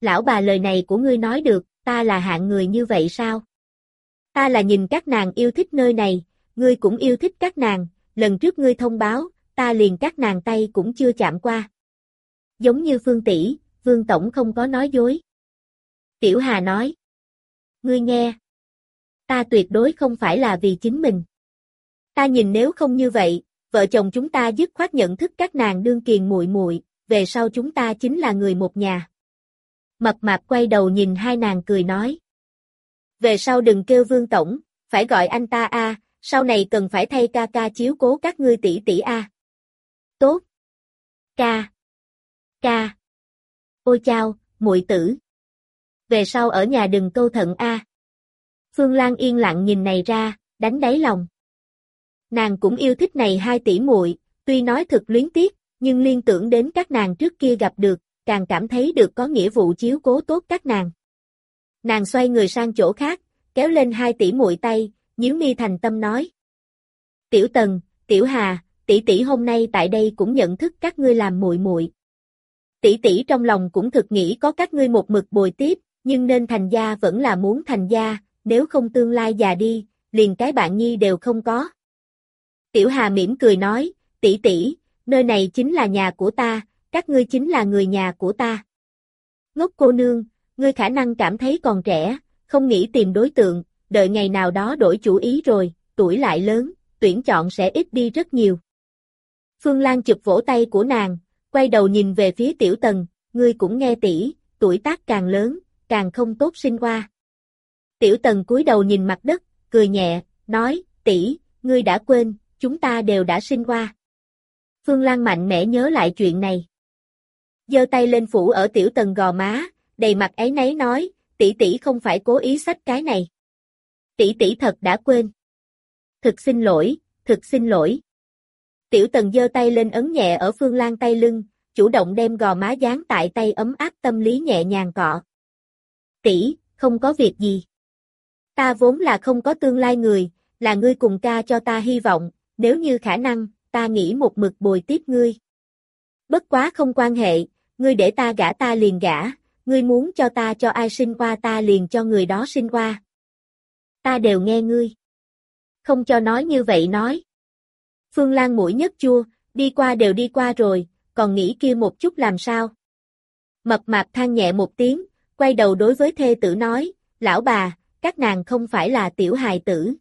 Lão bà lời này của ngươi nói được, ta là hạng người như vậy sao? Ta là nhìn các nàng yêu thích nơi này, ngươi cũng yêu thích các nàng, lần trước ngươi thông báo, ta liền các nàng tay cũng chưa chạm qua. Giống như Phương tỷ, Vương tổng không có nói dối. Tiểu Hà nói. Ngươi nghe. Ta tuyệt đối không phải là vì chính mình. Ta nhìn nếu không như vậy, vợ chồng chúng ta dứt khoát nhận thức các nàng đương kiền muội muội, về sau chúng ta chính là người một nhà. Mập mạp quay đầu nhìn hai nàng cười nói. Về sau đừng kêu Vương tổng, phải gọi anh ta a, sau này cần phải thay ca ca chiếu cố các ngươi tỷ tỷ a. Tốt. Ca. Ca. Ôi chao, muội tử. Về sau ở nhà đừng câu thận a. Phương Lan yên lặng nhìn này ra, đánh đáy lòng. Nàng cũng yêu thích này hai tỷ muội, tuy nói thực luyến tiếc, nhưng liên tưởng đến các nàng trước kia gặp được, càng cảm thấy được có nghĩa vụ chiếu cố tốt các nàng. Nàng xoay người sang chỗ khác, kéo lên hai tỷ muội tay, nhíu mi thành tâm nói. Tiểu Tần, Tiểu Hà, tỷ tỷ hôm nay tại đây cũng nhận thức các ngươi làm muội muội. Tỷ tỷ trong lòng cũng thực nghĩ có các ngươi một mực bồi tiếp, nhưng nên thành gia vẫn là muốn thành gia, nếu không tương lai già đi, liền cái bạn nhi đều không có. Tiểu Hà mỉm cười nói, tỷ tỷ, nơi này chính là nhà của ta, các ngươi chính là người nhà của ta. Ngốc cô nương, ngươi khả năng cảm thấy còn trẻ, không nghĩ tìm đối tượng, đợi ngày nào đó đổi chủ ý rồi, tuổi lại lớn, tuyển chọn sẽ ít đi rất nhiều. Phương Lan chụp vỗ tay của nàng, quay đầu nhìn về phía Tiểu Tần, ngươi cũng nghe tỷ, tuổi tác càng lớn, càng không tốt sinh hoa. Tiểu Tần cúi đầu nhìn mặt đất, cười nhẹ, nói, tỷ, ngươi đã quên, chúng ta đều đã sinh hoa. Phương Lan mạnh mẽ nhớ lại chuyện này. Giơ tay lên phủ ở Tiểu Tần gò má, đầy mặt áy náy nói, tỷ tỷ không phải cố ý xách cái này. Tỷ tỷ thật đã quên. Thực xin lỗi, thực xin lỗi. Tiểu Tần giơ tay lên ấn nhẹ ở Phương Lan tay lưng, chủ động đem gò má dán tại tay ấm áp tâm lý nhẹ nhàng cọ. Tỷ, không có việc gì. Ta vốn là không có tương lai người, là ngươi cùng ca cho ta hy vọng, nếu như khả năng, ta nghĩ một mực bồi tiếp ngươi. Bất quá không quan hệ, ngươi để ta gả ta liền gả, ngươi muốn cho ta cho ai sinh qua ta liền cho người đó sinh qua. Ta đều nghe ngươi. Không cho nói như vậy nói. Phương Lan mũi nhếch chua, đi qua đều đi qua rồi, còn nghĩ kia một chút làm sao? Mập mạp than nhẹ một tiếng, quay đầu đối với thê tử nói, lão bà, các nàng không phải là tiểu hài tử.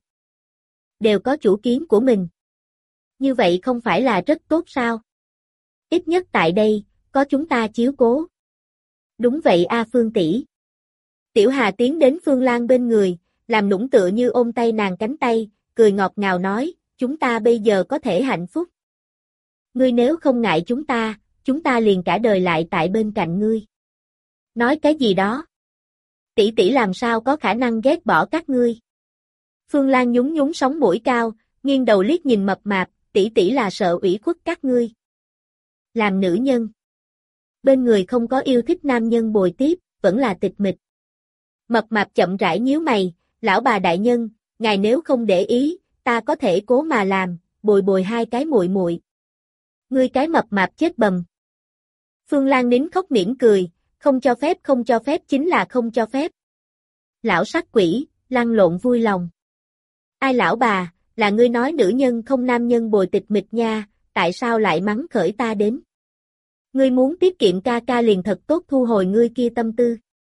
Đều có chủ kiến của mình. Như vậy không phải là rất tốt sao? Ít nhất tại đây, có chúng ta chiếu cố. Đúng vậy a Phương tỷ. Tiểu Hà tiến đến Phương Lan bên người, làm nũng tựa như ôm tay nàng cánh tay, cười ngọt ngào nói, chúng ta bây giờ có thể hạnh phúc. Ngươi nếu không ngại chúng ta liền cả đời lại tại bên cạnh ngươi. Nói cái gì đó? Tỷ tỷ làm sao có khả năng ghét bỏ các ngươi? Phương Lan nhún nhún sống mũi cao, nghiêng đầu liếc nhìn mập mạp, tỷ tỷ là sợ ủy khuất các ngươi. Làm nữ nhân. Bên người không có yêu thích nam nhân bồi tiếp, vẫn là tịch mịch. Mập mạp chậm rãi nhíu mày, lão bà đại nhân, ngài nếu không để ý, ta có thể cố mà làm, bồi bồi hai cái muội muội. Ngươi cái mập mạp chết bầm. Phương Lan nín khóc mỉm cười, không cho phép chính là không cho phép. Lão sắc quỷ, lăn lộn vui lòng. Ai lão bà, là ngươi nói nữ nhân không nam nhân bồi tịch mịch nha, tại sao lại mắng khởi ta đến? Ngươi muốn tiết kiệm ca ca liền thật tốt thu hồi ngươi kia tâm tư.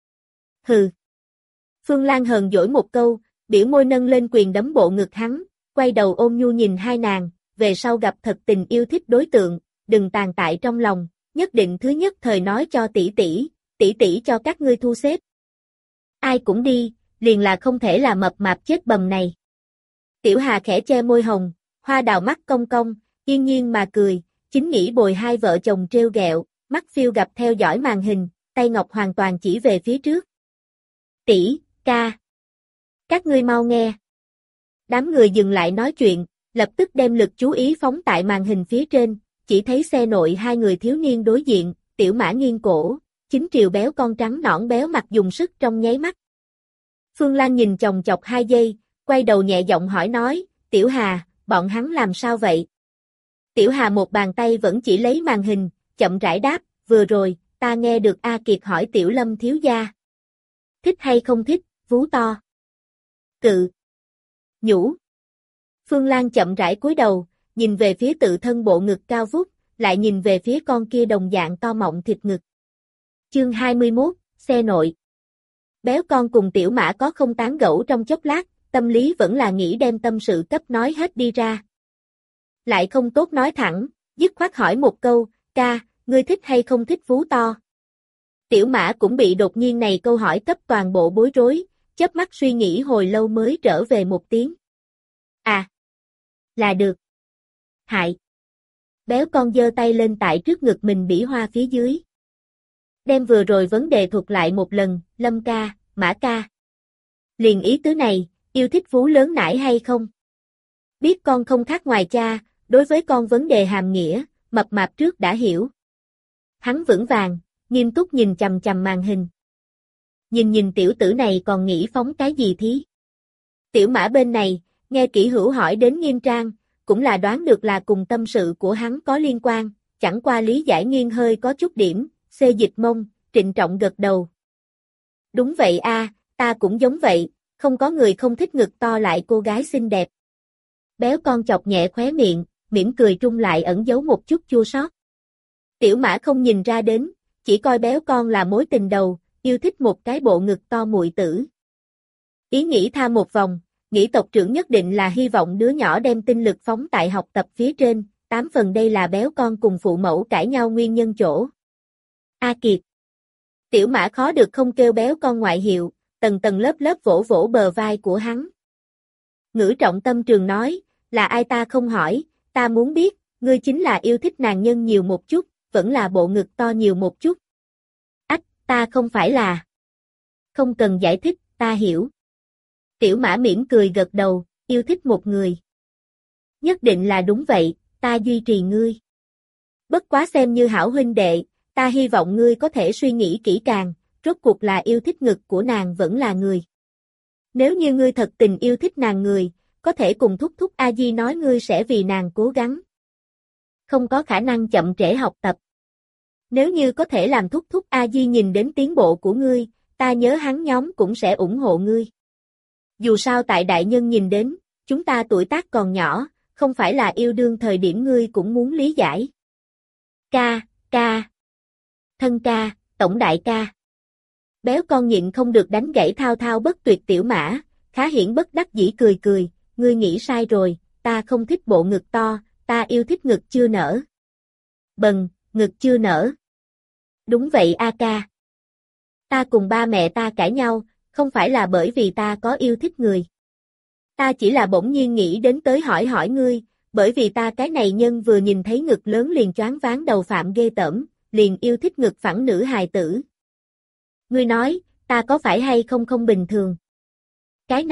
Hừ. Phương Lan hờn dỗi một câu, biểu môi nâng lên quyền đấm bộ ngực hắn, quay đầu ôm nhu nhìn hai nàng, về sau gặp thật tình yêu thích đối tượng, đừng tàn tại trong lòng, nhất định thứ nhất thời nói cho tỷ tỷ cho các ngươi thu xếp. Ai cũng đi, liền là không thể là mập mạp chết bầm này. Tiểu Hà khẽ che môi hồng, hoa đào mắt cong cong, yên nhiên mà cười, chính nghĩ bồi hai vợ chồng trêu ghẹo, mắt phiêu gặp theo dõi màn hình, tay ngọc hoàn toàn chỉ về phía trước. Tỷ, ca. Các ngươi mau nghe. Đám người dừng lại nói chuyện, lập tức đem lực chú ý phóng tại màn hình phía trên, chỉ thấy xe nội hai người thiếu niên đối diện, tiểu mã nghiêng cổ, chính triều béo con trắng nõn béo mặt dùng sức trong nháy mắt. Phương Lan nhìn chồng chọc 2 giây, quay đầu nhẹ giọng hỏi nói, Tiểu Hà, bọn hắn làm sao vậy? Tiểu Hà một bàn tay vẫn chỉ lấy màn hình, chậm rãi đáp, vừa rồi, ta nghe được A Kiệt hỏi Tiểu Lâm thiếu gia. Thích hay không thích, vú to. Cự. Nhũ. Phương Lan chậm rãi cúi đầu, nhìn về phía tự thân bộ ngực cao vút, lại nhìn về phía con kia đồng dạng to mọng thịt ngực. Chương 21, xe nội. Béo con cùng Tiểu Mã có không tán gẫu trong chốc lát, tâm lý vẫn là nghĩ đem tâm sự cấp nói hết đi ra. Lại không tốt nói thẳng, dứt khoát hỏi một câu, ca, ngươi thích hay không thích vú to? Tiểu Mã cũng bị đột nhiên này câu hỏi cấp toàn bộ bối rối, chớp mắt suy nghĩ hồi lâu mới trở về một tiếng. À, là được. Hại. Béo con giơ tay lên tại trước ngực mình bỉ hoa phía dưới. Đem vừa rồi vấn đề thuật lại một lần, Lâm ca, Mã ca. Liền ý tứ này, yêu thích vú lớn nải hay không? Biết con không khác ngoài cha, đối với con vấn đề hàm nghĩa, mập mạp trước đã hiểu. Hắn vững vàng, nghiêm túc nhìn chằm chằm màn hình. Nhìn tiểu tử này còn nghĩ phóng cái gì thí? Tiểu Mã bên này, nghe Kỷ Hữu hỏi đến nghiêm trang, cũng là đoán được là cùng tâm sự của hắn có liên quan, chẳng qua lý giải nghiêng hơi có chút điểm, xê dịch mông, trịnh trọng gật đầu. Đúng vậy a, ta cũng giống vậy, không có người không thích ngực to lại cô gái xinh đẹp. Béo con chọc nhẹ khóe miệng, mỉm cười trung lại ẩn giấu một chút chua xót. Tiểu Mã không nhìn ra đến, chỉ coi béo con là mối tình đầu, yêu thích một cái bộ ngực to muội tử. Ý nghĩ tha một vòng, nghĩ tộc trưởng nhất định là hy vọng đứa nhỏ đem tinh lực phóng tại học tập phía trên, 8 phần đây là béo con cùng phụ mẫu cãi nhau nguyên nhân chỗ. A Kiệt. Tiểu Mã khó được không kêu béo con ngoại hiệu, tầng tầng lớp lớp vỗ vỗ bờ vai của hắn. Ngữ trọng tâm trường nói, là ai ta không hỏi, ta muốn biết, ngươi chính là yêu thích nàng nhân nhiều một chút, vẫn là bộ ngực to nhiều một chút. Ách, ta không phải là. Không cần giải thích, ta hiểu. Tiểu Mã mỉm cười gật đầu, yêu thích một người. Nhất định là đúng vậy, ta duy trì ngươi. Bất quá xem như hảo huynh đệ, ta hy vọng ngươi có thể suy nghĩ kỹ càng, rốt cuộc là yêu thích ngực của nàng vẫn là người. Nếu như ngươi thật tình yêu thích nàng người, có thể cùng thúc thúc A Di nói ngươi sẽ vì nàng cố gắng. Không có khả năng chậm trễ học tập. Nếu như có thể làm thúc thúc A Di nhìn đến tiến bộ của ngươi, ta nhớ hắn nhóm cũng sẽ ủng hộ ngươi. Dù sao tại đại nhân nhìn đến, chúng ta tuổi tác còn nhỏ, không phải là yêu đương thời điểm ngươi cũng muốn lý giải. Ca, thân ca, tổng đại ca. Béo con nhịn không được đánh gãy thao thao bất tuyệt Tiểu Mã, khá hiển bất đắc dĩ cười cười, ngươi nghĩ sai rồi, ta không thích bộ ngực to, ta yêu thích ngực chưa nở. Bần, ngực chưa nở. Đúng vậy a ca. Ta cùng ba mẹ ta cãi nhau, không phải là bởi vì ta có yêu thích người. Ta chỉ là bỗng nhiên nghĩ đến tới hỏi hỏi ngươi, bởi vì ta cái này nhân vừa nhìn thấy ngực lớn liền choáng váng đầu phạm ghê tởm, liền yêu thích ngực phẳng nữ hài tử. Ngươi nói, ta có phải hay không không bình thường? Cái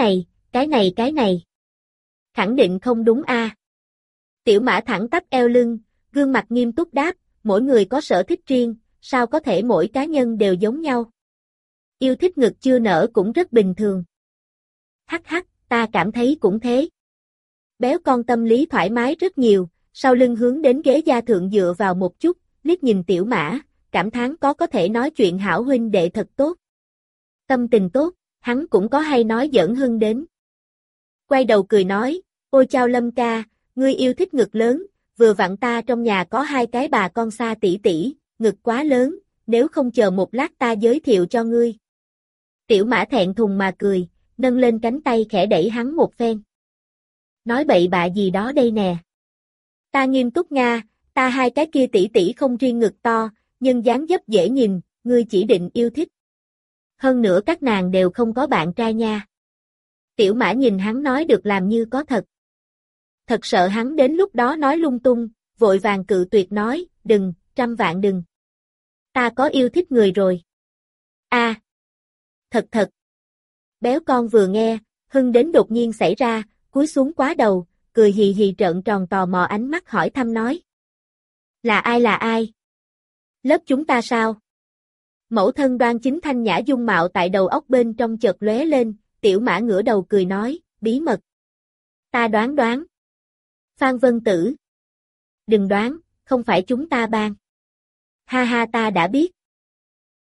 này. Khẳng định không đúng a. Tiểu Mã thẳng tắp eo lưng, gương mặt nghiêm túc đáp, mỗi người có sở thích riêng, sao có thể mỗi cá nhân đều giống nhau? Yêu thích ngực chưa nở cũng rất bình thường. Hắc hắc, ta cảm thấy cũng thế. Béo con tâm lý thoải mái rất nhiều, sau lưng hướng đến ghế gia thượng dựa vào một chút, liếc nhìn Tiểu Mã, cảm thán có thể nói chuyện hảo huynh đệ thật tốt. Tâm tình tốt, hắn cũng có hay nói giỡn hưng đến. Quay đầu cười nói, ôi chao Lâm ca, ngươi yêu thích ngực lớn, vừa vặn ta trong nhà có 2 cái bà con xa tỷ tỷ, ngực quá lớn, nếu không chờ một lát ta giới thiệu cho ngươi. Tiểu Mã thẹn thùng mà cười, nâng lên cánh tay khẽ đẩy hắn một phen. Nói bậy bạ gì đó đây nè. Ta nghiêm túc Nga, ta 2 cái kia tỷ tỷ không riêng ngực to, nhưng dáng dấp dễ nhìn, ngươi chỉ định yêu thích. Hơn nữa các nàng đều không có bạn trai nha. Tiểu Mã nhìn hắn nói được làm như có thật. Thật sợ hắn đến lúc đó nói lung tung, vội vàng cự tuyệt nói, đừng, trăm vạn đừng. Ta có yêu thích người rồi. A, thật. Béo con vừa nghe, hưng đến đột nhiên xảy ra, cúi xuống quá đầu, cười hì hì trợn tròn tò mò ánh mắt hỏi thăm nói. Là ai? Lớp chúng ta sao? Mẫu thân đoan chính thanh nhã dung mạo tại đầu óc bên trong chợt lóe lên, Tiểu Mã ngửa đầu cười nói, bí mật. Ta đoán. Phan Vân Tử. Đừng đoán, không phải chúng ta ban. Ha ha ta đã biết.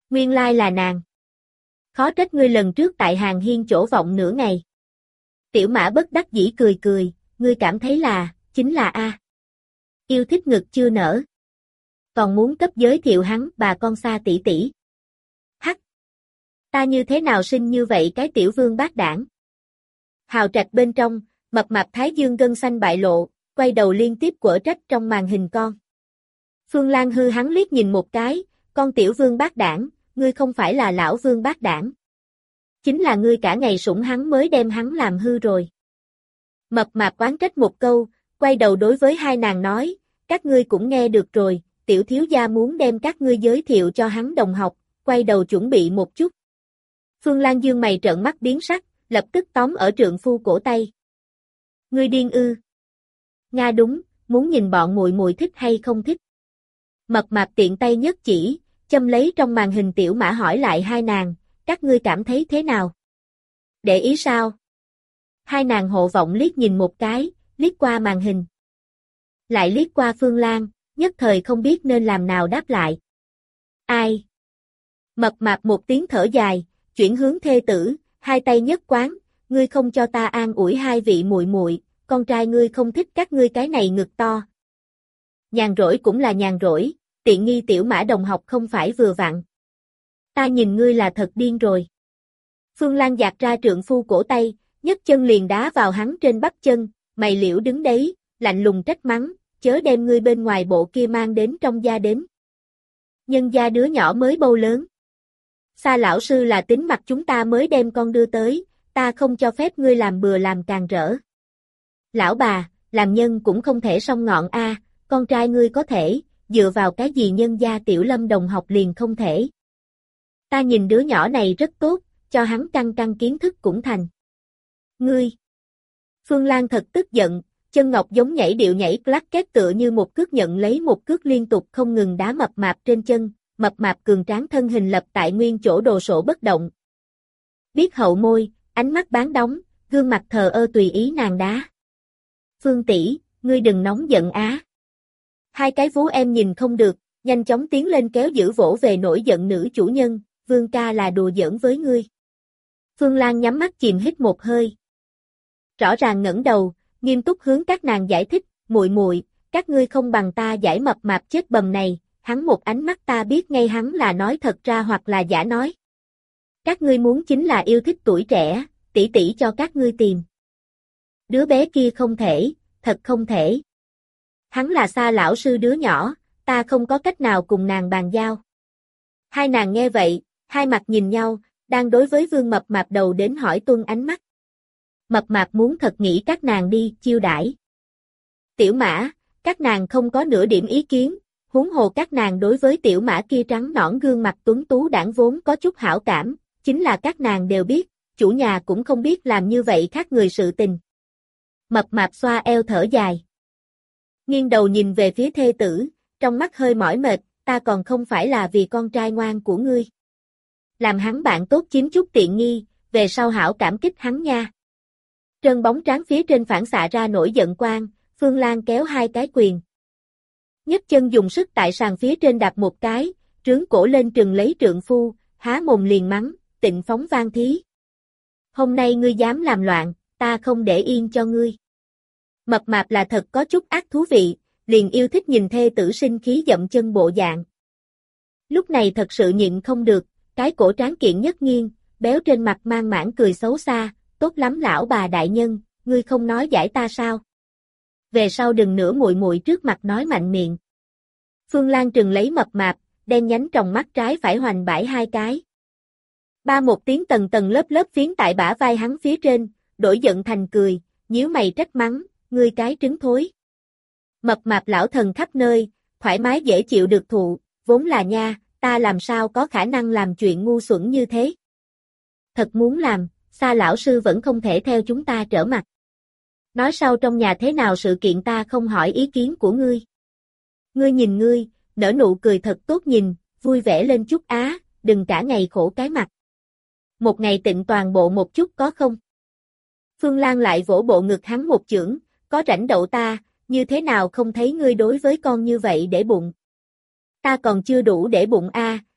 Nguyên lai là nàng. Khó trách ngươi lần trước tại hàng hiên chỗ vọng nửa ngày. Tiểu Mã bất đắc dĩ cười cười, ngươi cảm thấy là, chính là A. Yêu thích ngực chưa nở. Còn muốn cấp giới thiệu hắn bà con xa tỷ tỷ. Hắc. Ta như thế nào sinh như vậy cái tiểu vương bát đảng. Hào trạch bên trong, mập mạp thái dương gân xanh bại lộ, quay đầu liên tiếp quở trách trong màn hình con. Phương Lan hư hắn liếc nhìn một cái, con tiểu vương bát đảng, ngươi không phải là lão vương bát đảng. Chính là ngươi cả ngày sủng hắn mới đem hắn làm hư rồi. Mập mạp oán trách một câu, quay đầu đối với hai nàng nói, các ngươi cũng nghe được rồi, tiểu thiếu gia muốn đem các ngươi giới thiệu cho hắn đồng học, quay đầu chuẩn bị một chút. Phương Lan dương mày trợn mắt biến sắc, lập tức tóm ở trượng phu cổ tay. Ngươi điên ư? Nga đúng, muốn nhìn bọn muội muội thích hay không thích. Mập mạp tiện tay nhất chỉ, châm lấy trong màn hình Tiểu Mã hỏi lại hai nàng, các ngươi cảm thấy thế nào? Để ý sao? Hai nàng hộ vọng liếc nhìn một cái, liếc qua màn hình. Lại liếc qua Phương Lan, nhất thời không biết nên làm nào đáp lại. Ai? Mập mạp một tiếng thở dài, chuyển hướng thê tử, hai tay nhất quán, ngươi không cho ta an ủi hai vị muội muội, con trai ngươi không thích các ngươi cái này ngực to. Nhàn rỗi cũng là nhàn rỗi, tiện nghi Tiểu Mã đồng học không phải vừa vặn. Ta nhìn ngươi là thật điên rồi. Phương Lan giạt ra trượng phu cổ tay, nhấc chân liền đá vào hắn trên bắp chân, mày liễu đứng đấy, lạnh lùng trách mắng, chớ đem ngươi bên ngoài bộ kia mang đến trong gia đến. Nhân gia đứa nhỏ mới bầu lớn. Sa lão sư là tính mặt chúng ta mới đem con đưa tới, ta không cho phép ngươi làm bừa làm càng rỡ. Lão bà, làm nhân cũng không thể song ngọn a, con trai ngươi có thể, dựa vào cái gì nhân gia Tiểu Lâm đồng học liền không thể. Ta nhìn đứa nhỏ này rất tốt, cho hắn căng kiến thức cũng thành. Ngươi! Phương Lan thật tức giận, chân ngọc giống nhảy điệu nhảy lắc két tựa như một cước nhận lấy một cước liên tục không ngừng đá mập mạp trên chân, mập mạp cường tráng thân hình lập tại nguyên chỗ đồ sộ bất động. Biết hậu môi, ánh mắt bán đóng, gương mặt thờ ơ tùy ý nàng đá. Phương tỷ, ngươi đừng nóng giận á. Hai cái vú em nhìn không được, nhanh chóng tiến lên kéo giữ vỗ về nổi giận nữ chủ nhân, Vương ca là đùa giỡn với ngươi. Phương Lan nhắm mắt chìm hít một hơi. Rõ ràng ngẩng đầu, nghiêm túc hướng các nàng giải thích, muội muội, các ngươi không bằng ta giải mập mạp chết bầm này, hắn một ánh mắt ta biết ngay hắn là nói thật ra hoặc là giả nói. Các ngươi muốn chính là yêu thích tuổi trẻ, tỷ tỷ cho các ngươi tìm. Đứa bé kia không thể, thật không thể. Hắn là Sa lão sư đứa nhỏ, ta không có cách nào cùng nàng bàn giao. Hai nàng nghe vậy, hai mặt nhìn nhau, đang đối với Vương mập mạp đầu đến hỏi tuân ánh mắt. Mập mạp muốn thật nghĩ các nàng đi, chiêu đãi. Tiểu Mã, các nàng không có nửa điểm ý kiến, huống hồ các nàng đối với Tiểu Mã kia trắng nõn gương mặt tuấn tú đãng vốn có chút hảo cảm, chính là các nàng đều biết, chủ nhà cũng không biết làm như vậy khác người sự tình. Mập mạp xoa eo thở dài. Nghiêng đầu nhìn về phía thê tử, trong mắt hơi mỏi mệt, ta còn không phải là vì con trai ngoan của ngươi. Làm hắn bạn tốt chiếm chút tiện nghi, về sau hảo cảm kích hắn nha. Trơn bóng trán phía trên phản xạ ra nổi giận quang, Phương Lan kéo hai cái quyền. Nhấc chân dùng sức tại sàn phía trên đạp một cái, trướng cổ lên trừng lấy trượng phu, há mồm liền mắng, tịnh phóng vang thí. Hôm nay ngươi dám làm loạn, ta không để yên cho ngươi. Mập mạp là thật có chút ác thú vị, liền yêu thích nhìn thê tử sinh khí dậm chân bộ dạng. Lúc này thật sự nhịn không được, cái cổ tráng kiện nhất nghiêng, béo trên mặt mang mãn cười xấu xa, tốt lắm lão bà đại nhân, ngươi không nói giải ta sao? Về sau đừng nữa muội muội trước mặt nói mạnh miệng. Phương Lan trừng lấy mập mạp, đen nhánh trong mắt trái phải hoành bãi hai cái. Ba một tiếng tầng tầng lớp lớp phiến tại bả vai hắn phía trên, đổi giận thành cười, nhíu mày trách mắng, ngươi cái trứng thối. Mập mạp lão thần khắp nơi, thoải mái dễ chịu được thụ, vốn là nha, ta làm sao có khả năng làm chuyện ngu xuẩn như thế. Thật muốn làm, Sa lão sư vẫn không thể theo chúng ta trở mặt. Nói sau trong nhà thế nào sự kiện ta không hỏi ý kiến của ngươi. Ngươi nhìn ngươi, nở nụ cười thật tốt nhìn, vui vẻ lên chút á, đừng cả ngày khổ cái mặt. Một ngày tịnh toàn bộ một chút có không? Phương Lan lại vỗ bộ ngực hắn một chưởng, có rảnh đậu ta, như thế nào không thấy ngươi đối với con như vậy để bụng. Ta còn chưa đủ để bụng a,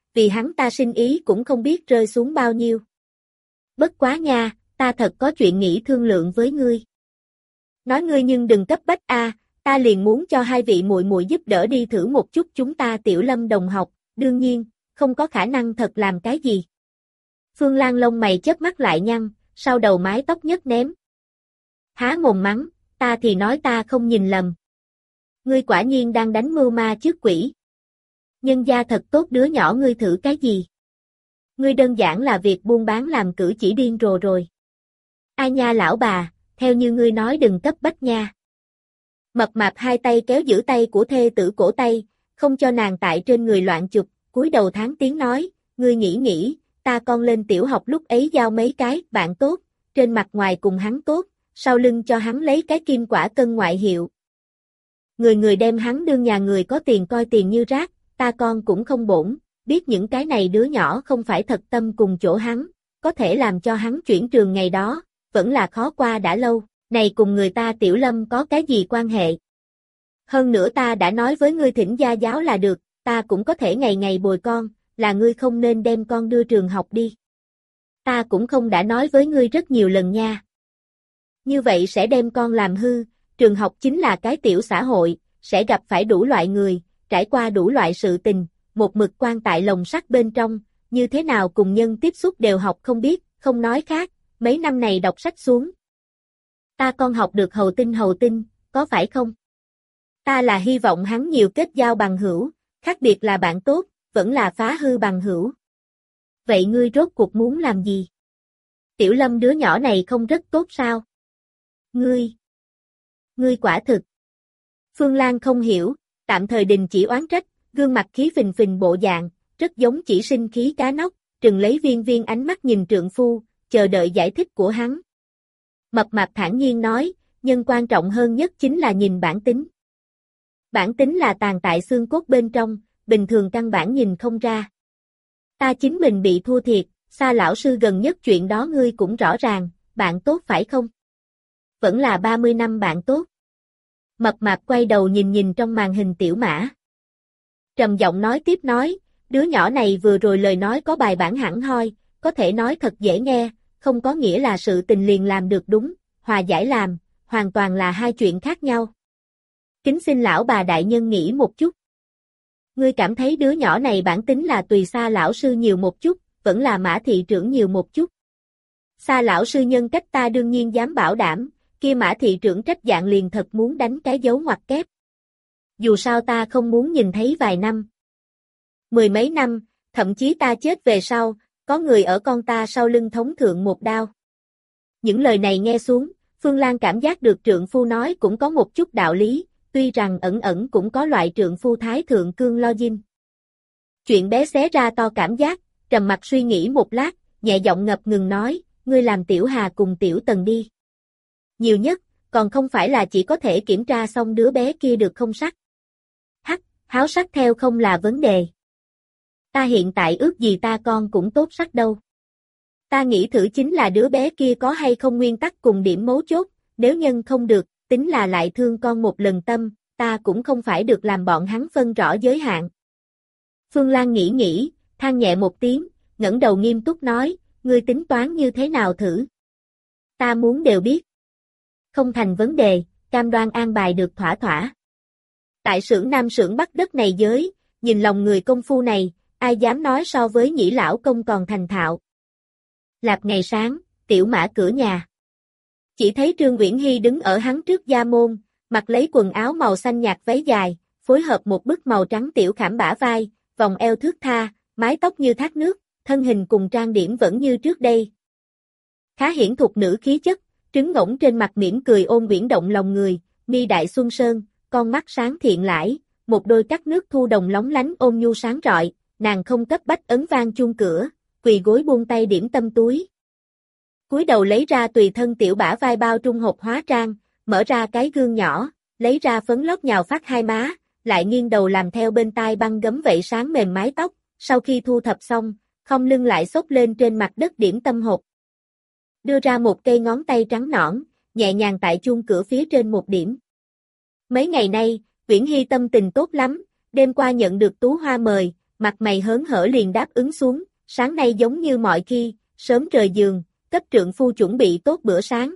vì hắn ta sinh ý cũng không biết rơi xuống bao nhiêu. Bất quá nha, ta thật có chuyện nghĩ thương lượng với ngươi. Nói ngươi nhưng đừng cấp bách a, ta liền muốn cho hai vị muội muội giúp đỡ đi thử một chút chúng ta Tiểu Lâm đồng học, đương nhiên, không có khả năng thật làm cái gì. Phương Lan lông mày chớp mắt lại nhăn, sau đầu mái tóc nhấc ném. Há mồm mắng, ta thì nói ta không nhìn lầm. Ngươi quả nhiên đang đánh mưu ma trước quỷ. Nhân gia thật tốt đứa nhỏ ngươi thử cái gì? Ngươi đơn giản là việc buôn bán làm cử chỉ điên rồ rồi. Ai nha lão bà, theo như ngươi nói đừng cấp bách nha. Mập mạp hai tay kéo giữ tay của thê tử cổ tay, không cho nàng tại trên người loạn chụp, cúi đầu tháng tiếng nói, ngươi nghĩ, ta con lên tiểu học lúc ấy giao mấy cái bạn tốt, trên mặt ngoài cùng hắn tốt, sau lưng cho hắn lấy cái kim quả cân ngoại hiệu. Người đem hắn đương nhà người có tiền coi tiền như rác, ta con cũng không bổn, biết những cái này đứa nhỏ không phải thật tâm cùng chỗ hắn, có thể làm cho hắn chuyển trường ngày đó, vẫn là khó qua đã lâu, này cùng người ta Tiểu Lâm có cái gì quan hệ. Hơn nữa ta đã nói với ngươi thỉnh gia giáo là được, ta cũng có thể ngày ngày bồi con, là ngươi không nên đem con đưa trường học đi. Ta cũng không đã nói với ngươi rất nhiều lần nha. Như vậy sẽ đem con làm hư, trường học chính là cái tiểu xã hội, sẽ gặp phải đủ loại người, trải qua đủ loại sự tình, một mực quan tại lồng sắt bên trong, như thế nào cùng nhân tiếp xúc đều học không biết, không nói khác, mấy năm này đọc sách xuống. Ta con học được hầu tinh, có phải không? Ta là hy vọng hắn nhiều kết giao bằng hữu, khác biệt là bạn tốt, vẫn là phá hư bằng hữu. Vậy ngươi rốt cuộc muốn làm gì? Tiểu Lâm đứa nhỏ này không rất tốt sao? Ngươi quả thực. Phương Lan không hiểu, tạm thời đình chỉ oán trách, gương mặt khí phình phình bộ dạng, rất giống chỉ sinh khí cá nóc, trừng lấy viên ánh mắt nhìn trượng phu, chờ đợi giải thích của hắn. Mập mạp thản nhiên nói, nhưng quan trọng hơn nhất chính là nhìn bản tính. Bản tính là tàn tại xương cốt bên trong, bình thường căn bản nhìn không ra. Ta chính mình bị thua thiệt, Sa lão sư gần nhất chuyện đó ngươi cũng rõ ràng, bạn tốt phải không? Vẫn là 30 năm bạn tốt. Mập mạp quay đầu nhìn trong màn hình Tiểu Mã. Trầm giọng nói tiếp nói, đứa nhỏ này vừa rồi lời nói có bài bản hẳn hoi, có thể nói thật dễ nghe, không có nghĩa là sự tình liền làm được đúng, hòa giải làm, hoàn toàn là hai chuyện khác nhau. Kính xin lão bà đại nhân nghĩ một chút. Ngươi cảm thấy đứa nhỏ này bản tính là tùy Sa lão sư nhiều một chút, vẫn là Mã thị trưởng nhiều một chút. Sa lão sư nhân cách ta đương nhiên dám bảo đảm, kia Mã thị trưởng trách dạng liền thật muốn đánh cái dấu ngoặc kép. Dù sao ta không muốn nhìn thấy vài năm. 10 mấy năm, thậm chí ta chết về sau, có người ở con ta sau lưng thống thượng một đao. Những lời này nghe xuống, Phương Lan cảm giác được trượng phu nói cũng có một chút đạo lý, tuy rằng ẩn cũng có loại trượng phu thái thượng cương lo dinh. Chuyện bé xé ra to cảm giác, trầm mặt suy nghĩ một lát, nhẹ giọng ngập ngừng nói, ngươi làm Tiểu Hà cùng Tiểu Tần đi. Nhiều nhất, còn không phải là chỉ có thể kiểm tra xong đứa bé kia được không sắc. Háo sắc theo không là vấn đề. Ta hiện tại ước gì ta con cũng tốt sắc đâu. Ta nghĩ thử chính là đứa bé kia có hay không nguyên tắc cùng điểm mấu chốt, nếu nhân không được, tính là lại thương con một lần tâm, ta cũng không phải được làm bọn hắn phân rõ giới hạn. Phương Lan nghĩ, than nhẹ một tiếng, ngẩng đầu nghiêm túc nói, ngươi tính toán như thế nào thử? Ta muốn đều biết. Không thành vấn đề, cam đoan an bài được thỏa thỏa. Tại xưởng Nam xưởng Bắc đất này giới, nhìn lòng người công phu này, ai dám nói so với Nhĩ lão công còn thành thạo. Lạp ngày sáng, Tiểu Mã cửa nhà. Chỉ thấy Trương Uyển Hy đứng ở hắn trước gia môn, mặc lấy quần áo màu xanh nhạt váy dài, phối hợp một bức màu trắng tiểu khảm bả vai, vòng eo thướt tha, mái tóc như thác nước, thân hình cùng trang điểm vẫn như trước đây. Khá hiển thục nữ khí chất, trứng ngỗng trên mặt mỉm cười ôn biển động lòng người, mi đại xuân sơn, con mắt sáng thiện lãi, một đôi cắt nước thu đồng lóng lánh ôn nhu sáng rọi, nàng không cấp bách ấn vang chuông cửa, quỳ gối buông tay điểm tâm túi. Cúi đầu lấy ra tùy thân tiểu bả vai bao trung hộp hóa trang, mở ra cái gương nhỏ, lấy ra phấn lót nhào phát hai má, lại nghiêng đầu làm theo bên tai băng gấm vậy sáng mềm mái tóc, sau khi thu thập xong, không lưng lại xốc lên trên mặt đất điểm tâm hộp. Đưa ra một cây ngón tay trắng nõn, nhẹ nhàng tại chuông cửa phía trên một điểm. Mấy ngày nay, Uyển Hy tâm tình tốt lắm, đêm qua nhận được Tú Hoa mời, mặt mày hớn hở liền đáp ứng xuống, sáng nay giống như mọi khi, sớm rời giường, cấp trượng phu chuẩn bị tốt bữa sáng.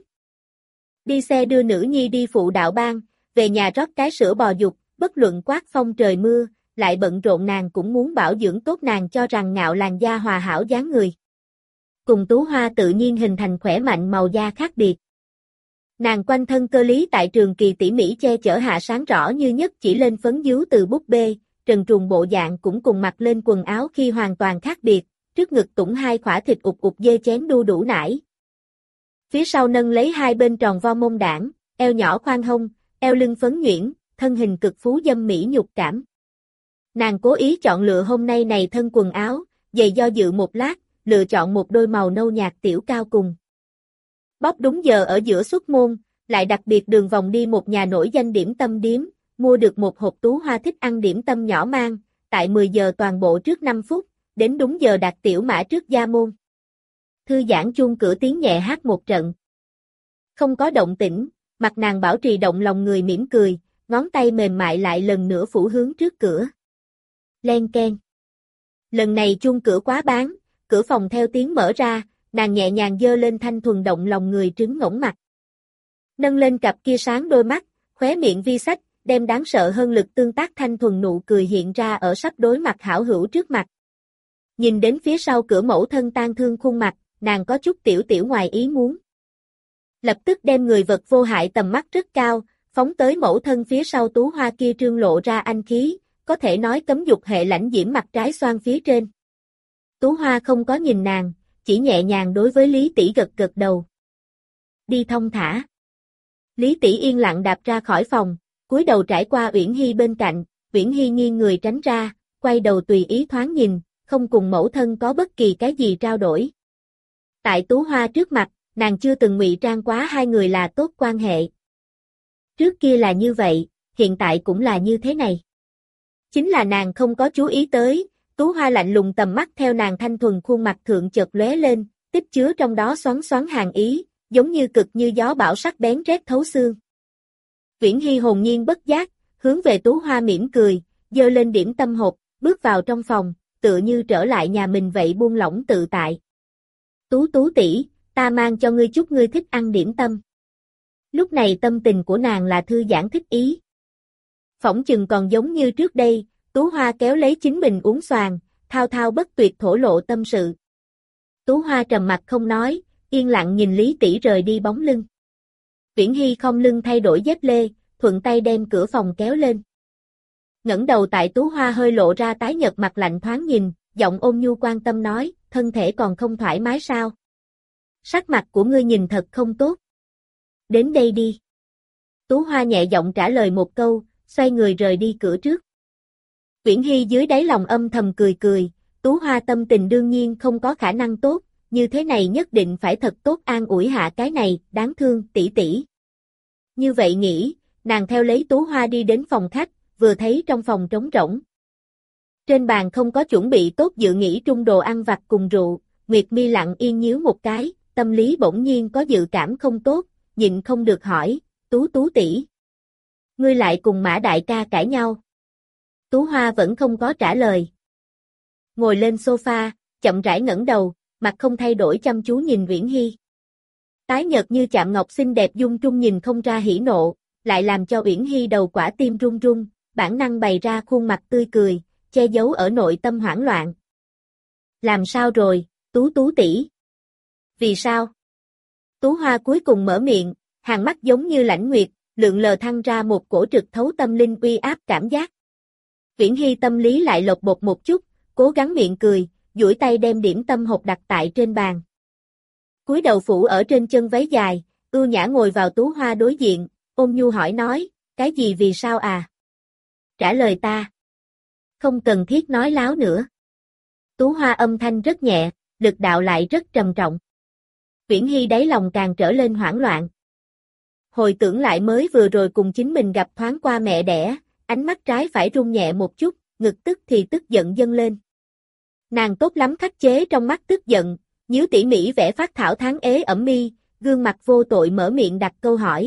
Đi xe đưa nữ nhi đi phụ đạo ban, về nhà rót cái sữa bò dục, bất luận quát phong trời mưa, lại bận rộn nàng cũng muốn bảo dưỡng tốt nàng cho rằng ngạo làn da hòa hảo dáng người. Cùng Tú Hoa tự nhiên hình thành khỏe mạnh màu da khác biệt. Nàng quanh thân cơ lý tại trường kỳ tỉ mỉ che chở hạ sáng rõ như nhất chỉ lên phấn dứu từ búp bê, trần truồng bộ dạng cũng cùng mặc lên quần áo khi hoàn toàn khác biệt, trước ngực tủng hai khỏa thịt ụt ụt dê chén đu đủ nải. Phía sau nâng lấy hai bên tròn vo mông đảng, eo nhỏ khoan hông, eo lưng phấn nhuyễn, thân hình cực phú dâm mỹ nhục cảm. Nàng cố ý chọn lựa hôm nay này thân quần áo, giày do dự một lát, lựa chọn một đôi màu nâu nhạt tiểu cao cùng. Bóp đúng giờ ở giữa xuất môn, lại đặc biệt đường vòng đi một nhà nổi danh điểm tâm điếm, mua được một hộp Tú Hoa thích ăn điểm tâm nhỏ mang, tại 10 giờ toàn bộ trước 5 phút, đến đúng giờ đặt tiểu mã trước gia môn. Thư giãn chuông cửa tiếng nhẹ hát một trận. Không có động tĩnh, mặt nàng bảo trì động lòng người mỉm cười, ngón tay mềm mại lại lần nữa phủ hướng trước cửa. Len keng. Lần này chuông cửa quá bán, cửa phòng theo tiếng mở ra, nàng nhẹ nhàng giơ lên thanh thuần động lòng người trứng ngỗng mặt. Nâng lên cặp kia sáng đôi mắt, khóe miệng vi sách, đem đáng sợ hơn lực tương tác thanh thuần nụ cười hiện ra ở sắp đối mặt hảo hữu trước mặt. Nhìn đến phía sau cửa mẫu thân tang thương khuôn mặt, nàng có chút tiểu ngoài ý muốn. Lập tức đem người vật vô hại tầm mắt rất cao, phóng tới mẫu thân phía sau Tú Hoa kia trương lộ ra anh khí, có thể nói cấm dục hệ lãnh diễm mặt trái xoan phía trên. Tú Hoa không có nhìn nàng, chỉ nhẹ nhàng đối với Lý tỷ gật gật đầu. Đi thông thả. Lý tỷ yên lặng đạp ra khỏi phòng, cúi đầu trải qua Uyển Hy bên cạnh, Uyển Hy nghiêng người tránh ra, quay đầu tùy ý thoáng nhìn, không cùng mẫu thân có bất kỳ cái gì trao đổi. Tại Tú Hoa trước mặt, nàng chưa từng ngụy trang quá hai người là tốt quan hệ. Trước kia là như vậy, hiện tại cũng là như thế này. Chính là nàng không có chú ý tới, Tú Hoa lạnh lùng tầm mắt theo nàng thanh thuần khuôn mặt thượng chợt lóe lên, tích chứa trong đó xoắn xoắn hàn ý, giống như cực như gió bão sắc bén rét thấu xương. Uyển Hy hồn nhiên bất giác, hướng về Tú Hoa mỉm cười, giơ lên điểm tâm hộp, bước vào trong phòng, tựa như trở lại nhà mình vậy buông lỏng tự tại. Tú tỷ, ta mang cho ngươi chút ngươi thích ăn điểm tâm. Lúc này tâm tình của nàng là thư giãn thích ý. Phỏng chừng còn giống như trước đây, Tú Hoa kéo lấy chính mình uống xoàng, thao thao bất tuyệt thổ lộ tâm sự. Tú Hoa trầm mặt không nói, yên lặng nhìn Lý tỷ rời đi bóng lưng. Uyển Hy không lưng thay đổi dép lê, thuận tay đem cửa phòng kéo lên. Ngẩng đầu tại Tú Hoa hơi lộ ra tái nhợt mặt lạnh thoáng nhìn, giọng ôn nhu quan tâm nói, thân thể còn không thoải mái sao? Sắc mặt của ngươi nhìn thật không tốt. Đến đây đi. Tú Hoa nhẹ giọng trả lời một câu, xoay người rời đi cửa trước. Uyển Hy dưới đáy lòng âm thầm cười cười, Tú Hoa tâm tình đương nhiên không có khả năng tốt, như thế này nhất định phải thật tốt an ủi hạ cái này, đáng thương, tỷ tỷ. Như vậy nghĩ, nàng theo lấy Tú Hoa đi đến phòng khách, vừa thấy trong phòng trống rỗng. Trên bàn không có chuẩn bị tốt dự nghĩ trung đồ ăn vặt cùng rượu, Nguyệt mi lặng yên nhíu một cái, tâm lý bỗng nhiên có dự cảm không tốt, nhịn không được hỏi, Tú tỷ, ngươi lại cùng Mã đại ca cãi nhau. Tú Hoa vẫn không có trả lời. Ngồi lên sofa, chậm rãi ngẩng đầu, mặt không thay đổi chăm chú nhìn Uyển Hy. Tái nhợt như chạm ngọc xinh đẹp dung trung nhìn không ra hỉ nộ, lại làm cho Uyển Hy đầu quả tim run run, bản năng bày ra khuôn mặt tươi cười, che giấu ở nội tâm hoảng loạn. Làm sao rồi, Tú tỷ? Vì sao? Tú Hoa cuối cùng mở miệng, hàng mắt giống như lãnh nguyệt, lượn lờ thăng ra một cổ trực thấu tâm linh uy áp cảm giác. Uyển Hy tâm lý lại lột bột một chút, cố gắng miệng cười, duỗi tay đem điểm tâm hộp đặt tại trên bàn. Cúi đầu phủ ở trên chân váy dài, ưu nhã ngồi vào Tú Hoa đối diện, ôn nhu hỏi nói, cái gì vì sao à? Trả lời ta. Không cần thiết nói láo nữa. Tú Hoa âm thanh rất nhẹ, lực đạo lại rất trầm trọng. Uyển Hy đáy lòng càng trở lên hoảng loạn. Hồi tưởng lại mới vừa rồi cùng chính mình gặp thoáng qua mẹ đẻ, ánh mắt trái phải run nhẹ một chút, ngực tức thì tức giận dâng lên. Nàng tốt lắm khắc chế trong mắt tức giận, nhíu tỉ mỉ vẽ phát thảo tháng ế ẩm mi, gương mặt vô tội mở miệng đặt câu hỏi.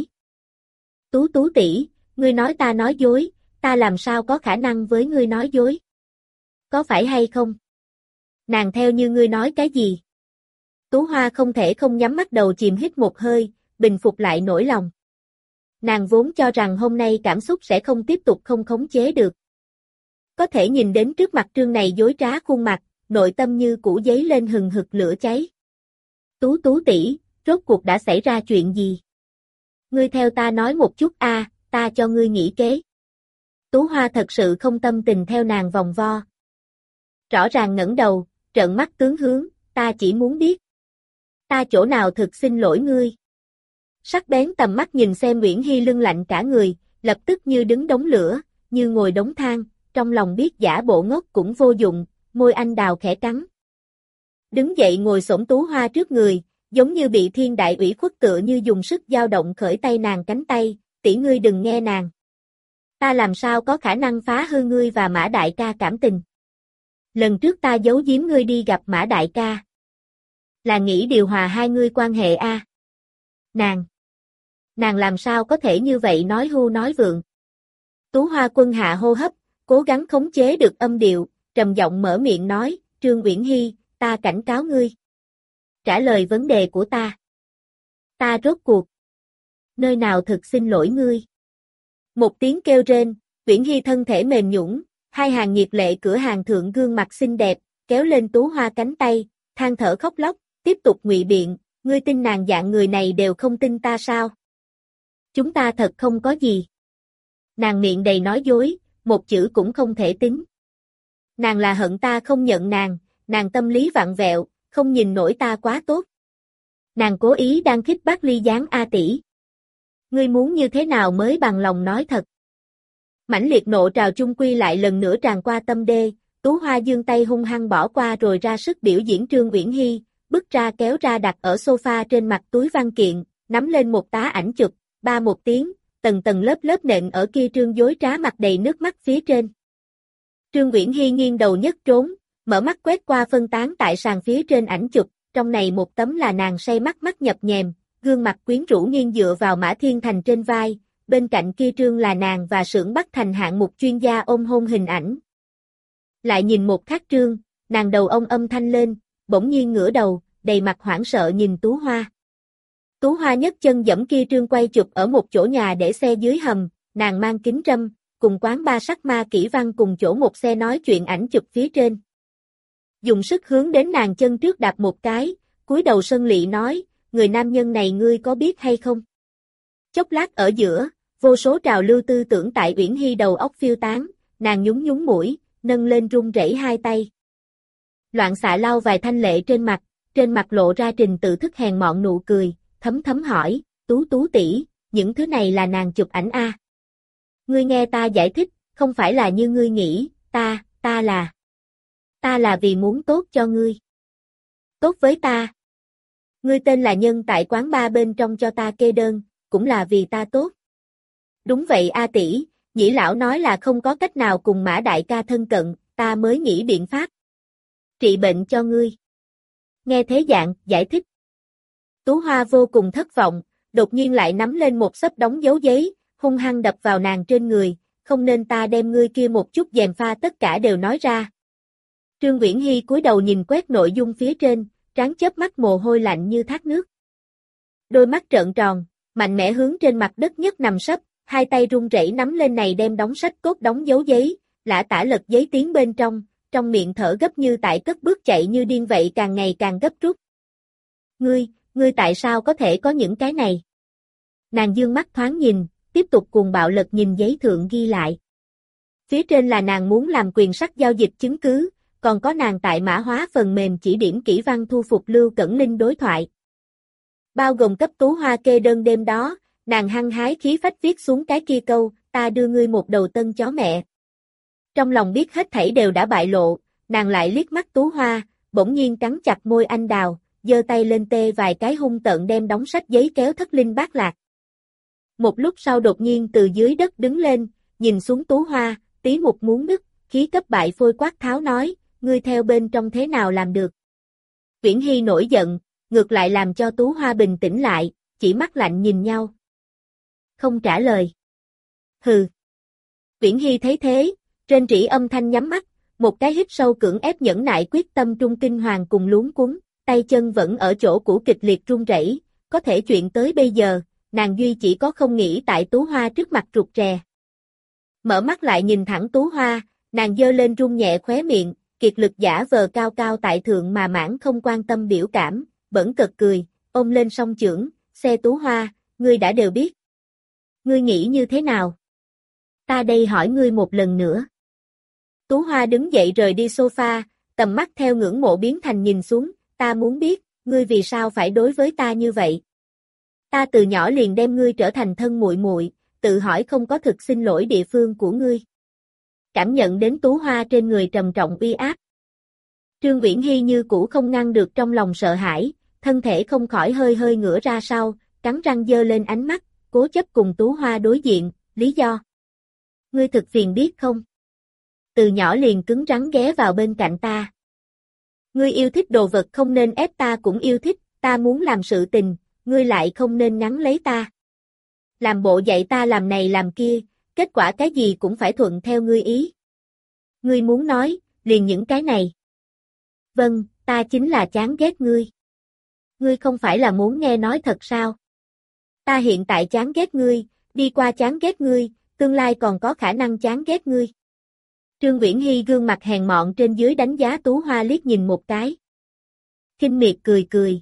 Tú tỷ, ngươi nói ta nói dối, ta làm sao có khả năng với ngươi nói dối? Có phải hay không? Nàng theo như ngươi nói cái gì? Tú Hoa không thể không nhắm mắt đầu chìm hít một hơi, bình phục lại nỗi lòng. Nàng vốn cho rằng hôm nay cảm xúc sẽ không tiếp tục không khống chế được. Có thể nhìn đến trước mặt Trương này dối trá khuôn mặt, nội tâm như củ giấy lên hừng hực lửa cháy. Tú tỷ, rốt cuộc đã xảy ra chuyện gì? Ngươi theo ta nói một chút a, ta cho ngươi nghĩ kế. Tú Hoa thật sự không tâm tình theo nàng vòng vo. Rõ ràng ngẩng đầu, trợn mắt tướng hướng, ta chỉ muốn biết. Ta chỗ nào thực xin lỗi ngươi. Sắc bén tầm mắt nhìn xem Uyển Hy lưng lạnh cả người, lập tức như đứng đống lửa, như ngồi đống than, trong lòng biết giả bộ ngốc cũng vô dụng, môi anh đào khẽ cắn. Đứng dậy ngồi xổm Tú Hoa trước người, giống như bị thiên đại ủy khuất tựa như dùng sức dao động khởi tay nàng cánh tay, tỷ ngươi đừng nghe nàng. Ta làm sao có khả năng phá hư ngươi và Mã đại ca cảm tình. Lần trước ta giấu giếm ngươi đi gặp Mã đại ca. Là nghĩ điều hòa hai ngươi quan hệ a. Nàng làm sao có thể như vậy nói hưu nói vượng. Tú Hoa Quân hạ hô hấp, cố gắng khống chế được âm điệu, trầm giọng mở miệng nói, Trương Uyển Hy, ta cảnh cáo ngươi. Trả lời vấn đề của ta. Ta rốt cuộc. Nơi nào thực xin lỗi ngươi. Một tiếng kêu rên, Uyển Hy thân thể mềm nhũn, hai hàng nhiệt lệ cửa hàng thượng gương mặt xinh đẹp, kéo lên Tú Hoa cánh tay, than thở khóc lóc, tiếp tục ngụy biện, ngươi tin nàng dạng người này đều không tin ta sao? Chúng ta thật không có gì. Nàng miệng đầy nói dối, một chữ cũng không thể tính. Nàng là hận ta không nhận nàng tâm lý vặn vẹo, không nhìn nổi ta quá tốt. Nàng cố ý đang khích bác Ly Gián A tỷ. Ngươi muốn như thế nào mới bằng lòng nói thật? Mãnh liệt nộ trào chung quy lại lần nữa tràn qua tâm đê, Tú Hoa giương tay hung hăng bỏ qua rồi ra sức biểu diễn Trương Uyển Hy, bứt ra kéo ra đặt ở sofa trên mặt túi văn kiện, nắm lên một tá ảnh chụp, ba một tiếng, tầng tầng lớp lớp nện ở kia Trương dối trá mặt đầy nước mắt phía trên. Trương Uyển Hy nghiêng đầu nhất trốn, mở mắt quét qua phân tán tại sàn phía trên ảnh chụp, trong này một tấm là nàng say mắt mắt nhập nhèm, gương mặt quyến rũ nghiêng dựa vào Mã Thiên Thành trên vai, bên cạnh kia Trương là nàng và Xưởng Bắc Thành hạng mục chuyên gia ôm hôn hình ảnh. Lại nhìn một khác Trương, nàng đầu ông âm thanh lên, bỗng nhiên ngửa đầu, đầy mặt hoảng sợ nhìn Tú Hoa. Tú Hoa nhấc chân giẫm kia Trương quay chụp ở một chỗ nhà để xe dưới hầm, nàng mang kính râm, cùng quán ba sắc ma kỹ văn cùng chỗ một xe nói chuyện ảnh chụp phía trên. Dùng sức hướng đến nàng chân trước đạp một cái, cúi đầu sân lị nói, người nam nhân này ngươi có biết hay không? Chốc lát ở giữa, vô số trào lưu tư tưởng tại Uyển Hy đầu óc phiêu tán, nàng nhún nhún mũi, nâng lên run rẩy hai tay. Loạn xạ lau vài thanh lệ trên mặt lộ ra trình tự thức hèn mọn nụ cười, thấm thấm hỏi, Tú tỷ, những thứ này là nàng chụp ảnh a. Ngươi nghe ta giải thích, không phải là như ngươi nghĩ, ta là vì muốn tốt cho ngươi. Tốt với ta. Ngươi tên là nhân tại quán ba bên trong cho ta kê đơn, cũng là vì ta tốt. Đúng vậy a tỷ, Nhĩ lão nói là không có cách nào cùng Mã đại ca thân cận, ta mới nghĩ biện pháp. Trị bệnh cho ngươi. Nghe thế dạng, giải thích. Tú Hoa vô cùng thất vọng, đột nhiên lại nắm lên một xấp đóng dấu giấy, hung hăng đập vào nàng trên người, không nên ta đem ngươi kia một chút gièm pha tất cả đều nói ra. Trương Uyển Hy cúi đầu nhìn quét nội dung phía trên, trán chớp mắt mồ hôi lạnh như thác nước. Đôi mắt trợn tròn, mạnh mẽ hướng trên mặt đất nhất nằm sấp, hai tay run rẩy nắm lên này đem đóng sách cốt đóng dấu giấy, lả tả lật giấy tiến bên trong miệng thở gấp như tại cất bước chạy như điên vậy càng ngày càng gấp rút. Ngươi tại sao có thể có những cái này? Nàng dương mắt thoáng nhìn, tiếp tục cuồng bạo lật nhìn giấy thượng ghi lại. Phía trên là nàng muốn làm quyền sắc giao dịch chứng cứ, còn có nàng tại mã hóa phần mềm chỉ điểm kỹ văn thu phục Lưu Cẩn Linh đối thoại. Bao gồm cấp Tú Hoa kê đơn đêm đó, nàng hăng hái khí phách viết xuống cái kia câu, ta đưa ngươi một đầu tân chó mẹ. Trong lòng biết hết thảy đều đã bại lộ, nàng lại liếc mắt Tú Hoa, bỗng nhiên cắn chặt môi anh đào, giơ tay lên tê vài cái hung tợn đem đóng sách giấy kéo thất linh bát lạc. Một lúc sau đột nhiên từ dưới đất đứng lên, nhìn xuống Tú Hoa, tí một muốn nứt, khí cấp bại phôi quát tháo nói, ngươi theo bên trong thế nào làm được. Uyển Hy nổi giận, ngược lại làm cho Tú Hoa bình tĩnh lại, chỉ mắt lạnh nhìn nhau. Không trả lời. Hừ. Uyển Hy thấy thế, trên trĩ âm thanh nhắm mắt, một cái hít sâu cưỡng ép nhẫn nại quyết tâm trung kinh hoàng cùng luống cuống, tay chân vẫn ở chỗ cũ kịch liệt run rẩy, có thể chuyện tới bây giờ, nàng duy chỉ có không nghĩ tại Tú Hoa trước mặt rụt rè. Mở mắt lại nhìn thẳng Tú Hoa, nàng giơ lên run nhẹ khóe miệng, kiệt lực giả vờ cao cao tại thượng mà mãn không quan tâm biểu cảm, bẩn cợt cười, ôm lên song chưởng, xe Tú Hoa, ngươi đã đều biết. Ngươi nghĩ như thế nào? Ta đây hỏi ngươi một lần nữa. Tú Hoa đứng dậy rời đi sofa, tầm mắt theo ngưỡng mộ biến thành nhìn xuống, ta muốn biết, ngươi vì sao phải đối với ta như vậy? Ta từ nhỏ liền đem ngươi trở thành thân muội muội, tự hỏi không có thực xin lỗi địa phương của ngươi. Cảm nhận đến Tú Hoa trên người trầm trọng uy áp. Trương Uyển Hy như cũ không ngăn được trong lòng sợ hãi, thân thể không khỏi hơi hơi ngửa ra sau, cắn răng giơ lên ánh mắt, cố chấp cùng Tú Hoa đối diện, lý do. Ngươi thực phiền biết không? Từ nhỏ liền cứng rắn ghé vào bên cạnh ta. Ngươi yêu thích đồ vật không nên ép ta cũng yêu thích, ta muốn làm sự tình, ngươi lại không nên ngắn lấy ta. Làm bộ dạy ta làm này làm kia, kết quả cái gì cũng phải thuận theo ngươi ý. Ngươi muốn nói, liền những cái này. Vâng, ta chính là chán ghét ngươi. Ngươi không phải là muốn nghe nói thật sao? Ta hiện tại chán ghét ngươi, đi qua chán ghét ngươi, tương lai còn có khả năng chán ghét ngươi. Trương Uyển Hy gương mặt hèn mọn trên dưới đánh giá Tú Hoa liếc nhìn một cái. Khinh miệt cười cười,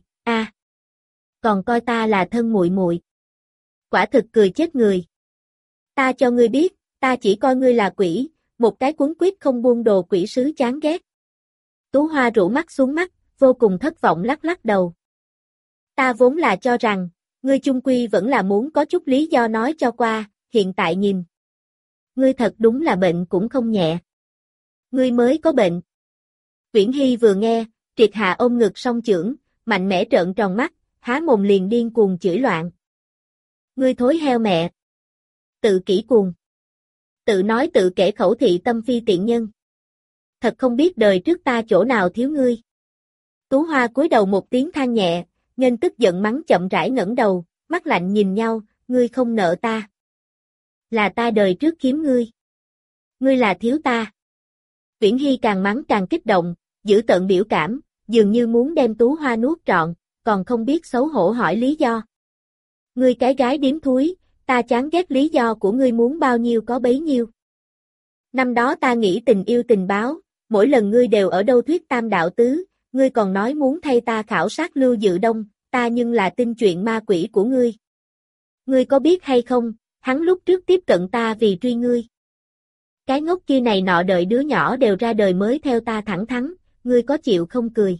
còn coi ta là thân muội muội. Quả thực cười chết người. Ta cho ngươi biết, ta chỉ coi ngươi là quỷ, một cái quấn quýt không buông đồ quỷ sứ chán ghét. Tú Hoa rũ mắt xuống mắt, vô cùng thất vọng lắc lắc đầu. Ta vốn là cho rằng, ngươi chung quy vẫn là muốn có chút lý do nói cho qua, hiện tại nhìn. Ngươi thật đúng là bệnh cũng không nhẹ. Ngươi mới có bệnh. Uyển Hy vừa nghe, triệt hạ ôm ngực song chưởng, mạnh mẽ trợn tròn mắt, há mồm liền điên cuồng chửi loạn. Ngươi thối heo mẹ. Tự kỷ cuồng. Tự nói tự kể khẩu thị tâm phi tiện nhân. Thật không biết đời trước ta chỗ nào thiếu ngươi. Tú Hoa cúi đầu một tiếng than nhẹ, nghênh tức giận mắng chậm rãi ngẩng đầu, mắt lạnh nhìn nhau, ngươi không nợ ta. Là ta đời trước kiếm ngươi. Ngươi là thiếu ta. Uyển Hy càng mắng càng kích động, giữ tợn biểu cảm, dường như muốn đem Tú Hoa nuốt trọn, còn không biết xấu hổ hỏi lý do. Ngươi cái gái điếm thúi, ta chán ghét lý do của ngươi muốn bao nhiêu có bấy nhiêu. Năm đó ta nghĩ tình yêu tình báo, mỗi lần ngươi đều ở đâu thuyết tam đạo tứ, ngươi còn nói muốn thay ta khảo sát Lưu Dự Đông, ta nhưng là tin chuyện ma quỷ của ngươi. Ngươi có biết hay không, hắn lúc trước tiếp cận ta vì truy ngươi. Cái ngốc kia này nọ đợi đứa nhỏ đều ra đời mới theo ta thẳng thắn, ngươi có chịu không cười.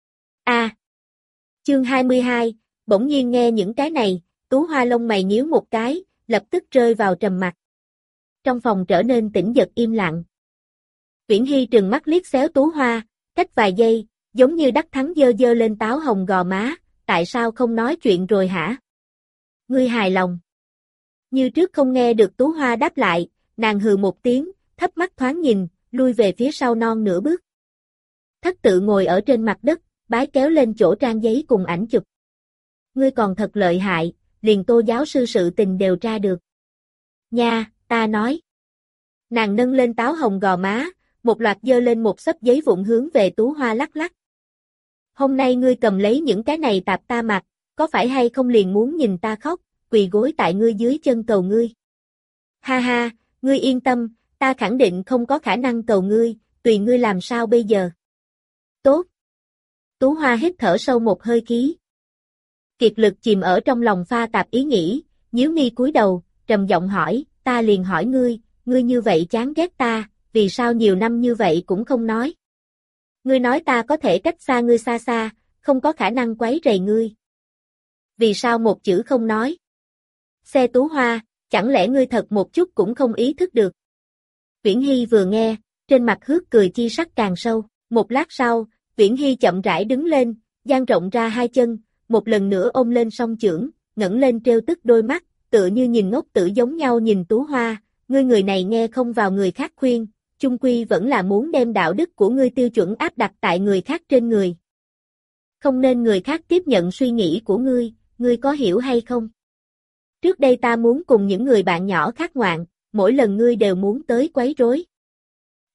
Chương 22, bỗng nhiên nghe những cái này, Tú Hoa lông mày nhíu một cái, lập tức rơi vào trầm mặc. Trong phòng trở nên tĩnh giật im lặng. Uyển Hy trừng mắt liếc xéo Tú Hoa, cách vài giây, giống như đắc thắng dơ dơ lên táo hồng gò má, tại sao không nói chuyện rồi hả? Ngươi hài lòng. Như trước không nghe được Tú Hoa đáp lại, nàng hừ một tiếng, thấp mắt thoáng nhìn, lui về phía sau non nửa bước. Thất tự ngồi ở trên mặt đất, bái kéo lên chỗ trang giấy cùng ảnh chụp. Ngươi còn thật lợi hại, liền Tô giáo sư sự tình đều tra được. Nha, ta nói. Nàng nâng lên táo hồng gò má, một loạt dơ lên một xấp giấy vụn hướng về Tú Hoa lắc lắc. Hôm nay ngươi cầm lấy những cái này tạp ta mặt, có phải hay không liền muốn nhìn ta khóc, quỳ gối tại ngươi dưới chân cầu ngươi. Ha ha, ngươi yên tâm, ta khẳng định không có khả năng cầu ngươi, tùy ngươi làm sao bây giờ. Tốt. Tú Hoa hít thở sâu một hơi khí. Kiệt lực chìm ở trong lòng pha tạp ý nghĩ, nhíu mi cúi đầu, trầm giọng hỏi, ta liền hỏi ngươi, ngươi như vậy chán ghét ta, vì sao nhiều năm như vậy cũng không nói. Ngươi nói ta có thể cách xa ngươi xa xa, không có khả năng quấy rầy ngươi. Vì sao một chữ không nói? Xe Tú Hoa, chẳng lẽ ngươi thật một chút cũng không ý thức được? Uyển Hy vừa nghe, trên mặt hước cười chi sắc càng sâu, một lát sau, Uyển Hy chậm rãi đứng lên, dang rộng ra hai chân, một lần nữa ôm lên song chưởng, ngẩng lên trêu tức đôi mắt, tựa như nhìn ngốc tử giống nhau nhìn Tú Hoa, ngươi người này nghe không vào người khác khuyên, chung quy vẫn là muốn đem đạo đức của ngươi tiêu chuẩn áp đặt tại người khác trên người. Không nên người khác tiếp nhận suy nghĩ của ngươi có hiểu hay không? Trước đây ta muốn cùng những người bạn nhỏ khác ngoạn, mỗi lần ngươi đều muốn tới quấy rối.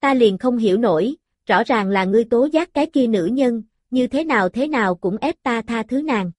Ta liền không hiểu nổi, rõ ràng là ngươi tố giác cái kia nữ nhân, như thế nào cũng ép ta tha thứ nàng.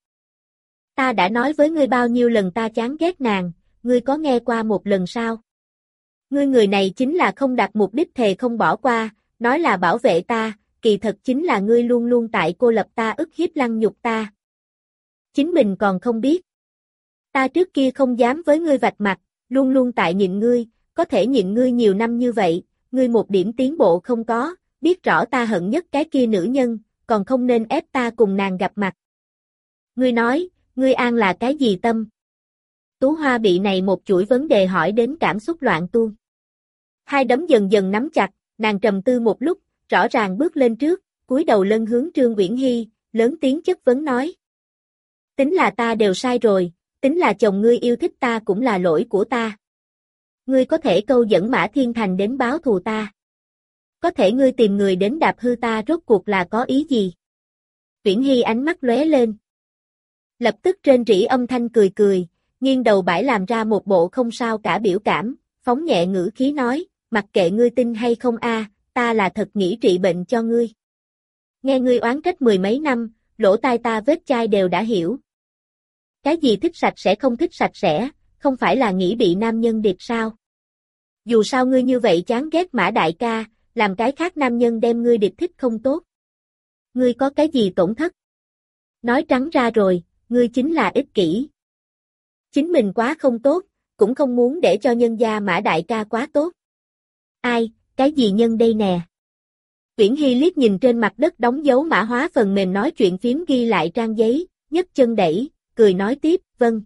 Ta đã nói với ngươi bao nhiêu lần ta chán ghét nàng, ngươi có nghe qua một lần sao? Ngươi người này chính là không đặt mục đích thề không bỏ qua, nói là bảo vệ ta, kỳ thật chính là ngươi luôn luôn tại cô lập ta ức hiếp lăng nhục ta. Chính mình còn không biết. Ta trước kia không dám với ngươi vạch mặt, luôn luôn tại nhịn ngươi, có thể nhịn ngươi nhiều năm như vậy, ngươi một điểm tiến bộ không có, biết rõ ta hận nhất cái kia nữ nhân, còn không nên ép ta cùng nàng gặp mặt. Ngươi nói, ngươi an là cái gì tâm? Tú Hoa bị này một chuỗi vấn đề hỏi đến cảm xúc loạn tuôn. Hai đấm dần dần nắm chặt, nàng trầm tư một lúc, rõ ràng bước lên trước, cúi đầu lân hướng Trương Uyển Hy, lớn tiếng chất vấn nói. Tính là ta đều sai rồi, tính là chồng ngươi yêu thích ta cũng là lỗi của ta. Ngươi có thể câu dẫn Mã Thiên Thành đến báo thù ta. Có thể ngươi tìm người đến đạp hư ta rốt cuộc là có ý gì? Uyển Hy ánh mắt lóe lên. Lập tức trên rỉ âm thanh cười cười, nghiêng đầu bãi làm ra một bộ không sao cả biểu cảm, phóng nhẹ ngữ khí nói, mặc kệ ngươi tin hay không ta là thật nghĩ trị bệnh cho ngươi. Nghe ngươi oán trách mười mấy năm, lỗ tai ta vết chai đều đã hiểu. Cái gì thích sạch sẽ không thích sạch sẽ, không phải là nghĩ bị nam nhân điệp sao? Dù sao ngươi như vậy chán ghét Mã đại ca, làm cái khác nam nhân đem ngươi điệp thích không tốt. Ngươi có cái gì tổn thất? Nói trắng ra rồi, ngươi chính là ích kỷ. Chính mình quá không tốt, cũng không muốn để cho nhân gia Mã đại ca quá tốt. Ai, cái gì nhân đây nè? Uyển Hy liếc nhìn trên mặt đất đóng dấu mã hóa phần mềm nói chuyện phím ghi lại trang giấy, nhấc chân đẩy, cười nói tiếp, vâng.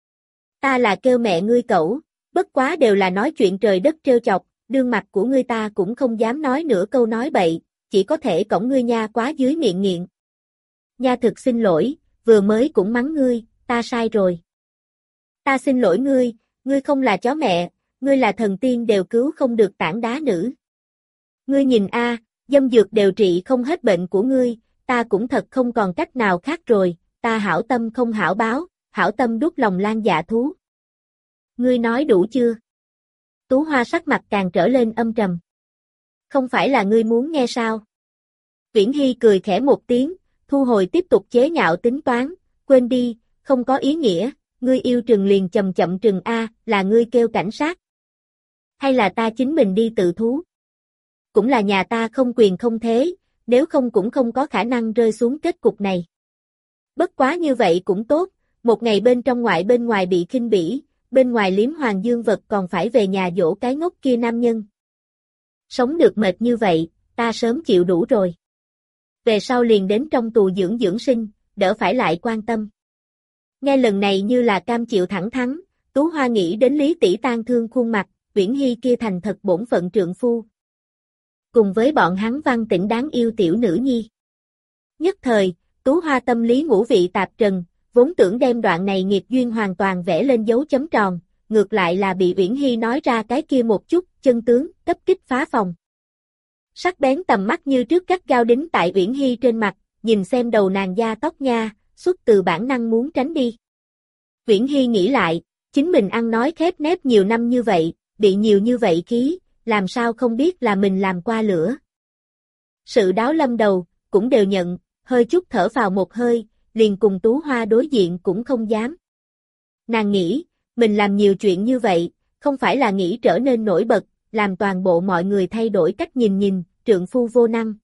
Ta là kêu mẹ ngươi cẩu, bất quá đều là nói chuyện trời đất trêu chọc, đương mặt của ngươi ta cũng không dám nói nửa câu nói bậy, chỉ có thể cõng ngươi nha quá dưới miệng nghiện. Nha thực xin lỗi, vừa mới cũng mắng ngươi, ta sai rồi. Ta xin lỗi ngươi không là chó mẹ, ngươi là thần tiên đều cứu không được tảng đá nữ. Ngươi nhìn dâm dược đều trị không hết bệnh của ngươi, ta cũng thật không còn cách nào khác rồi, ta hảo tâm không hảo báo, hảo tâm đút lòng lan dạ thú. Ngươi nói đủ chưa? Tú Hoa sắc mặt càng trở lên âm trầm. Không phải là ngươi muốn nghe sao? Uyển Hy cười khẽ một tiếng, thu hồi tiếp tục chế nhạo tính toán, quên đi, không có ý nghĩa, ngươi yêu Trừng liền chậm chậm Trừng là ngươi kêu cảnh sát. Hay là ta chính mình đi tự thú? Cũng là nhà ta không quyền không thế, nếu không cũng không có khả năng rơi xuống kết cục này. Bất quá như vậy cũng tốt, một ngày bên trong bên ngoài bị khinh bỉ, bên ngoài liếm hoàng dương vật còn phải về nhà dỗ cái ngốc kia nam nhân. Sống được mệt như vậy, ta sớm chịu đủ rồi. Về sau liền đến trong tù dưỡng sinh, đỡ phải lại quan tâm. Nghe lần này như là cam chịu thẳng thắn, Tú Hoa nghĩ đến Lý tỷ tang thương khuôn mặt, Uyển Hy kia thành thật bổn phận trượng phu. Cùng với bọn hắn văn tĩnh đáng yêu tiểu nữ nhi. Nhất thời, Tú Hoa tâm lý ngũ vị tạp trần, vốn tưởng đem đoạn này nghiệt duyên hoàn toàn vẽ lên dấu chấm tròn, ngược lại là bị Uyển Hy nói ra cái kia một chút, chân tướng, cấp kích phá phòng. Sắc bén tầm mắt như trước gắt gao đính tại Uyển Hy trên mặt, nhìn xem đầu nàng da tóc nha, xuất từ bản năng muốn tránh đi. Uyển Hy nghĩ lại, chính mình ăn nói khép nép nhiều năm như vậy, bị nhiều như vậy khí, làm sao không biết là mình làm qua lửa. Sự đáo lâm đầu, cũng đều nhận, hơi chút thở vào một hơi, liền cùng Tú Hoa đối diện cũng không dám. Nàng nghĩ, mình làm nhiều chuyện như vậy, không phải là nghĩ trở nên nổi bật, làm toàn bộ mọi người thay đổi cách nhìn, trượng phu vô năng.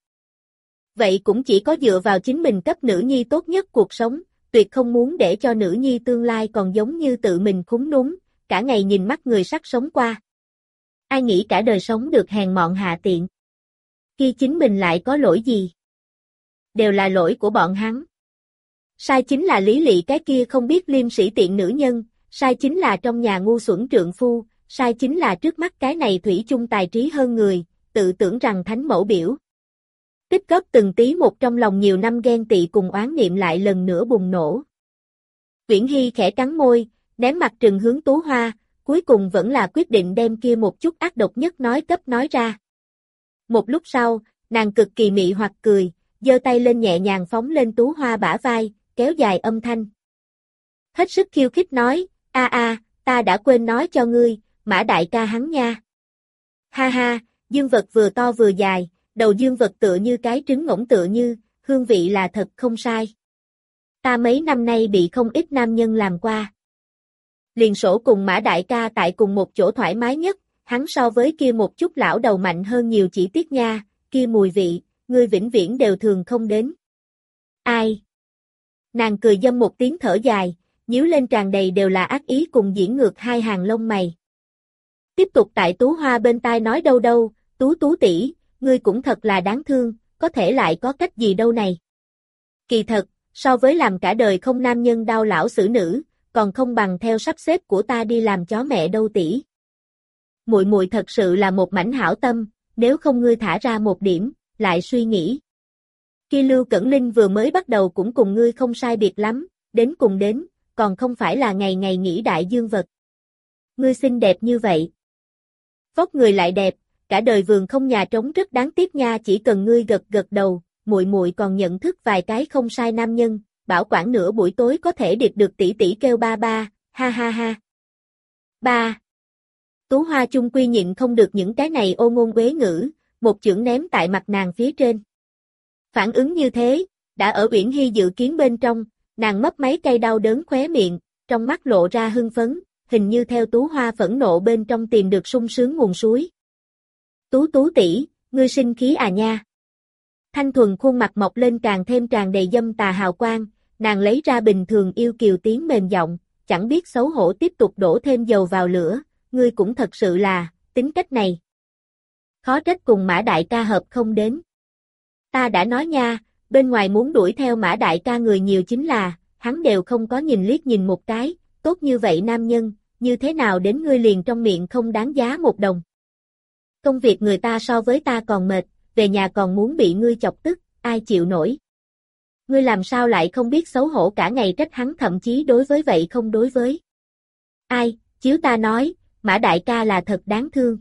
Vậy cũng chỉ có dựa vào chính mình cấp nữ nhi tốt nhất cuộc sống, tuyệt không muốn để cho nữ nhi tương lai còn giống như tự mình khúng núm, cả ngày nhìn mắt người sắc sống qua. Ai nghĩ cả đời sống được hèn mọn hạ tiện. Khi chính mình lại có lỗi gì? Đều là lỗi của bọn hắn. Sai chính là Lý Lị cái kia không biết liêm sĩ tiện nữ nhân, sai chính là trong nhà ngu xuẩn trượng phu, sai chính là trước mắt cái này thủy chung tài trí hơn người, tự tưởng rằng thánh mẫu biểu. Tích góp từng tí một trong lòng nhiều năm ghen tị cùng oán niệm lại lần nữa bùng nổ. Uyển Hy khẽ cắn môi, ném mặt trừng hướng Tú Hoa, cuối cùng vẫn là quyết định đem kia một chút ác độc nhất nói cấp nói ra. Một lúc sau, nàng cực kỳ mị hoặc cười, giơ tay lên nhẹ nhàng phóng lên Tú Hoa bả vai, kéo dài âm thanh. Hết sức khiêu khích nói, ta đã quên nói cho ngươi, Mã đại ca hắn nha. Ha ha, Dương vật vừa to vừa dài, đầu dương vật tựa như cái trứng ngỗng tựa như, hương vị là thật không sai. Ta mấy năm nay bị không ít nam nhân làm qua. Liền sổ cùng Mã đại ca tại cùng một chỗ thoải mái nhất, hắn so với kia một chút lão đầu mạnh hơn nhiều chỉ tiếc nha, kia mùi vị, ngươi vĩnh viễn đều thường không đến. Ai? Nàng cười dâm một tiếng thở dài, nhíu lên tràn đầy đều là ác ý cùng diễn ngược hai hàng lông mày. Tiếp tục tại Tú Hoa bên tai nói đâu đâu, Tú tỷ, ngươi cũng thật là đáng thương, có thể lại có cách gì đâu này. Kỳ thật, so với làm cả đời không nam nhân đau lão xử nữ, còn không bằng theo sắp xếp của ta đi làm chó mẹ đâu tỷ. Muội muội thật sự là một mảnh hảo tâm, nếu không ngươi thả ra một điểm, lại suy nghĩ. Khi Lưu Cẩn Linh vừa mới bắt đầu cũng cùng ngươi không sai biệt lắm, đến cùng đến, còn không phải là ngày ngày nghĩ đại dương vật. Ngươi xinh đẹp như vậy. Vóc người lại đẹp, cả đời vườn không nhà trống rất đáng tiếc nha, chỉ cần ngươi gật gật đầu, muội muội còn nhận thức vài cái không sai nam nhân, bảo quản nửa buổi tối có thể điệp được tỷ tỷ kêu ba ba, ha ha ha. Ba. Tú Hoa chung quy nhịn không được những cái này ô ngôn uế ngữ, một chưởng ném tại mặt nàng phía trên. Phản ứng như thế, đã ở Uyển Hy dự kiến bên trong, nàng mấp máy cây đau đớn khóe miệng, trong mắt lộ ra hưng phấn, hình như theo Tú Hoa phẫn nộ bên trong tìm được sung sướng nguồn suối. Tú tỷ, ngươi sinh khí à nha. Thanh thuần khuôn mặt mọc lên càng thêm tràn đầy dâm tà hào quang, nàng lấy ra bình thường yêu kiều tiếng mềm giọng, chẳng biết xấu hổ tiếp tục đổ thêm dầu vào lửa, ngươi cũng thật sự là, tính cách này. Khó trách cùng Mã đại ca hợp không đến. Ta đã nói nha, bên ngoài muốn đuổi theo Mã đại ca người nhiều chính là, hắn đều không có nhìn liếc nhìn một cái, tốt như vậy nam nhân, như thế nào đến ngươi liền trong miệng không đáng giá một đồng. Công việc người ta so với ta còn mệt, về nhà còn muốn bị ngươi chọc tức, ai chịu nổi. Ngươi làm sao lại không biết xấu hổ cả ngày trách hắn thậm chí đối với vậy không đối với. Ai, chiếu ta nói, Mã đại ca là thật đáng thương.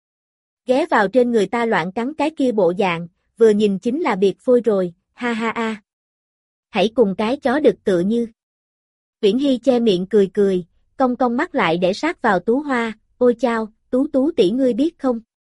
Ghé vào trên người ta loạn cắn cái kia bộ dạng, vừa nhìn chính là biệt phôi rồi, ha ha a. Hãy cùng cái chó đực tựa như. Uyển Hy che miệng cười cười, cong cong mắt lại để sát vào Tú Hoa, ôi chao, Tú tỷ ngươi biết không?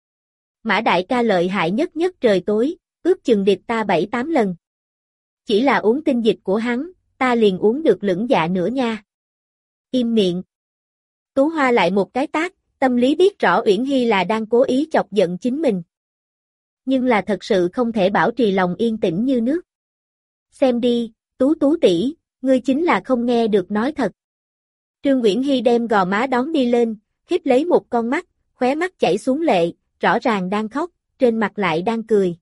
Mã đại ca lợi hại nhất nhất trời tối, ước chừng địch ta 7-8 lần. Chỉ là uống tinh dịch của hắn, ta liền uống được lưỡng dạ nữa nha. Im miệng. Tú Hoa lại một cái tát, tâm lý biết rõ Uyển Hy là đang cố ý chọc giận chính mình. Nhưng là thật sự không thể bảo trì lòng yên tĩnh như nước. Xem đi, Tú tỷ, ngươi chính là không nghe được nói thật. Trương Uyển Hy đem gò má đón đi lên, híp lấy một con mắt, khóe mắt chảy xuống lệ, rõ ràng đang khóc, trên mặt lại đang cười.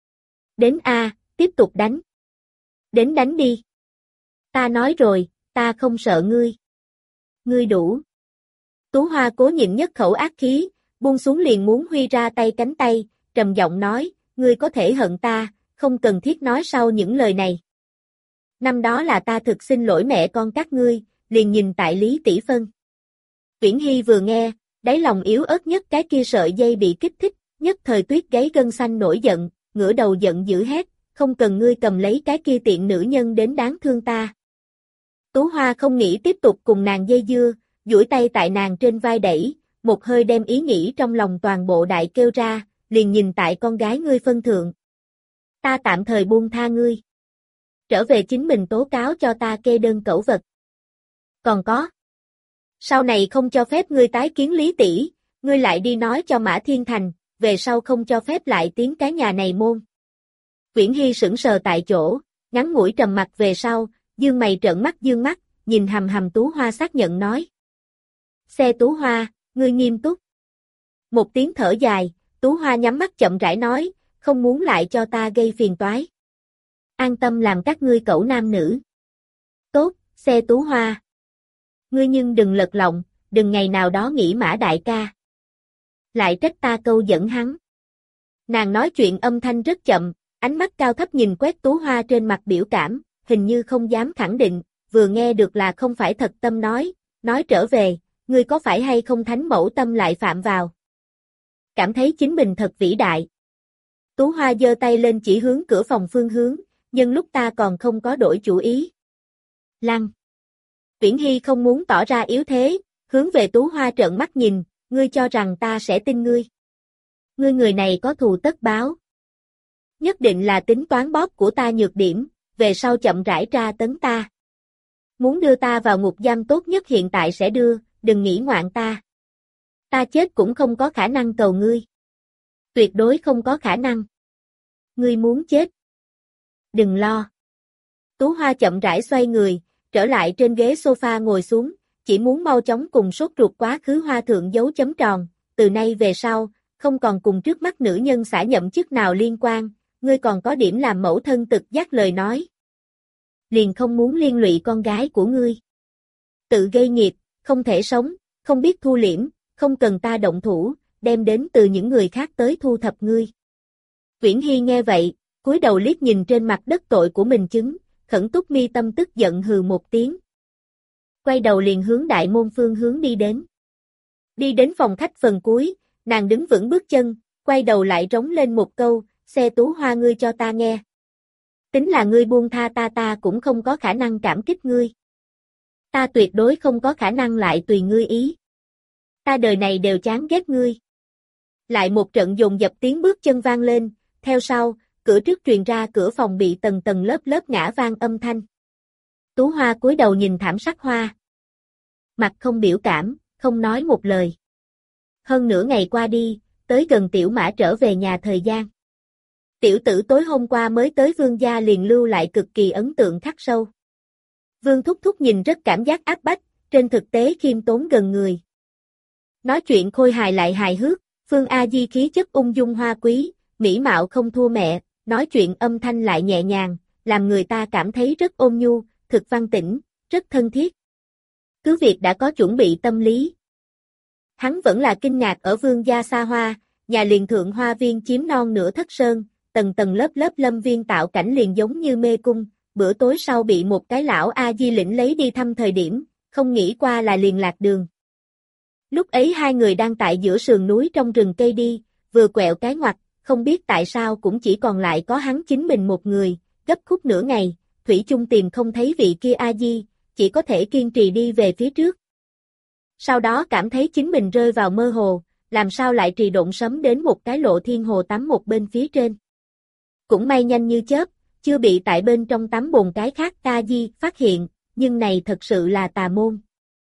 Đến a, tiếp tục đánh. Đến đánh đi. Ta nói rồi, ta không sợ ngươi. Ngươi đủ. Tú Hoa cố nhịn nhất khẩu ác khí, buông xuống liền muốn huy ra tay cánh tay, trầm giọng nói, ngươi có thể hận ta, không cần thiết nói sau những lời này. Năm đó là ta thực xin lỗi mẹ con các ngươi, liền nhìn tại Lý tỷ phân. Uyển Hy vừa nghe, đáy lòng yếu ớt nhất cái kia sợi dây bị kích thích, nhất thời tuyết gáy gân xanh nổi giận, ngửa đầu giận dữ hét, không cần ngươi cầm lấy cái kia tiện nữ nhân đến đáng thương ta. Tú Hoa không nghĩ tiếp tục cùng nàng dây dưa, duỗi tay tại nàng trên vai đẩy, một hơi đem ý nghĩ trong lòng toàn bộ đại kêu ra, liền nhìn tại con gái ngươi phân thượng. Ta tạm thời buông tha ngươi. Trở về chính mình tố cáo cho ta kê đơn cẩu vật. Còn có. Sau này không cho phép ngươi tái kiến Lý tỷ, ngươi lại đi nói cho Mã Thiên Thành, về sau không cho phép lại tiếng cái nhà này môn. Uyển Hy sững sờ tại chỗ, ngắn ngủi trầm mặt về sau, dương mày trợn mắt dương mắt, nhìn hầm hầm Tú Hoa xác nhận nói. Xe Tú Hoa, ngươi nghiêm túc. Một tiếng thở dài, Tú Hoa nhắm mắt chậm rãi nói, không muốn lại cho ta gây phiền toái. An tâm làm các ngươi cẩu nam nữ. Tốt, xe Tú Hoa. Ngươi nhưng đừng lật lọng, đừng ngày nào đó nghĩ Mã đại ca. Lại trách ta câu dẫn hắn. Nàng nói chuyện âm thanh rất chậm, ánh mắt cao thấp nhìn quét Tú Hoa trên mặt biểu cảm, hình như không dám khẳng định, vừa nghe được là không phải thật tâm nói trở về, ngươi có phải hay không thánh mẫu tâm lại phạm vào. Cảm thấy chính mình thật vĩ đại. Tú Hoa giơ tay lên chỉ hướng cửa phòng phương hướng, nhưng lúc ta còn không có đổi chủ ý. Lăng. Uyển Hy không muốn tỏ ra yếu thế, hướng về Tú Hoa trợn mắt nhìn, ngươi cho rằng ta sẽ tin ngươi. Ngươi người này có thù tất báo. Nhất định là tính toán bóp của ta nhược điểm, về sau chậm rãi tra tấn ta. Muốn đưa ta vào ngục giam tốt nhất hiện tại sẽ đưa, đừng nghĩ ngoạn ta. Ta chết cũng không có khả năng cầu ngươi. Tuyệt đối không có khả năng. Ngươi muốn chết. Đừng lo. Tú Hoa chậm rãi xoay người, trở lại trên ghế sofa ngồi xuống, chỉ muốn mau chóng cùng sốt ruột quá khứ Hoa thượng dấu chấm tròn, từ nay về sau, không còn cùng trước mắt nữ nhân xả nhậm chức nào liên quan, ngươi còn có điểm làm mẫu thân tực giác lời nói. Liền không muốn liên lụy con gái của ngươi. Tự gây nghiệp, không thể sống, không biết thu liễm, không cần ta động thủ, đem đến từ những người khác tới thu thập ngươi. Uyển Hy nghe vậy, cúi đầu liếc nhìn trên mặt đất tội của mình chứng, Khẩn Túc mi tâm tức giận hừ một tiếng. Quay đầu liền hướng đại môn phương hướng đi đến. Đi đến phòng khách phần cuối, nàng đứng vững bước chân, quay đầu lại rống lên một câu, xe Tú Hoa ngươi cho ta nghe. Tính là ngươi buông tha ta cũng không có khả năng cảm kích ngươi. Ta tuyệt đối không có khả năng lại tùy ngươi ý. Ta đời này đều chán ghét ngươi. Lại một trận dồn dập tiếng bước chân vang lên, theo sau, cửa trước truyền ra cửa phòng bị tầng tầng lớp lớp ngã vang âm thanh. Tú Hoa cúi đầu nhìn thảm sắc hoa. Mặt không biểu cảm, không nói một lời. Hơn nửa ngày qua đi, tới gần Tiểu Mã trở về nhà thời gian. Tiểu tử tối hôm qua mới tới Vương gia liền lưu lại cực kỳ ấn tượng khắc sâu. Vương Thúc Thúc nhìn rất cảm giác áp bách, trên thực tế khiêm tốn gần người. Nói chuyện khôi hài lại hài hước, Phương A Di khí chất ung dung hoa quý, mỹ mạo không thua mẹ, nói chuyện âm thanh lại nhẹ nhàng, làm người ta cảm thấy rất ôn nhu, thực văn tĩnh, rất thân thiết. Cứ việc đã có chuẩn bị tâm lý. Hắn vẫn là kinh ngạc ở Vương gia xa hoa, nhà liền thượng hoa viên chiếm non nửa thất sơn, tầng tầng lớp lớp lâm viên tạo cảnh liền giống như mê cung, bữa tối sau bị một cái lão A Di lĩnh lấy đi thăm thời điểm, không nghĩ qua là liền lạc đường. Lúc ấy hai người đang tại giữa sườn núi trong rừng cây đi, vừa quẹo cái ngoặt, không biết tại sao cũng chỉ còn lại có hắn chính mình một người, gấp khúc nửa ngày, thủy chung tìm không thấy vị kia A Di, chỉ có thể kiên trì đi về phía trước. Sau đó cảm thấy chính mình rơi vào mơ hồ, làm sao lại trì độn sấm đến một cái lộ thiên hồ tắm một bên phía trên. Cũng may nhanh như chớp, chưa bị tại bên trong tắm bồn cái khác A Di phát hiện, nhưng này thật sự là tà môn.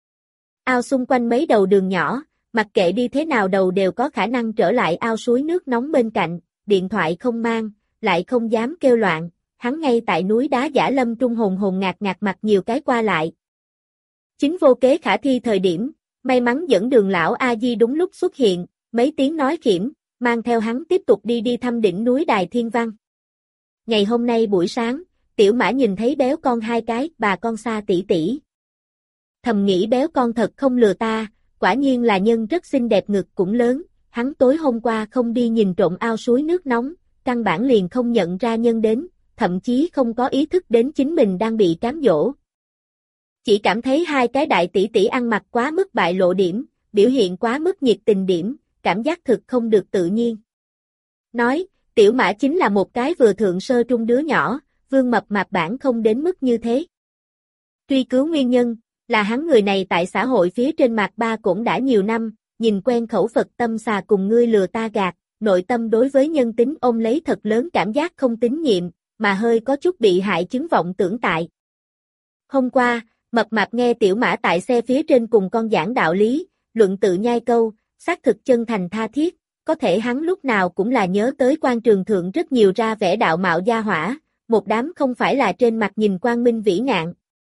Ao xung quanh mấy đầu đường nhỏ, mặc kệ đi thế nào đầu đều có khả năng trở lại ao suối nước nóng bên cạnh, điện thoại không mang, lại không dám kêu loạn, hắn ngay tại núi đá Giả Lâm trung hồn hồn ngạt ngạt mặt nhiều cái qua lại. Chính vô kế khả thi thời điểm, may mắn dẫn đường lão A Di đúng lúc xuất hiện, mấy tiếng nói khiểm, mang theo hắn tiếp tục đi thăm đỉnh núi Đài Thiên Văn. Ngày hôm nay buổi sáng, Tiểu Mã nhìn thấy béo con hai cái, bà con xa tỷ tỷ. Thầm nghĩ béo con thật không lừa ta, quả nhiên là nhân rất xinh đẹp ngực cũng lớn, hắn tối hôm qua không đi nhìn trộm ao suối nước nóng, căn bản liền không nhận ra nhân đến, thậm chí không có ý thức đến chính mình đang bị cám dỗ. Chỉ cảm thấy hai cái đại tỷ tỷ ăn mặc quá mức bại lộ điểm, biểu hiện quá mức nhiệt tình điểm, cảm giác thực không được tự nhiên. Nói, Tiểu Mã chính là một cái vừa thượng sơ trung đứa nhỏ, Vương Mập Mạp bản không đến mức như thế. Truy cứu nguyên nhân, là hắn người này tại xã hội phía trên mặt ba cũng đã nhiều năm, nhìn quen khẩu Phật tâm xà cùng ngươi lừa ta gạt, nội tâm đối với nhân tính ôm lấy thật lớn cảm giác không tín nhiệm, mà hơi có chút bị hại chứng vọng tưởng tại. Hôm qua, Mập Mạp nghe Tiểu Mã tại xe phía trên cùng con giảng đạo lý, luận tự nhai câu, xác thực chân thành tha thiết, có thể hắn lúc nào cũng là nhớ tới quan trường thượng rất nhiều ra vẻ đạo mạo gia hỏa, một đám không phải là trên mặt nhìn quang minh vĩ ngạn.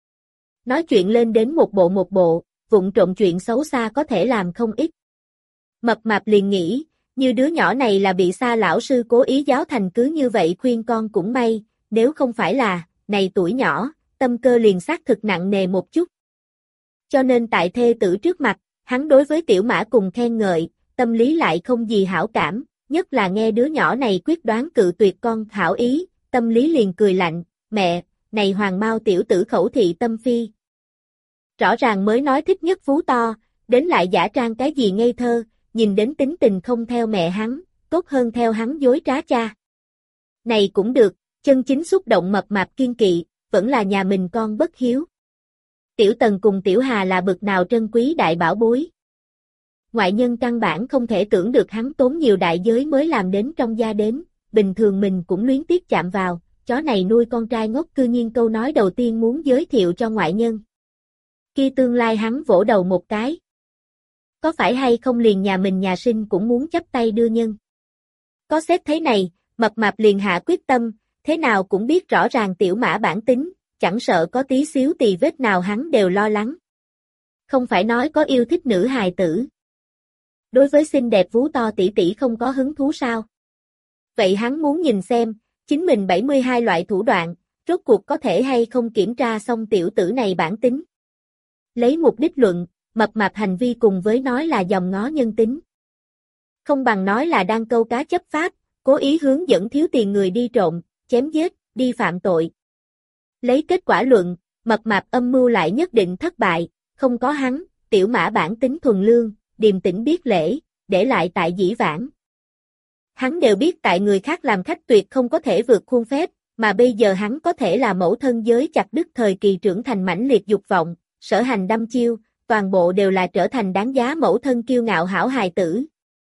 Nói chuyện lên đến một bộ, vụng trộm chuyện xấu xa có thể làm không ít. Mập Mạp liền nghĩ, như đứa nhỏ này là bị Sa lão sư cố ý giáo thành cứ như vậy khuyên con cũng may, nếu không phải là, này tuổi nhỏ, tâm cơ liền xác thực nặng nề một chút. Cho nên tại thê tử trước mặt, hắn đối với Tiểu Mã cùng khen ngợi, tâm lý lại không gì hảo cảm, nhất là nghe đứa nhỏ này quyết đoán cự tuyệt con hảo ý, tâm lý liền cười lạnh, mẹ, này hoàng mau tiểu tử khẩu thị tâm phi. Rõ ràng mới nói thích nhất phú to, đến lại giả trang cái gì ngây thơ, nhìn đến tính tình không theo mẹ hắn, tốt hơn theo hắn dối trá cha. Này cũng được, chân chính xúc động Mập Mạp kiên kỵ, vẫn là nhà mình con bất hiếu. Tiểu Tần cùng Tiểu Hà là bực nào trân quý đại bảo bối. Ngoại nhân căn bản không thể tưởng được hắn tốn nhiều đại giới mới làm đến trong gia đến, bình thường mình cũng luyến tiếc chạm vào, chó này nuôi con trai ngốc cư nhiên câu nói đầu tiên muốn giới thiệu cho ngoại nhân. Kia tương lai hắn vỗ đầu một cái. Có phải hay không liền nhà mình nhà sinh cũng muốn chấp tay đưa nhân. Có sếp thế này, mập mạp liền hạ quyết tâm, thế nào cũng biết rõ ràng tiểu mã bản tính, chẳng sợ có tí xíu tì vết nào hắn đều lo lắng. Không phải nói có yêu thích nữ hài tử. Đối với xinh đẹp vú to tỷ tỷ không có hứng thú sao? Vậy hắn muốn nhìn xem, chính mình 72 loại thủ đoạn, rốt cuộc có thể hay không kiểm tra xong tiểu tử này bản tính. Lấy mục đích luận, mập mạp hành vi cùng với nói là dòm ngó nhân tính. Không bằng nói là đang câu cá chấp pháp, cố ý hướng dẫn thiếu tiền người đi trộm, chém giết, đi phạm tội. Lấy kết quả luận, mập mạp âm mưu lại nhất định thất bại, không có hắn, tiểu mã bản tính thuần lương, điềm tĩnh biết lễ, để lại tại dĩ vãng. Hắn đều biết tại người khác làm khách tuyệt không có thể vượt khuôn phép, mà bây giờ hắn có thể là mẫu thân giới chặt đứt thời kỳ trưởng thành mãnh liệt dục vọng, sở hành đăm chiêu, toàn bộ đều là trở thành đáng giá mẫu thân kiêu ngạo hảo hài tử.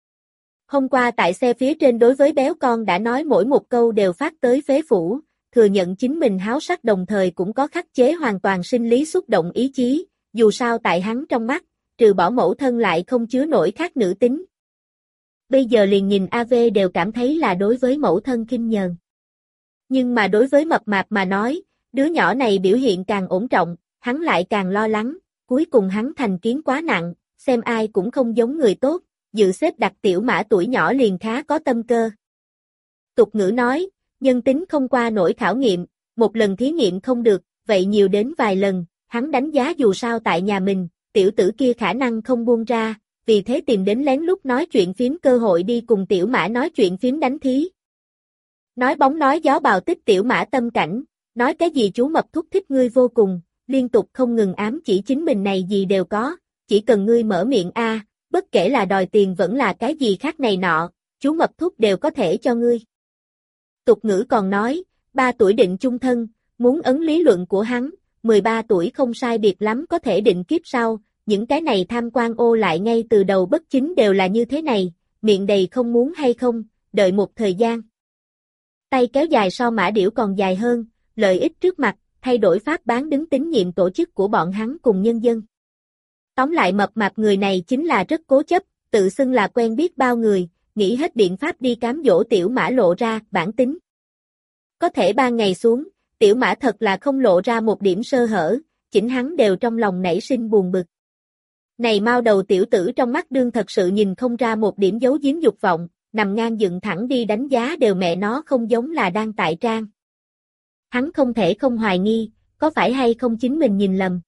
Hôm qua tại xe phía trên đối với béo con đã nói mỗi một câu đều phát tới phế phủ, thừa nhận chính mình háo sắc đồng thời cũng có khắc chế hoàn toàn sinh lý xúc động ý chí, dù sao tại hắn trong mắt, trừ bỏ mẫu thân lại không chứa nổi khác nữ tính. Bây giờ liền nhìn AV đều cảm thấy là đối với mẫu thân khinh nhờn. Nhưng mà đối với mập mạp mà nói, đứa nhỏ này biểu hiện càng ổn trọng, hắn lại càng lo lắng, cuối cùng hắn thành kiến quá nặng, xem ai cũng không giống người tốt, dự xếp đặt tiểu mã tuổi nhỏ liền khá có tâm cơ. Tục ngữ nói, nhân tính không qua nổi khảo nghiệm, một lần thí nghiệm không được, vậy nhiều đến vài lần, hắn đánh giá dù sao tại nhà mình, tiểu tử kia khả năng không buông ra, vì thế tìm đến lén lút nói chuyện phím cơ hội đi cùng tiểu mã nói chuyện phím đánh thí. Nói bóng nói gió bào tích tiểu mã tâm cảnh, nói cái gì chú mập thúc thích ngươi vô cùng, liên tục không ngừng ám chỉ chính mình này gì đều có, chỉ cần ngươi mở miệng a, bất kể là đòi tiền vẫn là cái gì khác này nọ, chú mập thúc đều có thể cho ngươi. Tục ngữ còn nói, 3 tuổi định chung thân, muốn ấn lý luận của hắn, 13 tuổi không sai biệt lắm có thể định kiếp sau, những cái này tham quan ô lại ngay từ đầu bất chính đều là như thế này, miệng đầy không muốn hay không, đợi một thời gian. Tay kéo dài so mã điểu còn dài hơn, lợi ích trước mặt, thay đổi pháp bán đứng tín nhiệm tổ chức của bọn hắn cùng nhân dân. Tóm lại mập mạp người này chính là rất cố chấp, tự xưng là quen biết bao người, nghĩ hết biện pháp đi cám dỗ tiểu mã lộ ra bản tính. Có thể 3 ngày xuống, tiểu mã thật là không lộ ra một điểm sơ hở, chỉnh hắn đều trong lòng nảy sinh buồn bực. Này mau đầu tiểu tử trong mắt đương thật sự nhìn không ra một điểm giấu giếm dục vọng, nằm ngang dựng thẳng đi đánh giá đều mẹ nó không giống là đang tại trang. Hắn không thể không hoài nghi, có phải hay không chính mình nhìn lầm.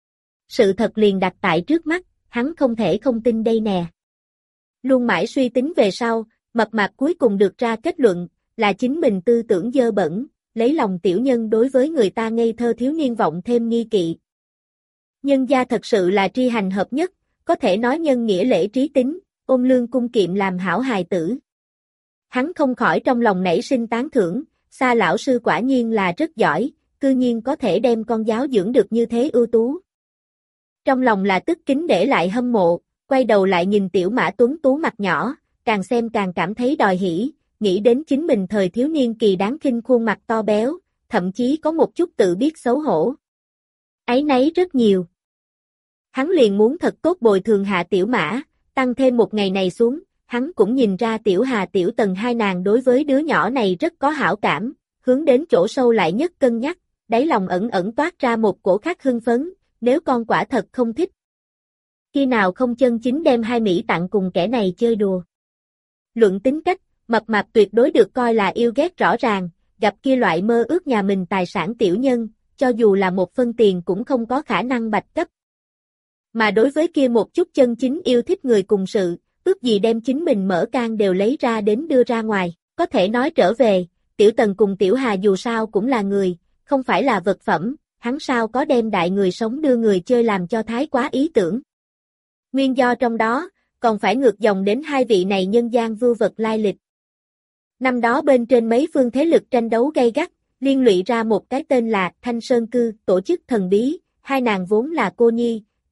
Sự thật liền đặt tại trước mắt, hắn không thể không tin đây nè. Luôn mãi suy tính về sau, mập mạp cuối cùng được ra kết luận, là chính mình tư tưởng dơ bẩn, lấy lòng tiểu nhân đối với người ta ngây thơ thiếu niên vọng thêm nghi kỵ. Nhân gia thật sự là tri hành hợp nhất, có thể nói nhân nghĩa lễ trí tính, ôn lương cung kiệm làm hảo hài tử. Hắn không khỏi trong lòng nảy sinh tán thưởng, Sa lão sư quả nhiên là rất giỏi, cư nhiên có thể đem con giáo dưỡng được như thế ưu tú. Trong lòng là tức kính để lại hâm mộ, quay đầu lại nhìn tiểu mã tuấn tú mặt nhỏ, càng xem càng cảm thấy đòi hỉ, nghĩ đến chính mình thời thiếu niên kỳ đáng khinh khuôn mặt to béo, thậm chí có một chút tự biết xấu hổ. Áy náy rất nhiều. Hắn liền muốn thật tốt bồi thường hạ tiểu mã, tăng thêm một ngày này xuống, hắn cũng nhìn ra tiểu Hà tiểu Tần hai nàng đối với đứa nhỏ này rất có hảo cảm, hướng đến chỗ sâu lại nhất cân nhắc, đáy lòng ẩn ẩn toát ra một cổ khác hưng phấn, nếu con quả thật không thích. Khi nào không chân chính đem hai Mỹ tặng cùng kẻ này chơi đùa. Luận tính cách, mập mạp tuyệt đối được coi là yêu ghét rõ ràng, gặp kia loại mơ ước nhà mình tài sản tiểu nhân, cho dù là một phân tiền cũng không có khả năng bạch cấp. Mà đối với kia một chút chân chính yêu thích người cùng sự, ước gì đem chính mình mở can đều lấy ra đến đưa ra ngoài, có thể nói trở về, tiểu Tần cùng tiểu Hà dù sao cũng là người, không phải là vật phẩm, hắn sao có đem đại người sống đưa người chơi làm cho thái quá ý tưởng. Nguyên do trong đó, còn phải ngược dòng đến hai vị này nhân gian vưu vật lai lịch. Năm đó bên trên mấy phương thế lực tranh đấu gay gắt, liên lụy ra một cái tên là Thanh Sơn Cư, tổ chức thần bí, hai nàng vốn là cô nhi,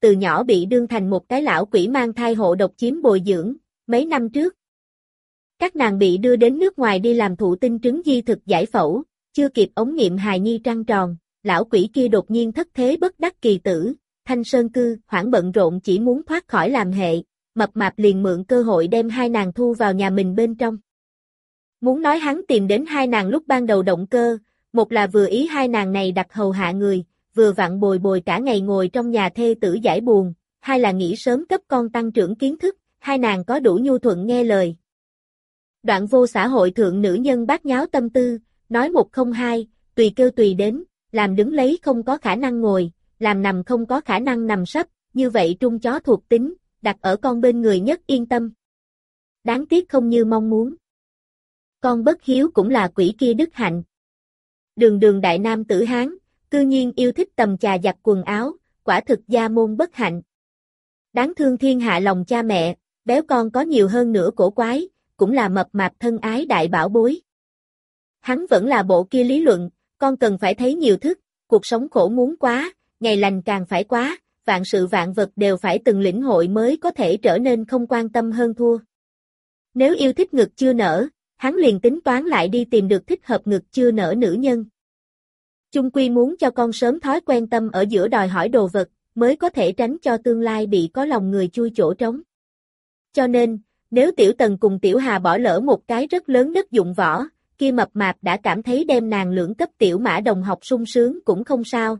từ nhỏ bị đương thành một cái lão quỷ mang thai hộ độc chiếm bồi dưỡng, mấy năm trước. Các nàng bị đưa đến nước ngoài đi làm thụ tinh trứng di thực giải phẫu, chưa kịp ống nghiệm hài nhi trăng tròn, lão quỷ kia đột nhiên thất thế bất đắc kỳ tử, Thanh Sơn Cư hoảng bận rộn chỉ muốn thoát khỏi làm hệ, Mập Mạp liền mượn cơ hội đem hai nàng thu vào nhà mình bên trong. Muốn nói hắn tìm đến hai nàng lúc ban đầu động cơ, một là vừa ý hai nàng này đặt hầu hạ người, vừa vặn bồi bồi cả ngày ngồi trong nhà thê tử giải buồn, hai là nghĩ sớm cấp con tăng trưởng kiến thức, hai nàng có đủ nhu thuận nghe lời. Đoạn vô xã hội thượng nữ nhân bát nháo tâm tư, nói một không hai, tùy kêu tùy đến, làm đứng lấy không có khả năng ngồi, làm nằm không có khả năng nằm sấp, như vậy trung chó thuộc tính, đặt ở con bên người nhất yên tâm. Đáng tiếc không như mong muốn. Con bất hiếu cũng là quỷ kia đức hạnh. Đường đường đại nam tử Hán, cư nhiên yêu thích tầm chà giặt quần áo, quả thực gia môn bất hạnh. Đáng thương thiên hạ lòng cha mẹ, béo con có nhiều hơn nữa cổ quái, cũng là Mập Mạp thân ái đại bảo bối. Hắn vẫn là bộ kia lý luận, con cần phải thấy nhiều thức, cuộc sống khổ muốn quá, ngày lành càng phải quá, vạn sự vạn vật đều phải từng lĩnh hội mới có thể trở nên không quan tâm hơn thua. Nếu yêu thích ngực chưa nở, hắn liền tính toán lại đi tìm được thích hợp ngực chưa nở nữ nhân. Chung quy muốn cho con sớm thói quen tâm ở giữa đòi hỏi đồ vật, mới có thể tránh cho tương lai bị có lòng người chui chỗ trống. Cho nên, nếu Tiểu Tần cùng Tiểu Hà bỏ lỡ một cái rất lớn đất dụng võ, kia Mập Mạp đã cảm thấy đem nàng lưỡng cấp tiểu mã đồng học sung sướng cũng không sao.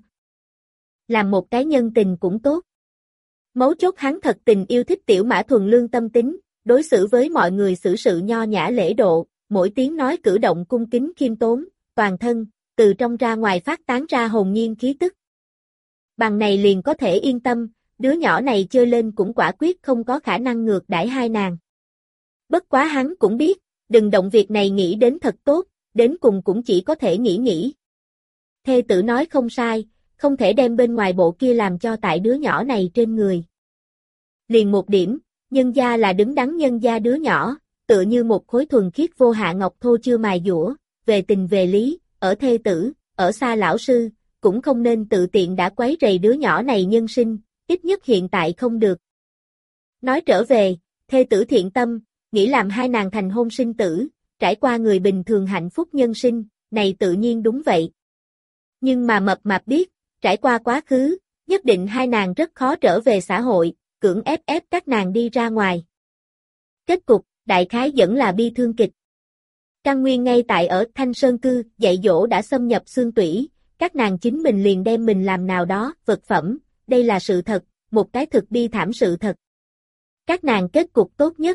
Làm một cái nhân tình cũng tốt. Mấu chốt hắn thật tình yêu thích tiểu mã thuần lương tâm tính, đối xử với mọi người xử sự nho nhã lễ độ, mỗi tiếng nói cử động cung kính khiêm tốn, toàn thân, từ trong ra ngoài phát tán ra hồn nhiên khí tức. Bằng này liền có thể yên tâm, đứa nhỏ này chơi lên cũng quả quyết không có khả năng ngược đãi hai nàng. Bất quá hắn cũng biết, đừng động việc này nghĩ đến thật tốt, đến cùng cũng chỉ có thể nghĩ. Thê tử nói không sai, không thể đem bên ngoài bộ kia làm cho tại đứa nhỏ này trên người. Liền một điểm, nhân gia là đứng đắn nhân gia đứa nhỏ, tựa như một khối thuần khiết vô hạ ngọc thô chưa mài dũa, về tình về lý, ở thê tử, ở xa lão sư, cũng không nên tự tiện đã quấy rầy đứa nhỏ này nhân sinh, ít nhất hiện tại không được. Nói trở về, thê tử thiện tâm, nghĩ làm hai nàng thành hôn sinh tử, trải qua người bình thường hạnh phúc nhân sinh, này tự nhiên đúng vậy. Nhưng mà Mập Mạp biết, trải qua quá khứ, nhất định hai nàng rất khó trở về xã hội, cưỡng ép các nàng đi ra ngoài. Kết cục, đại khái vẫn là bi thương kịch. Căn nguyên ngay tại ở Thanh Sơn Cư, dạy dỗ đã xâm nhập xương tủy, các nàng chính mình liền đem mình làm nào đó, vật phẩm, đây là sự thật, một cái thực bi thảm sự thật. Các nàng kết cục tốt nhất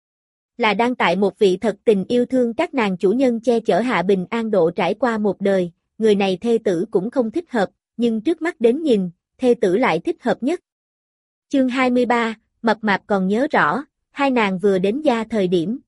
là đang tại một vị thật tình yêu thương các nàng chủ nhân che chở hạ bình an độ trải qua một đời, người này thê tử cũng không thích hợp, nhưng trước mắt đến nhìn, thê tử lại thích hợp nhất. Chương 23, Mập Mạp còn nhớ rõ, hai nàng vừa đến gia thời điểm.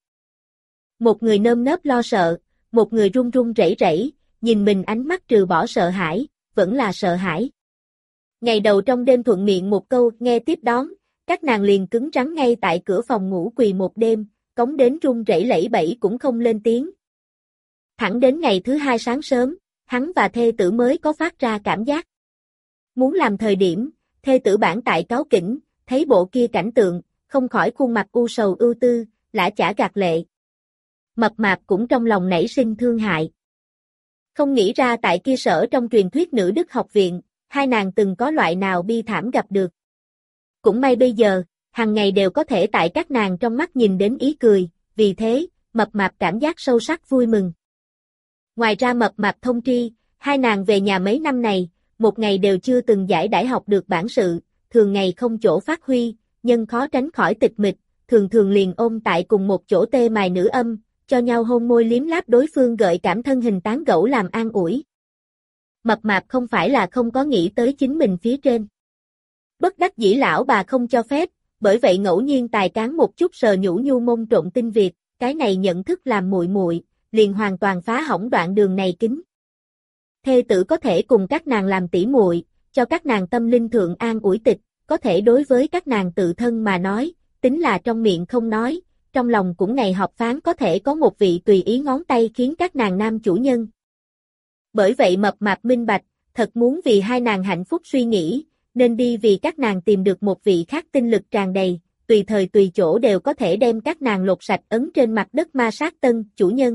Một người nơm nớp lo sợ, một người run run rẩy rẩy, nhìn mình ánh mắt trừ bỏ sợ hãi, vẫn là sợ hãi. Ngày đầu trong đêm thuận miệng một câu nghe tiếp đón, các nàng liền cứng rắn ngay tại cửa phòng ngủ quỳ một đêm, cống đến run rẩy lẩy bẩy cũng không lên tiếng. Thẳng đến ngày thứ hai sáng sớm, hắn và thê tử mới có phát ra cảm giác. Muốn làm thời điểm, thê tử bản tại cáo kỉnh, thấy bộ kia cảnh tượng, không khỏi khuôn mặt u sầu ưu tư, lã chả gạt lệ. Mập Mạp cũng trong lòng nảy sinh thương hại. Không nghĩ ra tại kia sở trong truyền thuyết nữ đức học viện, hai nàng từng có loại nào bi thảm gặp được. Cũng may bây giờ, hàng ngày đều có thể tại các nàng trong mắt nhìn đến ý cười, vì thế, Mập Mạp cảm giác sâu sắc vui mừng. Ngoài ra Mập Mạp thông tri, hai nàng về nhà mấy năm này, một ngày đều chưa từng giải đãi học được bản sự, thường ngày không chỗ phát huy, nhân khó tránh khỏi tịch mịch, thường thường liền ôm tại cùng một chỗ tê mài nữ âm, cho nhau hôn môi liếm láp đối phương gợi cảm thân hình tán gẫu làm an ủi. Mập Mạp không phải là không có nghĩ tới chính mình phía trên. Bất đắc dĩ lão bà không cho phép, bởi vậy ngẫu nhiên tài cán một chút sờ nhũ nhu mông trộn tinh Việt, cái này nhận thức làm muội muội, liền hoàn toàn phá hỏng đoạn đường này kính. Thê tử có thể cùng các nàng làm tỉ muội, cho các nàng tâm linh thượng an ủi tịch, có thể đối với các nàng tự thân mà nói, tính là trong miệng không nói, trong lòng cũng ngày họp phán có thể có một vị tùy ý ngón tay khiến các nàng nam chủ nhân. Bởi vậy Mập Mạp minh bạch, thật muốn vì hai nàng hạnh phúc suy nghĩ, nên đi vì các nàng tìm được một vị khác tinh lực tràn đầy, tùy thời tùy chỗ đều có thể đem các nàng lột sạch ấn trên mặt đất ma sát tân chủ nhân.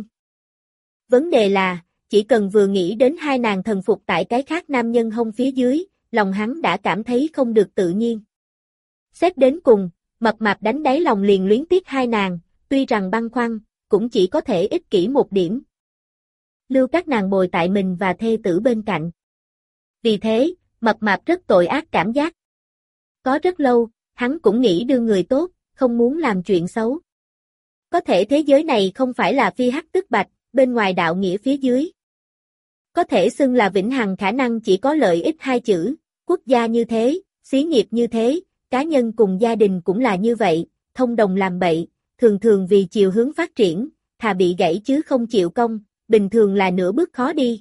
Vấn đề là, chỉ cần vừa nghĩ đến hai nàng thần phục tại cái khác nam nhân hông phía dưới, lòng hắn đã cảm thấy không được tự nhiên. Xét đến cùng, Mập Mạp đánh đáy lòng liền luyến tiếc hai nàng, tuy rằng băn khoăn, cũng chỉ có thể ích kỷ một điểm. Lưu các nàng bồi tại mình và thê tử bên cạnh. Vì thế, Mập Mạp rất tội ác cảm giác. Có rất lâu, hắn cũng nghĩ đưa người tốt, không muốn làm chuyện xấu. Có thể thế giới này không phải là phi hắc tức bạch, bên ngoài đạo nghĩa phía dưới. Có thể xưng là vĩnh hằng khả năng chỉ có lợi ích hai chữ, quốc gia như thế, xí nghiệp như thế, cá nhân cùng gia đình cũng là như vậy, thông đồng làm bậy, thường thường vì chiều hướng phát triển, thà bị gãy chứ không chịu công, bình thường là nửa bước khó đi.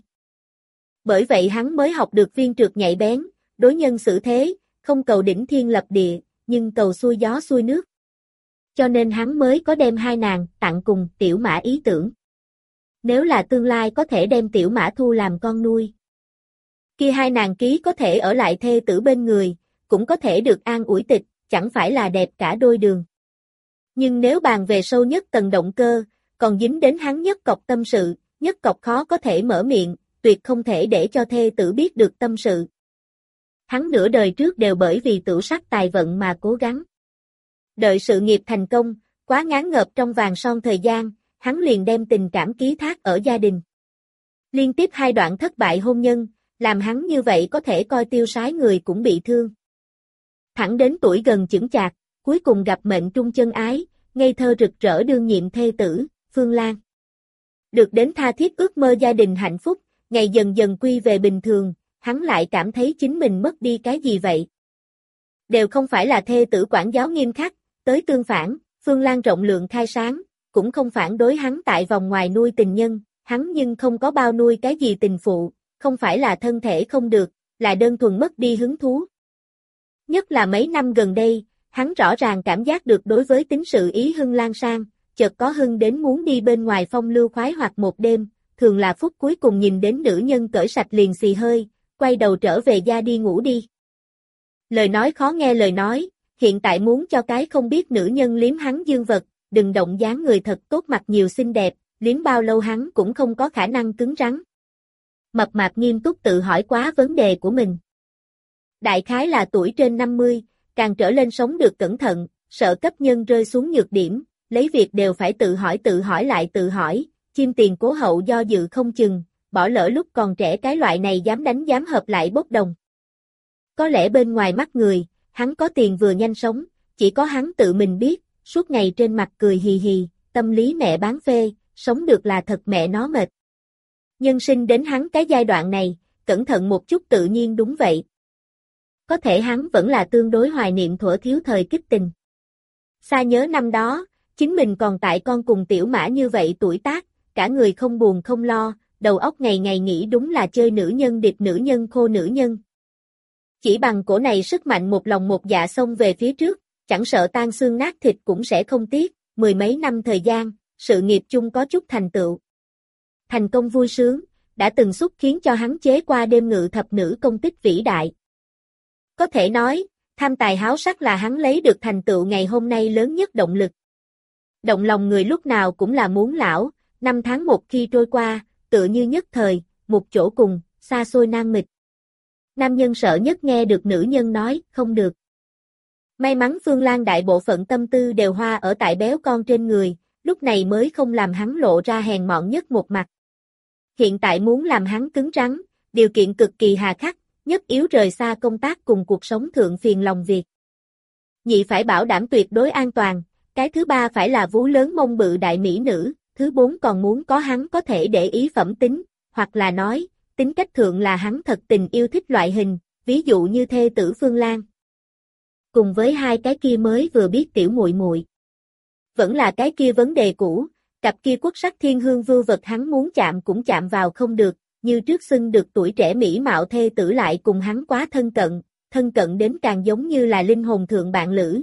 Bởi vậy hắn mới học được viên trượt nhạy bén, đối nhân xử thế, không cầu đỉnh thiên lập địa, nhưng cầu xuôi gió xuôi nước. Cho nên hắn mới có đem hai nàng tặng cùng Tiểu Mã ý tưởng. Nếu là tương lai có thể đem Tiểu Mã thu làm con nuôi. Kia hai nàng ký có thể ở lại thê tử bên người, cũng có thể được an ủi tịch, chẳng phải là đẹp cả đôi đường. Nhưng nếu bàn về sâu nhất tầng động cơ, còn dính đến hắn nhất cọc tâm sự, nhất cọc khó có thể mở miệng, tuyệt không thể để cho thê tử biết được tâm sự. Hắn nửa đời trước đều bởi vì tửu sắc tài vận mà cố gắng. Đợi sự nghiệp thành công, quá ngán ngợp trong vàng son thời gian, hắn liền đem tình cảm ký thác ở gia đình. Liên tiếp hai đoạn thất bại hôn nhân, làm hắn như vậy có thể coi tiêu sái người cũng bị thương. Thẳng đến tuổi gần chững chạc, cuối cùng gặp mệnh trung chân ái, ngây thơ rực rỡ đương nhiệm thê tử, Phương Lan. Được đến tha thiết ước mơ gia đình hạnh phúc, ngày dần dần quy về bình thường, hắn lại cảm thấy chính mình mất đi cái gì vậy. Đều không phải là thê tử quản giáo nghiêm khắc, tới tương phản, Phương Lan rộng lượng khai sáng, cũng không phản đối hắn tại vòng ngoài nuôi tình nhân, hắn nhưng không có bao nuôi cái gì tình phụ, không phải là thân thể không được, là đơn thuần mất đi hứng thú. Nhất là mấy năm gần đây, hắn rõ ràng cảm giác được đối với tính sự ý hưng lan sang, chợt có hưng đến muốn đi bên ngoài phong lưu khoái hoặc một đêm, thường là phút cuối cùng nhìn đến nữ nhân cởi sạch liền xì hơi, quay đầu trở về gia đi ngủ đi. Lời nói khó nghe lời nói, hiện tại muốn cho cái không biết nữ nhân liếm hắn dương vật, đừng động dáng người thật tốt mặt nhiều xinh đẹp, liếm bao lâu hắn cũng không có khả năng cứng rắn. Mập Mạp nghiêm túc tự hỏi quá vấn đề của mình. Đại khái là tuổi trên 50, càng trở lên sống được cẩn thận, sợ cấp nhân rơi xuống nhược điểm, lấy việc đều phải tự hỏi lại tự hỏi, chim tiền cố hậu do dự không chừng, bỏ lỡ lúc còn trẻ cái loại này dám đánh dám hợp lại bốc đồng. Có lẽ bên ngoài mắt người, hắn có tiền vừa nhanh sống, chỉ có hắn tự mình biết, suốt ngày trên mặt cười hì hì, tâm lý mẹ bán phê, sống được là thật mẹ nó mệt. Nhân sinh đến hắn cái giai đoạn này, cẩn thận một chút tự nhiên đúng vậy. Có thể hắn vẫn là tương đối hoài niệm thuở thiếu thời kích tình. Xa nhớ năm đó, chính mình còn tại con cùng Tiểu Mã như vậy tuổi tác, cả người không buồn không lo, đầu óc ngày ngày nghĩ đúng là chơi nữ nhân điệp nữ nhân khô nữ nhân. Chỉ bằng cổ này sức mạnh một lòng một dạ xông về phía trước, chẳng sợ tan xương nát thịt cũng sẽ không tiếc, mười mấy năm thời gian, sự nghiệp chung có chút thành tựu. Thành công vui sướng, đã từng xúc khiến cho hắn chế qua đêm ngự thập nữ công tích vĩ đại. Có thể nói, tham tài háo sắc là hắn lấy được thành tựu ngày hôm nay lớn nhất động lực. Động lòng người lúc nào cũng là muốn lão, năm tháng một khi trôi qua, tựa như nhất thời, một chỗ cùng, xa xôi nan mịch. Nam nhân sợ nhất nghe được nữ nhân nói, không được. May mắn Phương Lan đại bộ phận tâm tư đều hoa ở tại béo con trên người, lúc này mới không làm hắn lộ ra hèn mọn nhất một mặt. Hiện tại muốn làm hắn cứng rắn, điều kiện cực kỳ hà khắc, nhất yếu rời xa công tác cùng cuộc sống thượng phiền lòng việc. Nhị phải bảo đảm tuyệt đối an toàn, cái thứ ba phải là vú lớn mông bự đại mỹ nữ, thứ bốn còn muốn có hắn có thể để ý phẩm tính, hoặc là nói, tính cách thượng là hắn thật tình yêu thích loại hình, ví dụ như thê tử Phương Lan. Cùng với hai cái kia mới vừa biết tiểu muội muội. Vẫn là cái kia vấn đề cũ, cặp kia quốc sắc thiên hương vưu vật hắn muốn chạm cũng chạm vào không được, như trước xưng được tuổi trẻ mỹ mạo thê tử lại cùng hắn quá thân cận đến càng giống như là linh hồn thượng bạn lữ.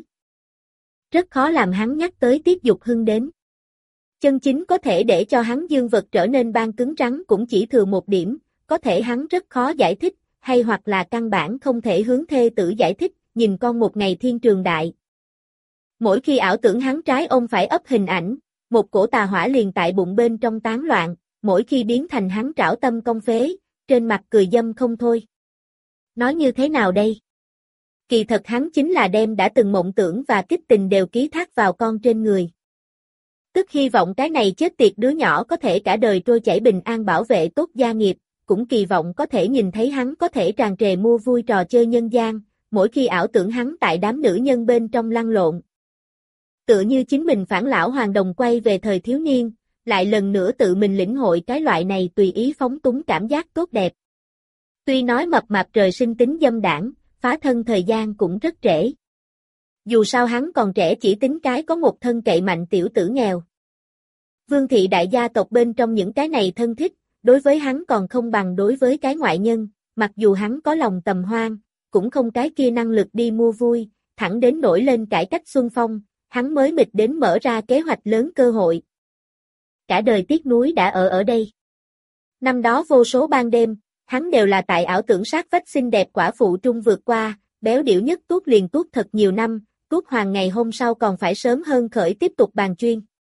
Rất khó làm hắn nhắc tới tiết dục hưng đến. Chân chính có thể để cho hắn dương vật trở nên ban cứng rắn cũng chỉ thừa một điểm, có thể hắn rất khó giải thích, hay hoặc là căn bản không thể hướng thê tử giải thích, nhìn con một ngày thiên trường đại. Mỗi khi ảo tưởng hắn trái ôm phải ấp hình ảnh, một cổ tà hỏa liền tại bụng bên trong tán loạn, mỗi khi biến thành hắn trảo tâm công phế, trên mặt cười dâm không thôi. Nói như thế nào đây? Kỳ thật hắn chính là đem đã từng mộng tưởng và kích tình đều ký thác vào con trên người. Tức hy vọng cái này chết tiệt đứa nhỏ có thể cả đời trôi chảy bình an bảo vệ tốt gia nghiệp, cũng kỳ vọng có thể nhìn thấy hắn có thể tràn trề mua vui trò chơi nhân gian, mỗi khi ảo tưởng hắn tại đám nữ nhân bên trong lăn lộn. Tựa như chính mình phản lão hoàng đồng quay về thời thiếu niên, lại lần nữa tự mình lĩnh hội cái loại này tùy ý phóng túng cảm giác tốt đẹp. Tuy nói mập mạp trời sinh tính dâm đảng, phá thân thời gian cũng rất trễ. Dù sao hắn còn trẻ chỉ tính cái có một thân cậy mạnh tiểu tử nghèo. Vương thị đại gia tộc bên trong những cái này thân thích, đối với hắn còn không bằng đối với cái ngoại nhân, mặc dù hắn có lòng tầm hoan, cũng không cái kia năng lực đi mua vui, thẳng đến nổi lên cải cách xuân phong, hắn mới mịch đến mở ra kế hoạch lớn cơ hội. Cả đời tiếc nuối đã ở đây. Năm đó vô số ban đêm, hắn đều là tại ảo tưởng sát vách xinh đẹp quả phụ trung vượt qua, béo điểu nhất tuốt liền tuốt thật nhiều năm, tuốt hoàng ngày hôm sau còn phải sớm hơn khởi tiếp tục bàn chuyên.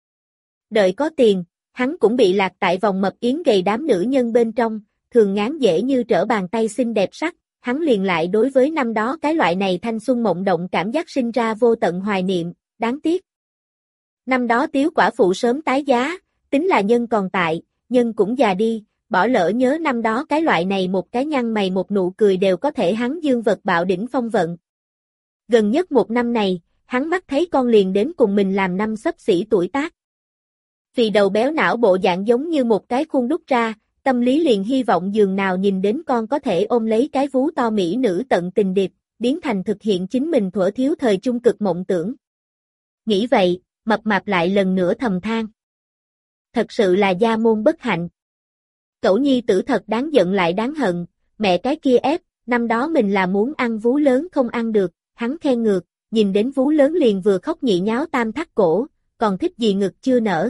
Đợi có tiền, hắn cũng bị lạc tại vòng mập yến gầy đám nữ nhân bên trong, thường ngán dễ như trở bàn tay xinh đẹp sắc, hắn liền lại đối với năm đó cái loại này thanh xuân mộng động cảm giác sinh ra vô tận hoài niệm, đáng tiếc. Năm đó tiếu quả phụ sớm tái giá, tính là nhân còn tại, nhân cũng già đi, bỏ lỡ nhớ năm đó cái loại này một cái nhăn mày một nụ cười đều có thể hắn dương vật bạo đỉnh phong vận. Gần nhất một năm này, hắn mắt thấy con liền đến cùng mình làm năm xấp xỉ tuổi tác. Vì đầu béo não bộ dạng giống như một cái khuôn đúc ra, tâm lý liền hy vọng giường nào nhìn đến con có thể ôm lấy cái vú to mỹ nữ tận tình điệp, biến thành thực hiện chính mình thuở thiếu thời trung cực mộng tưởng. Nghĩ vậy, mập mạp lại lần nữa thầm than. Thật sự là gia môn bất hạnh. Cẩu nhi tử thật đáng giận lại đáng hận, mẹ cái kia ép, năm đó mình là muốn ăn vú lớn không ăn được, hắn khen ngược, nhìn đến vú lớn liền vừa khóc nhị nháo tam thắt cổ, còn thích gì ngực chưa nở.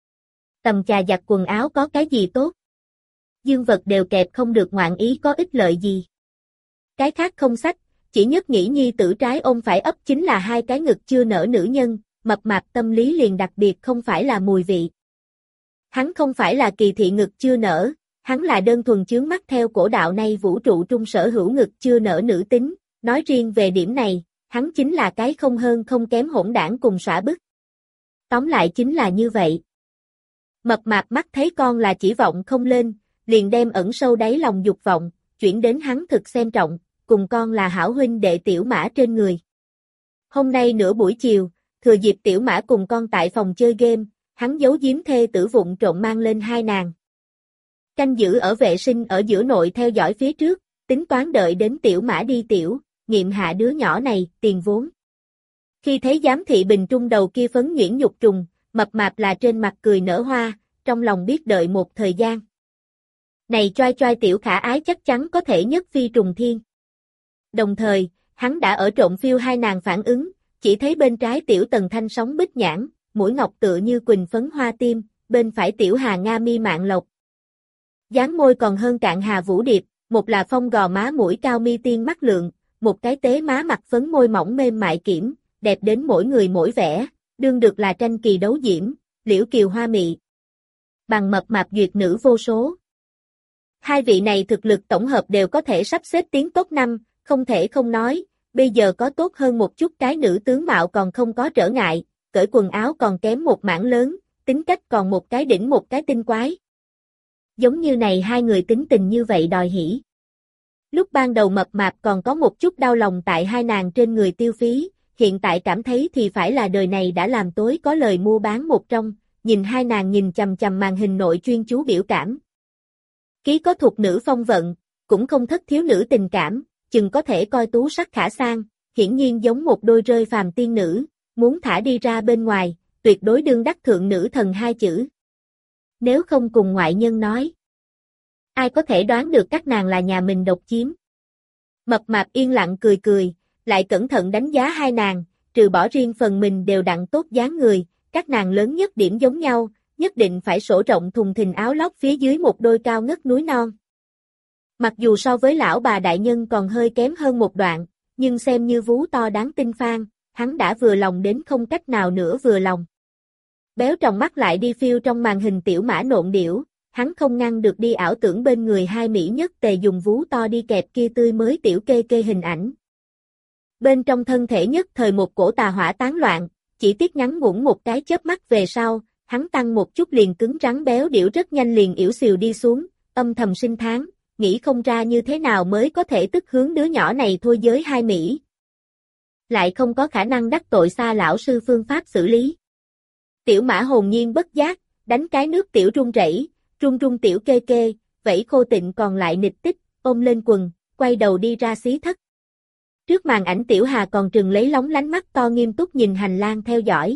Tầm chà giặt quần áo có cái gì tốt. Dương vật đều kẹp không được ngoạn ý có ích lợi gì. Cái khác không sách, chỉ nhất nghĩ nhi tử trái ôm phải ấp chính là hai cái ngực chưa nở nữ nhân, mập mạp tâm lý liền đặc biệt không phải là mùi vị. Hắn không phải là kỳ thị ngực chưa nở, hắn là đơn thuần chướng mắt theo cổ đạo này vũ trụ trung sở hữu ngực chưa nở nữ tính, nói riêng về điểm này, hắn chính là cái không hơn không kém hỗn đảng cùng xõa bức. Tóm lại chính là như vậy. Mập mạp mắt thấy con là chỉ vọng không lên, liền đem ẩn sâu đáy lòng dục vọng, chuyển đến hắn thực xem trọng, cùng con là hảo huynh đệ tiểu mã trên người. Hôm nay nửa buổi chiều, thừa dịp tiểu mã cùng con tại phòng chơi game, hắn giấu giếm thê tử vụng trộm mang lên hai nàng. Canh giữ ở vệ sinh ở giữa nội theo dõi phía trước, tính toán đợi đến tiểu mã đi tiểu, nghiệm hạ đứa nhỏ này, tiền vốn. Khi thấy giám thị bình trung đầu kia phấn nhuyễn nhục trùng, mập mạp là trên mặt cười nở hoa, trong lòng biết đợi một thời gian. Này choai choai tiểu khả ái chắc chắn có thể nhất phi trùng thiên. Đồng thời, hắn đã ở trộm phiêu hai nàng phản ứng, chỉ thấy bên trái tiểu tần thanh sóng bích nhãn, mũi ngọc tựa như quỳnh phấn hoa tim, bên phải tiểu hà nga mi mạng lộc. Dáng môi còn hơn cạn hà vũ điệp, một là phong gò má mũi cao mi tiên mắt lượng, một cái tế má mặt phấn môi mỏng mềm mại kiểm, đẹp đến mỗi người mỗi vẻ, đương được là tranh kỳ đấu diễm, liễu kiều hoa mị. Bằng mập mạp duyệt nữ vô số. Hai vị này thực lực tổng hợp đều có thể sắp xếp tiến top 5, không thể không nói, bây giờ có tốt hơn một chút cái nữ tướng mạo còn không có trở ngại, cởi quần áo còn kém một mảng lớn, tính cách còn một cái đỉnh một cái tinh quái. Giống như này hai người tính tình như vậy đòi hỉ. Lúc ban đầu mập mạp còn có một chút đau lòng tại hai nàng trên người tiêu phí, hiện tại cảm thấy thì phải là đời này đã làm tối có lời mua bán một trong, nhìn hai nàng nhìn chằm chằm màn hình nội chuyên chú biểu cảm. Ký có thuộc nữ phong vận, cũng không thất thiếu nữ tình cảm, chừng có thể coi tú sắc khả sang, hiển nhiên giống một đôi rơi phàm tiên nữ, muốn thả đi ra bên ngoài, tuyệt đối đương đắc thượng nữ thần hai chữ. Nếu không cùng ngoại nhân nói, ai có thể đoán được các nàng là nhà mình độc chiếm. Mập mạp yên lặng cười cười, lại cẩn thận đánh giá hai nàng, trừ bỏ riêng phần mình đều đặn tốt dáng người, các nàng lớn nhất điểm giống nhau, nhất định phải sổ rộng thùng thình áo lót phía dưới một đôi cao ngất núi non. Mặc dù so với lão bà đại nhân còn hơi kém hơn một đoạn, nhưng xem như vú to đáng tin phan, hắn đã vừa lòng đến không cách nào nữa vừa lòng. Béo tròng mắt lại đi phiêu trong màn hình tiểu mã nộn điểu, hắn không ngăn được đi ảo tưởng bên người hai mỹ nhất tề dùng vú to đi kẹp kia tươi mới tiểu kê kê hình ảnh. Bên trong thân thể nhất thời một cổ tà hỏa tán loạn, chỉ tiếc ngắn ngủn một cái chớp mắt về sau, hắn tăng một chút liền cứng rắn béo điểu rất nhanh liền yểu xìu đi xuống, âm thầm sinh tháng, nghĩ không ra như thế nào mới có thể tức hướng đứa nhỏ này thôi giới hai mỹ. Lại không có khả năng đắc tội xa lão sư phương pháp xử lý. Tiểu mã hồn nhiên bất giác, đánh cái nước tiểu run rẩy, run run tiểu kê kê, vẫy khô tịnh còn lại nịch tích, ôm lên quần, quay đầu đi ra xí thất. Trước màn ảnh tiểu Hà còn trừng lấy lóng lánh mắt to nghiêm túc nhìn hành lang theo dõi.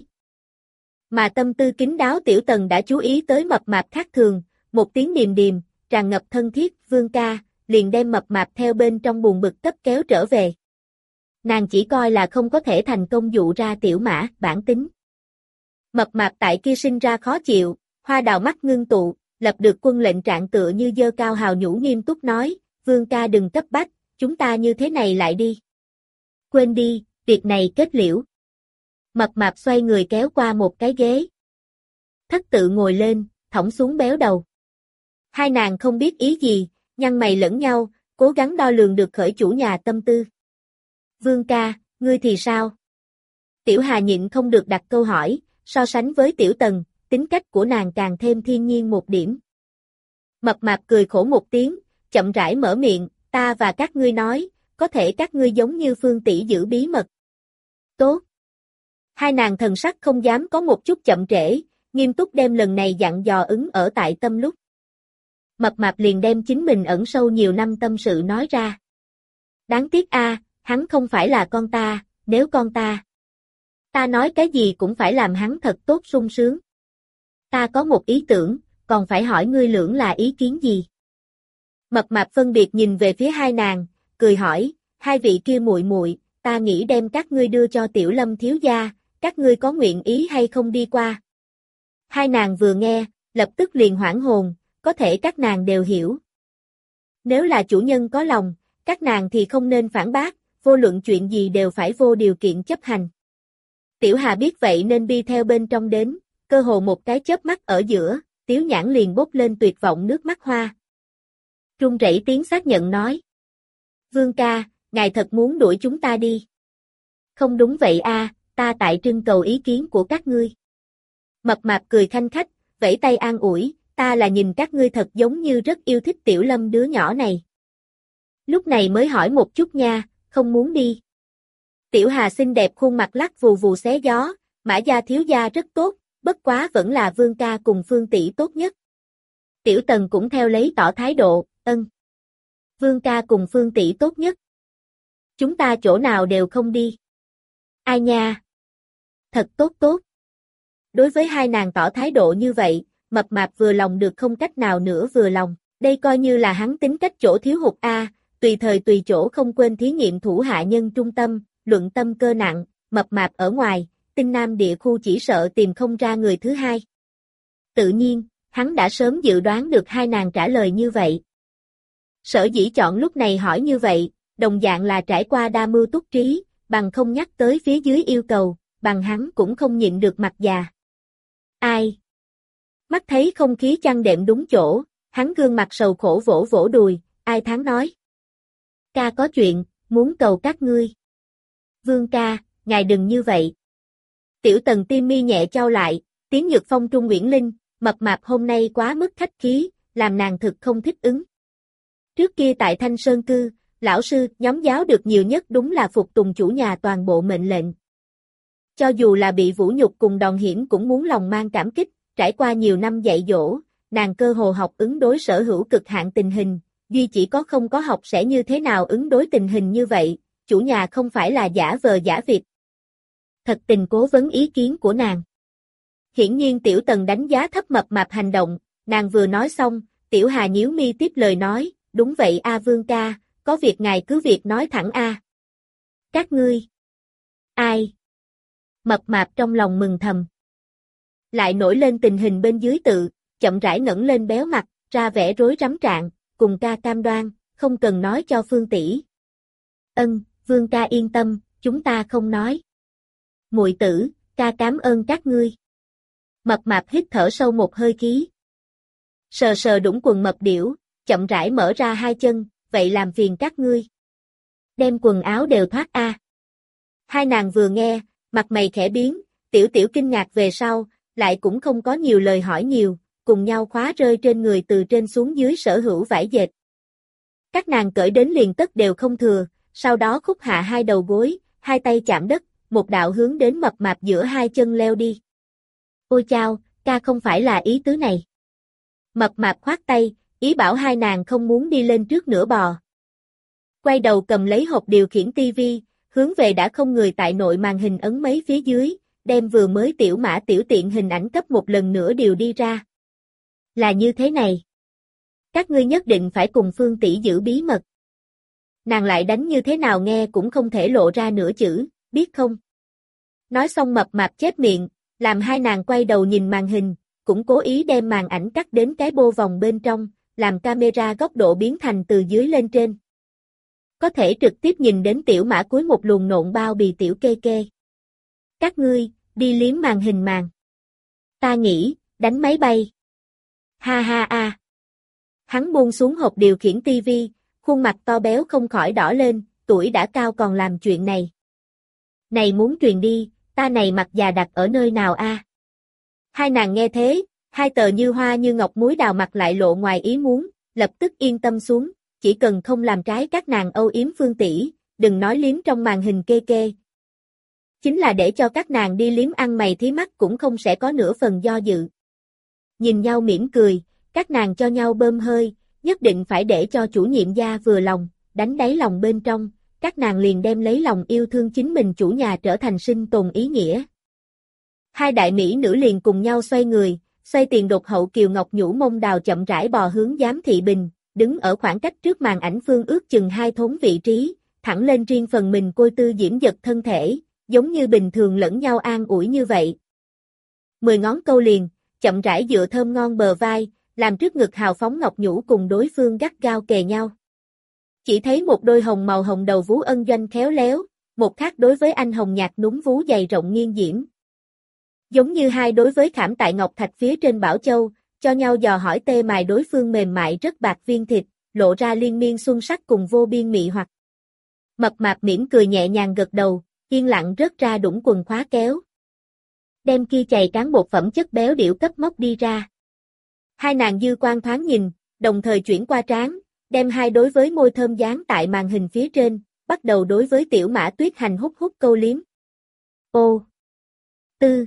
Mà tâm tư kín đáo tiểu Tần đã chú ý tới mập mạp khác thường, một tiếng điềm điềm, tràn ngập thân thiết, Vương ca, liền đem mập mạp theo bên trong buồn bực cấp kéo trở về. Nàng chỉ coi là không có thể thành công dụ ra tiểu mã, bản tính. Mập mạp tại kia sinh ra khó chịu, hoa đào mắt ngưng tụ, lập được quân lệnh trạng tựa như dơ cao hào nhũ nghiêm túc nói, Vương ca đừng cấp bách, chúng ta như thế này lại đi. Quên đi, việc này kết liễu. Mập mạp xoay người kéo qua một cái ghế. Thất tự ngồi lên, thõng xuống béo đầu. Hai nàng không biết ý gì, nhăn mày lẫn nhau, cố gắng đo lường được khởi chủ nhà tâm tư. Vương ca, ngươi thì sao? Tiểu Hà nhịn không được đặt câu hỏi, so sánh với Tiểu Tần, tính cách của nàng càng thêm thiên nhiên một điểm. Mập mạp cười khổ một tiếng, chậm rãi mở miệng, ta và các ngươi nói, có thể các ngươi giống như Phương tỷ giữ bí mật. Tốt. Hai nàng thần sắc không dám có một chút chậm trễ, nghiêm túc đem lần này dặn dò ứng ở tại tâm lúc. Mập mạp liền đem chính mình ẩn sâu nhiều năm tâm sự nói ra. Đáng tiếc a, hắn không phải là con ta, nếu con ta nói cái gì cũng phải làm hắn thật tốt sung sướng. Ta có một ý tưởng, còn phải hỏi ngươi lưỡng là ý kiến gì? Mập mạp phân biệt nhìn về phía hai nàng, cười hỏi, hai vị kia muội muội, ta nghĩ đem các ngươi đưa cho Tiểu Lâm thiếu gia, các ngươi có nguyện ý hay không đi qua? Hai nàng vừa nghe, lập tức liền hoảng hồn, có thể các nàng đều hiểu. Nếu là chủ nhân có lòng, các nàng thì không nên phản bác, vô luận chuyện gì đều phải vô điều kiện chấp hành. Tiểu Hà biết vậy nên đi theo bên trong đến, cơ hồ một cái chớp mắt ở giữa, Tiếu Nhãn liền bốc lên tuyệt vọng nước mắt hoa. Run rẩy tiếng xác nhận nói. Vương ca, ngài thật muốn đuổi chúng ta đi. Không đúng vậy a, ta tại trưng cầu ý kiến của các ngươi. Mập mạp cười khanh khách, vẫy tay an ủi, ta là nhìn các ngươi thật giống như rất yêu thích Tiểu Lâm đứa nhỏ này. Lúc này mới hỏi một chút nha, không muốn đi. Tiểu Hà xinh đẹp khuôn mặt lắc vù vù xé gió, Mã gia thiếu gia rất tốt, bất quá vẫn là Vương ca cùng Phương tỷ tốt nhất. Tiểu Tần cũng theo lấy tỏ thái độ, ân. Vương ca cùng Phương tỷ tốt nhất. Chúng ta chỗ nào đều không đi. Ai nha? Thật tốt tốt. Đối với hai nàng tỏ thái độ như vậy, mập mạp vừa lòng được không cách nào nữa vừa lòng. Đây coi như là hắn tính cách chỗ thiếu hụt a, tùy thời tùy chỗ không quên thí nghiệm thủ hạ nhân trung tâm, luận tâm cơ nặng, mập mạp ở ngoài, tinh nam địa khu chỉ sợ tìm không ra người thứ hai. Tự nhiên, hắn đã sớm dự đoán được hai nàng trả lời như vậy. Sở dĩ chọn lúc này hỏi như vậy, đồng dạng là trải qua đa mưu túc trí, bằng không nhắc tới phía dưới yêu cầu, bằng hắn cũng không nhịn được mặt già. Ai? Mắt thấy không khí chăn đệm đúng chỗ, hắn gương mặt sầu khổ vỗ vỗ đùi, ai thán nói. Ca có chuyện, muốn cầu các ngươi. Vương ca, ngài đừng như vậy. Tiểu Tần tim mi nhẹ chau lại, tiếng nhược phong Trung Nguyễn Linh, mập mạp hôm nay quá mức khách khí, làm nàng thực không thích ứng. Trước kia tại Thanh Sơn Cư, lão sư nhóm giáo được nhiều nhất đúng là phục tùng chủ nhà toàn bộ mệnh lệnh. Cho dù là bị vũ nhục cùng đòn hiểm cũng muốn lòng mang cảm kích, trải qua nhiều năm dạy dỗ, nàng cơ hồ học ứng đối sở hữu cực hạn tình hình, duy chỉ có không có học sẽ như thế nào ứng đối tình hình như vậy, chủ nhà không phải là giả vờ giả vịt. Thật tình cố vấn ý kiến của nàng. Hiển nhiên Tiểu Tần đánh giá thấp mập mạp hành động, nàng vừa nói xong, Tiểu Hà nhíu mi tiếp lời nói, đúng vậy a Vương ca, có việc ngài cứ việc nói thẳng a. Các ngươi. Ai? Mập mạp trong lòng mừng thầm. Lại nổi lên tình hình bên dưới tự, chậm rãi ngẩng lên béo mặt, ra vẻ rối rắm trạng, cùng ca cam đoan, không cần nói cho Phương tỷ. Vương ca yên tâm, chúng ta không nói. Muội tử, ca cảm ơn các ngươi. Mập mạp hít thở sâu một hơi khí. Sờ sờ đũng quần mập điểu, chậm rãi mở ra hai chân, vậy làm phiền các ngươi. Đem quần áo đều thoát a. Hai nàng vừa nghe, mặt mày khẽ biến, tiểu tiểu kinh ngạc về sau, lại cũng không có nhiều lời hỏi nhiều, cùng nhau khóa rơi trên người từ trên xuống dưới sở hữu vải dệt. Các nàng cởi đến liền tất đều không thừa, sau đó khúc hạ hai đầu gối, hai tay chạm đất, một đạo hướng đến mập mạp giữa hai chân leo đi. Ôi chao, ca không phải là ý tứ này. Mập mạp khoát tay, ý bảo hai nàng không muốn đi lên trước nữa bò. Quay đầu cầm lấy hộp điều khiển tivi, hướng về đã không người tại nội màn hình ấn mấy phía dưới, đem vừa mới tiểu mã tiểu tiện hình ảnh cấp một lần nữa điều đi ra. Là như thế này. Các ngươi nhất định phải cùng Phương tỷ giữ bí mật. Nàng lại đánh như thế nào nghe cũng không thể lộ ra nửa chữ, biết không? Nói xong mập mạp chép miệng, làm hai nàng quay đầu nhìn màn hình, cũng cố ý đem màn ảnh cắt đến cái bô vòng bên trong, làm camera góc độ biến thành từ dưới lên trên. Có thể trực tiếp nhìn đến tiểu mã cuối một luồng nộn bao bì tiểu kê kê. Các ngươi, đi liếm màn hình màn. Ta nghĩ, đánh máy bay. Ha ha a. Hắn buông xuống hộp điều khiển tivi, khuôn mặt to béo không khỏi đỏ lên, tuổi đã cao còn làm chuyện này. Này muốn truyền đi, ta này mặt già đặt ở nơi nào a? Hai nàng nghe thế, hai tờ như hoa như ngọc muối đào mặt lại lộ ngoài ý muốn, lập tức yên tâm xuống, chỉ cần không làm trái các nàng âu yếm Phương tỷ, đừng nói liếm trong màn hình kê kê. Chính là để cho các nàng đi liếm ăn mày thí mắt cũng không sẽ có nửa phần do dự. Nhìn nhau mỉm cười, các nàng cho nhau bơm hơi, nhất định phải để cho chủ nhiệm gia vừa lòng, đánh đáy lòng bên trong, các nàng liền đem lấy lòng yêu thương chính mình chủ nhà trở thành sinh tồn ý nghĩa. Hai đại mỹ nữ liền cùng nhau xoay người, xoay tiền đột hậu kiều ngọc nhũ mông đào chậm rãi bò hướng giám thị bình, đứng ở khoảng cách trước màn ảnh phương ước chừng hai thốn vị trí, thẳng lên riêng phần mình côi tư diễm dật thân thể, giống như bình thường lẫn nhau an ủi như vậy. 10 ngón câu liền, chậm rãi dựa thơm ngon bờ vai, làm trước ngực hào phóng ngọc nhũ cùng đối phương gắt gao kề nhau. Chỉ thấy một đôi hồng màu hồng đầu vú ân doanh khéo léo, một khác đối với anh hồng nhạt núm vú dày rộng nghiêng diễm. Giống như hai đối với khảm tại ngọc thạch phía trên bảo châu, cho nhau dò hỏi tê mài đối phương mềm mại rất bạc viên thịt, lộ ra liên miên xuân sắc cùng vô biên mị hoặc. Mập mạp mỉm cười nhẹ nhàng gật đầu, yên lặng rớt ra đũng quần khóa kéo. Đem kia chày cán bột phẩm chất béo điểu cấp móc đi ra. Hai nàng dư quan thoáng nhìn, đồng thời chuyển qua trán, đem hai đối với môi thơm dán tại màn hình phía trên, bắt đầu đối với tiểu mã tuyết hành hút hút câu liếm. Ô! Tư!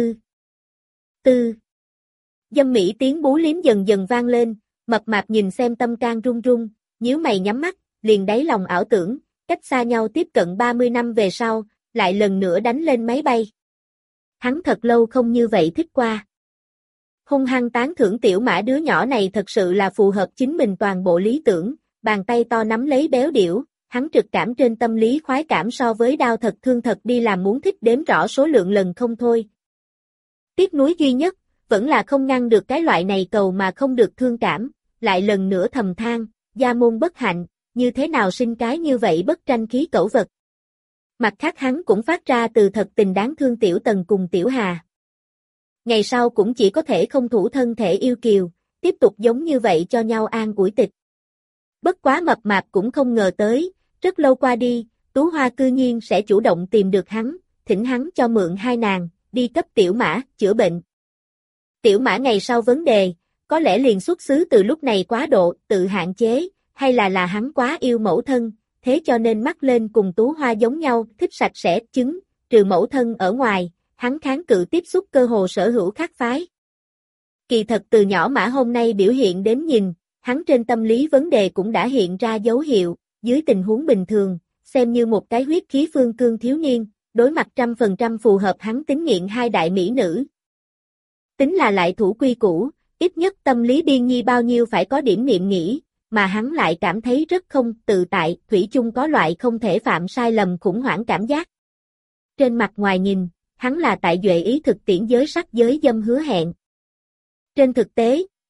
Dâm mỹ tiếng bú liếm dần dần vang lên, mập mạp nhìn xem tâm can run run, nhíu mày nhắm mắt, liền đáy lòng ảo tưởng, cách xa nhau tiếp cận 30 năm về sau, lại lần nữa đánh lên máy bay. Hắn thật lâu không như vậy thích qua. Hung hăng tán thưởng tiểu mã đứa nhỏ này thật sự là phù hợp chính mình toàn bộ lý tưởng, bàn tay to nắm lấy béo điểu, hắn trực cảm trên tâm lý khoái cảm so với đau thật thương thật đi làm muốn thích đếm rõ số lượng lần không thôi. Tiếc nuối duy nhất, vẫn là không ngăn được cái loại này cầu mà không được thương cảm, lại lần nữa thầm than, gia môn bất hạnh, như thế nào sinh cái như vậy bất tranh khí cẩu vật. Mặt khác hắn cũng phát ra từ thật tình đáng thương tiểu Tần cùng tiểu Hà. Ngày sau cũng chỉ có thể không thủ thân thể yêu kiều, tiếp tục giống như vậy cho nhau an ủi tịch. Bất quá mập mạp cũng không ngờ tới, rất lâu qua đi, Tú Hoa cư nhiên sẽ chủ động tìm được hắn, thỉnh hắn cho mượn hai nàng, đi cấp tiểu mã, chữa bệnh. Tiểu mã ngày sau vấn đề, có lẽ liền xuất xứ từ lúc này quá độ, tự hạn chế, hay là hắn quá yêu mẫu thân, thế cho nên mắc lên cùng Tú Hoa giống nhau, thích sạch sẽ, chứng, trừ mẫu thân ở ngoài, hắn kháng cự tiếp xúc cơ hồ sở hữu khác phái. Kỳ thật từ nhỏ mã hôm nay biểu hiện đến nhìn, hắn trên tâm lý vấn đề cũng đã hiện ra dấu hiệu, dưới tình huống bình thường, xem như một cái huyết khí phương cương thiếu niên, đối mặt 100% phù hợp hắn tính nghiện hai đại mỹ nữ. Tính là lại thủ quy củ, ít nhất tâm lý biên nhi bao nhiêu phải có điểm niệm nghĩ, mà hắn lại cảm thấy rất không tự tại, thủy chung có loại không thể phạm sai lầm khủng hoảng cảm giác. Trên mặt ngoài nhìn, hắn là tại duệ ý thực tiễn giới sắc giới dâm hứa hẹn. Trên thực tế,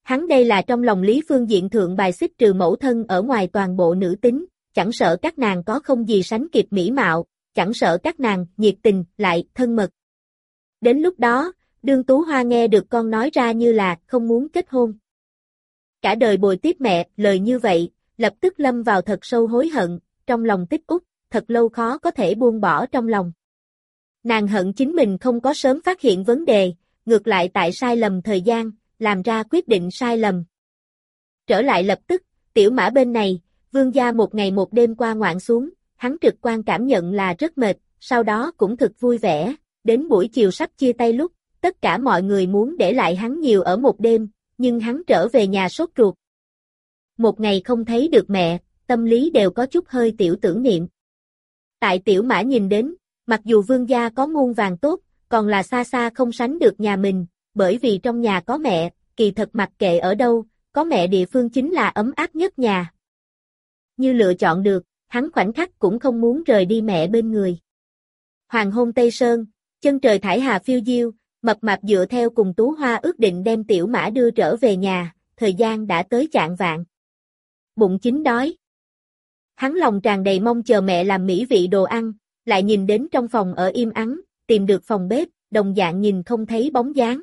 Hắn đây là trong lòng lý phương diện thượng bài xích trừ mẫu thân ở ngoài toàn bộ nữ tính, chẳng sợ các nàng có không gì sánh kịp mỹ mạo, chẳng sợ các nàng nhiệt tình, lại thân mật. Đến lúc đó, đương Tú Hoa nghe được con nói ra như là không muốn kết hôn. Cả đời bồi tiếp mẹ, lời như vậy, lập tức lâm vào thật sâu hối hận, trong lòng tích út, thật lâu khó có thể buông bỏ trong lòng. Nàng hận chính mình không có sớm phát hiện vấn đề, ngược lại tại sai lầm thời gian, làm ra quyết định sai lầm. Trở lại lập tức, Tiểu Mã bên này, Vương gia một ngày một đêm qua ngoạn xuống, hắn trực quan cảm nhận là rất mệt, sau đó cũng thực vui vẻ, đến buổi chiều sắp chia tay lúc, tất cả mọi người muốn để lại hắn nhiều ở một đêm, nhưng hắn trở về nhà sốt ruột. Một ngày không thấy được mẹ, tâm lý đều có chút hơi tiểu tưởng niệm. Tại Tiểu Mã nhìn đến, mặc dù Vương gia có muôn vàng tốt, còn là xa xa không sánh được nhà mình, bởi vì trong nhà có mẹ, kỳ thật mặc kệ ở đâu, có mẹ địa phương chính là ấm áp nhất nhà. Như lựa chọn được, hắn khoảnh khắc cũng không muốn rời đi mẹ bên người. Hoàng hôn Tây Sơn, chân trời thải hà phiêu diêu, mập mạp dựa theo cùng Tú Hoa ước định đem Tiểu Mã đưa trở về nhà, thời gian đã tới chạng vạng. Bụng chính đói. Hắn lòng tràn đầy mong chờ mẹ làm mỹ vị đồ ăn, lại nhìn đến trong phòng ở im ắng, tìm được phòng bếp, đồng dạng nhìn không thấy bóng dáng.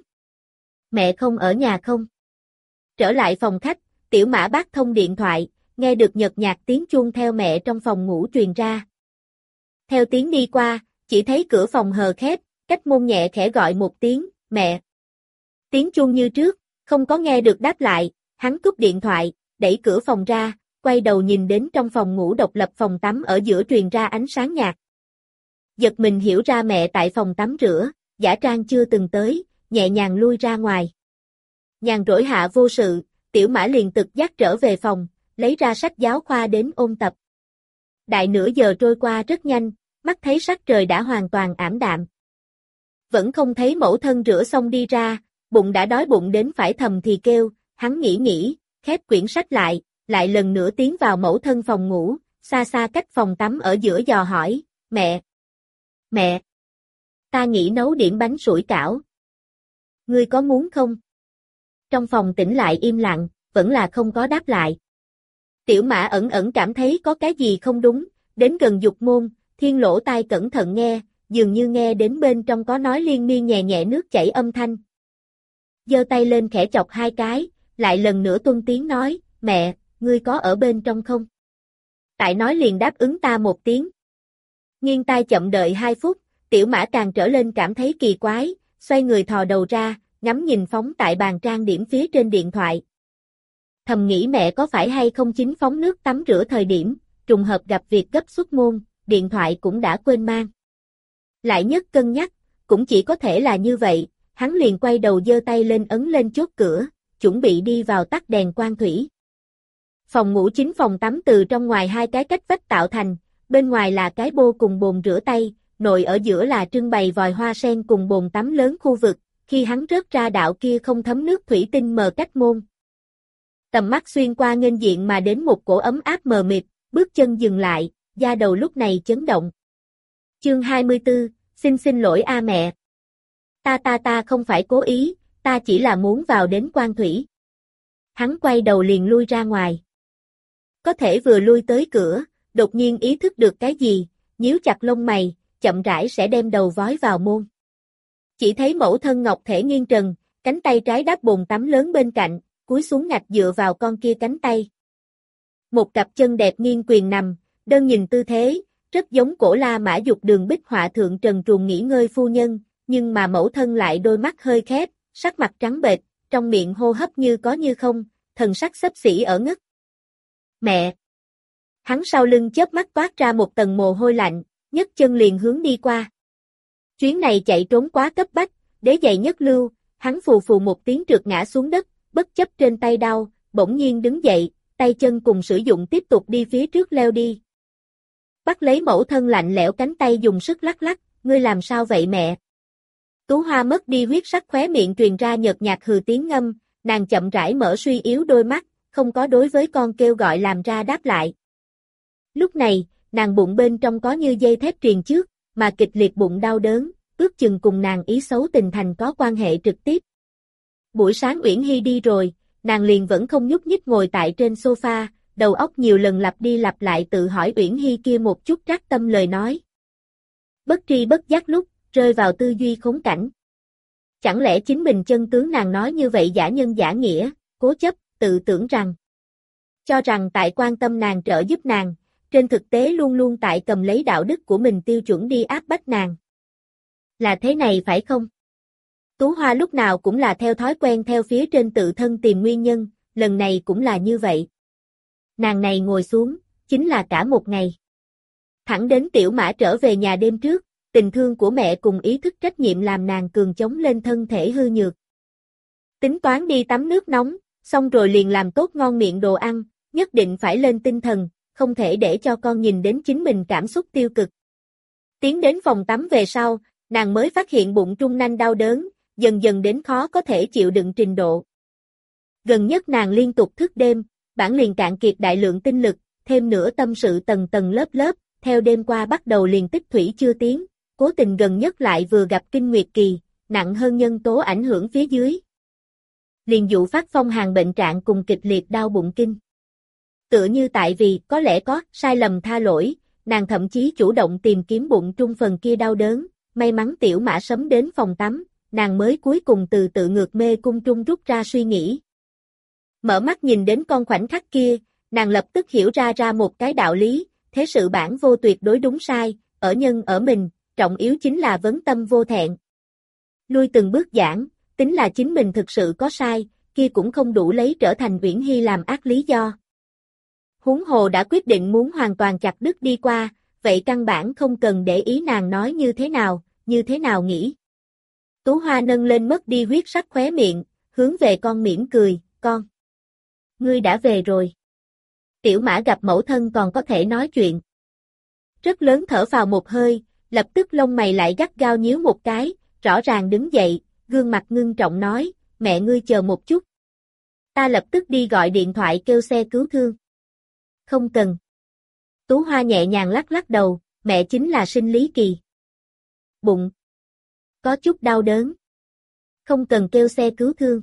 Mẹ không ở nhà không? Trở lại phòng khách, Tiểu Mã bắt thông điện thoại, nghe được nhợt nhạt tiếng chuông theo mẹ trong phòng ngủ truyền ra. Theo tiếng đi qua, chỉ thấy cửa phòng hờ khép, cách môn nhẹ khẽ gọi một tiếng, mẹ. Tiếng chuông như trước, không có nghe được đáp lại, hắn cúp điện thoại, đẩy cửa phòng ra, quay đầu nhìn đến trong phòng ngủ độc lập phòng tắm ở giữa truyền ra ánh sáng nhạt. Giật mình hiểu ra mẹ tại phòng tắm rửa, giả trang chưa từng tới, nhẹ nhàng lui ra ngoài. Nhàn rỗi hạ vô sự, Tiểu Mã liền tự giác trở về phòng, lấy ra sách giáo khoa đến ôn tập. Đại nửa giờ trôi qua rất nhanh, mắt thấy sắc trời đã hoàn toàn ảm đạm. Vẫn không thấy mẫu thân rửa xong đi ra, bụng đã đói bụng đến phải thầm thì kêu, hắn nghĩ, khép quyển sách lại lần nữa tiến vào mẫu thân phòng ngủ, xa xa cách phòng tắm ở giữa dò hỏi, mẹ, ta nghĩ nấu điểm bánh sủi cảo. Ngươi có muốn không? Trong phòng tĩnh lại im lặng, vẫn là không có đáp lại. Tiểu Mã ẩn cảm thấy có cái gì không đúng, đến gần dục môn, thiên lỗ tai cẩn thận nghe, dường như nghe đến bên trong có nói liên miên nhẹ nhẹ nước chảy âm thanh. Giơ tay lên khẽ chọc hai cái, lại lần nữa tuân tiếng nói, mẹ, ngươi có ở bên trong không? Tại nói liền đáp ứng ta một tiếng. Nghiêng tai chậm đợi 2 phút, Tiểu Mã càng trở lên cảm thấy kỳ quái, xoay người thò đầu ra, ngắm nhìn phóng tại bàn trang điểm phía trên điện thoại. Thầm nghĩ mẹ có phải hay không chính phóng nước tắm rửa thời điểm, trùng hợp gặp việc gấp xuất môn, điện thoại cũng đã quên mang. Lại nhất cân nhắc, cũng chỉ có thể là như vậy, hắn liền quay đầu giơ tay lên ấn lên chốt cửa, chuẩn bị đi vào tắt đèn quang thủy. Phòng ngủ chính phòng tắm từ trong ngoài 2 cái cách vách tạo thành, bên ngoài là cái bô cùng bồn rửa tay, nội ở giữa là trưng bày vòi hoa sen cùng bồn tắm lớn khu vực, khi hắn rớt ra đạo kia không thấm nước thủy tinh mờ cách môn. Tầm mắt xuyên qua nghênh diện mà đến một cổ ấm áp mờ mịt, bước chân dừng lại, da đầu lúc này chấn động. Chương 24, xin lỗi a mẹ. Ta không phải cố ý, ta chỉ là muốn vào đến quang thủy. Hắn quay đầu liền lui ra ngoài. Có thể vừa lui tới cửa, đột nhiên ý thức được cái gì, nhíu chặt lông mày, chậm rãi sẽ đem đầu vói vào môn. Chỉ thấy mẫu thân ngọc thể nghiêng trần, cánh tay trái đắp bồn tắm lớn bên cạnh, cúi xuống ngạch dựa vào con kia cánh tay. Một cặp chân đẹp nghiêng quyền nằm, đơn nhìn tư thế, rất giống cổ La Mã Dục Đường bích họa thượng trần truồng nghỉ ngơi phu nhân, nhưng mà mẫu thân lại đôi mắt hơi khép, sắc mặt trắng bệch, trong miệng hô hấp như có như không, thần sắc xấp xỉ ở ngất. Mẹ! Hắn sau lưng chớp mắt toát ra một tầng mồ hôi lạnh, nhấc chân liền hướng đi qua. Chuyến này chạy trốn quá cấp bách, đế giày nhất lưu, hắn phù phù một tiếng trượt ngã xuống đất, bất chấp trên tay đau, bỗng nhiên đứng dậy, tay chân cùng sử dụng tiếp tục đi phía trước leo đi. Bắt lấy mẫu thân lạnh lẽo cánh tay dùng sức lắc lắc, ngươi làm sao vậy mẹ? Tú Hoa mất đi huyết sắc khóe miệng truyền ra nhợt nhạt hừ tiếng ngâm, nàng chậm rãi mở suy yếu đôi mắt, không có đối với con kêu gọi làm ra đáp lại. Lúc này, nàng bụng bên trong có như dây thép triền trước, mà kịch liệt bụng đau đớn, ước chừng cùng nàng ý xấu tình thành có quan hệ trực tiếp. Buổi sáng Uyển Hy đi rồi, nàng liền vẫn không nhúc nhích ngồi tại trên sofa, đầu óc nhiều lần lặp đi lặp lại tự hỏi Uyển Hy kia một chút trắc tâm lời nói. Bất tri bất giác lúc, rơi vào tư duy khốn cảnh. Chẳng lẽ chính mình chân tướng nàng nói như vậy giả nhân giả nghĩa, cố chấp, tự tưởng rằng. Cho rằng tại quan tâm nàng trợ giúp nàng, trên thực tế luôn luôn tại cầm lấy đạo đức của mình tiêu chuẩn đi áp bách nàng. Là thế này phải không? Tú Hoa lúc nào cũng là theo thói quen theo phía trên tự thân tìm nguyên nhân, lần này cũng là như vậy. Nàng này ngồi xuống, chính là cả một ngày. Thẳng đến Tiểu Mã trở về nhà đêm trước, tình thương của mẹ cùng ý thức trách nhiệm làm nàng cường chống lên thân thể hư nhược. Tính toán đi tắm nước nóng, xong rồi liền làm tốt ngon miệng đồ ăn, nhất định phải lên tinh thần, không thể để cho con nhìn đến chính mình cảm xúc tiêu cực. Tiến đến phòng tắm về sau, nàng mới phát hiện bụng trung nanh đau đớn, dần dần đến khó có thể chịu đựng trình độ. Gần nhất nàng liên tục thức đêm, bản liền cạn kiệt đại lượng tinh lực, thêm nữa tâm sự tầng tầng lớp lớp, theo đêm qua bắt đầu liền tích thủy chưa tiến, cố tình gần nhất lại vừa gặp kinh nguyệt kỳ, nặng hơn nhân tố ảnh hưởng phía dưới. Liền dụ phát phong hàn bệnh trạng cùng kịch liệt đau bụng kinh. Tựa như tại vì có lẽ có sai lầm tha lỗi, nàng thậm chí chủ động tìm kiếm bụng trung phần kia đau đớn, may mắn Tiểu Mã sớm đến phòng tắm, nàng mới cuối cùng từ tự ngược mê cung trung rút ra suy nghĩ. Mở mắt nhìn đến con khoảnh khắc kia, nàng lập tức hiểu ra một cái đạo lý, thế sự bản vô tuyệt đối đúng sai, ở nhân ở mình, trọng yếu chính là vấn tâm vô thẹn. Lui từng bước giảng, tính là chính mình thực sự có sai, kia cũng không đủ lấy trở thành Uyển Hy làm ác lý do. Huống hồ đã quyết định muốn hoàn toàn chặt đứt đi qua, vậy căn bản không cần để ý nàng nói như thế nào nghĩ. Tú Hoa nâng lên mất đi huyết sắc khóe miệng, hướng về con mỉm cười, con. Ngươi đã về rồi. Tiểu Mã gặp mẫu thân còn có thể nói chuyện. Rất lớn thở vào một hơi, lập tức lông mày lại gắt gao nhíu một cái, rõ ràng đứng dậy, gương mặt ngưng trọng nói, mẹ ngươi chờ một chút. Ta lập tức đi gọi điện thoại kêu xe cứu thương. Không cần. Tú Hoa nhẹ nhàng lắc đầu, mẹ chính là sinh lý kỳ. Bụng. Có chút đau đớn. Không cần kêu xe cứu thương.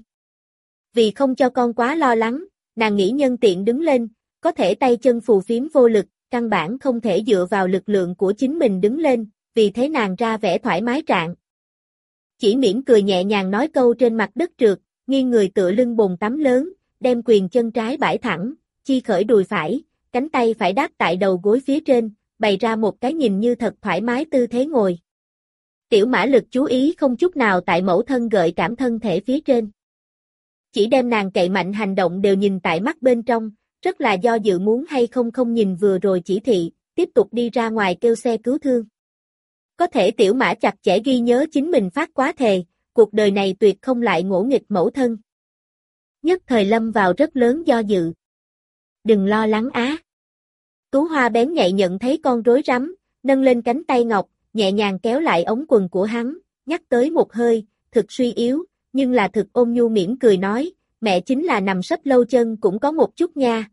Vì không cho con quá lo lắng, nàng nghĩ nhân tiện đứng lên, có thể tay chân phù phiếm vô lực, căn bản không thể dựa vào lực lượng của chính mình đứng lên, vì thế nàng ra vẻ thoải mái trạng. Chỉ mỉm cười nhẹ nhàng nói câu trên mặt đất trượt, nghiêng người tựa lưng bồn tắm lớn, đem quyền chân trái bãi thẳng, chi khởi đùi phải, cánh tay phải đáp tại đầu gối phía trên, bày ra một cái nhìn như thật thoải mái tư thế ngồi. Tiểu Mã lực chú ý không chút nào tại mẫu thân gợi cảm thân thể phía trên. Chỉ đem nàng cậy mạnh hành động đều nhìn tại mắt bên trong, rất là do dự muốn hay không nhìn vừa rồi chỉ thị, tiếp tục đi ra ngoài kêu xe cứu thương. Có thể Tiểu Mã chặt chẽ ghi nhớ chính mình phát quá thề, cuộc đời này tuyệt không lại ngỗ nghịch mẫu thân. Nhất thời lâm vào rất lớn do dự. Đừng lo lắng á. Tú Hoa bén nhạy nhận thấy con rối rắm, nâng lên cánh tay ngọc, nhẹ nhàng kéo lại ống quần của hắn, nhắc tới một hơi, thực suy yếu, nhưng là thực ôn nhu mỉm cười nói, mẹ chính là nằm sấp lâu chân cũng có một chút nha.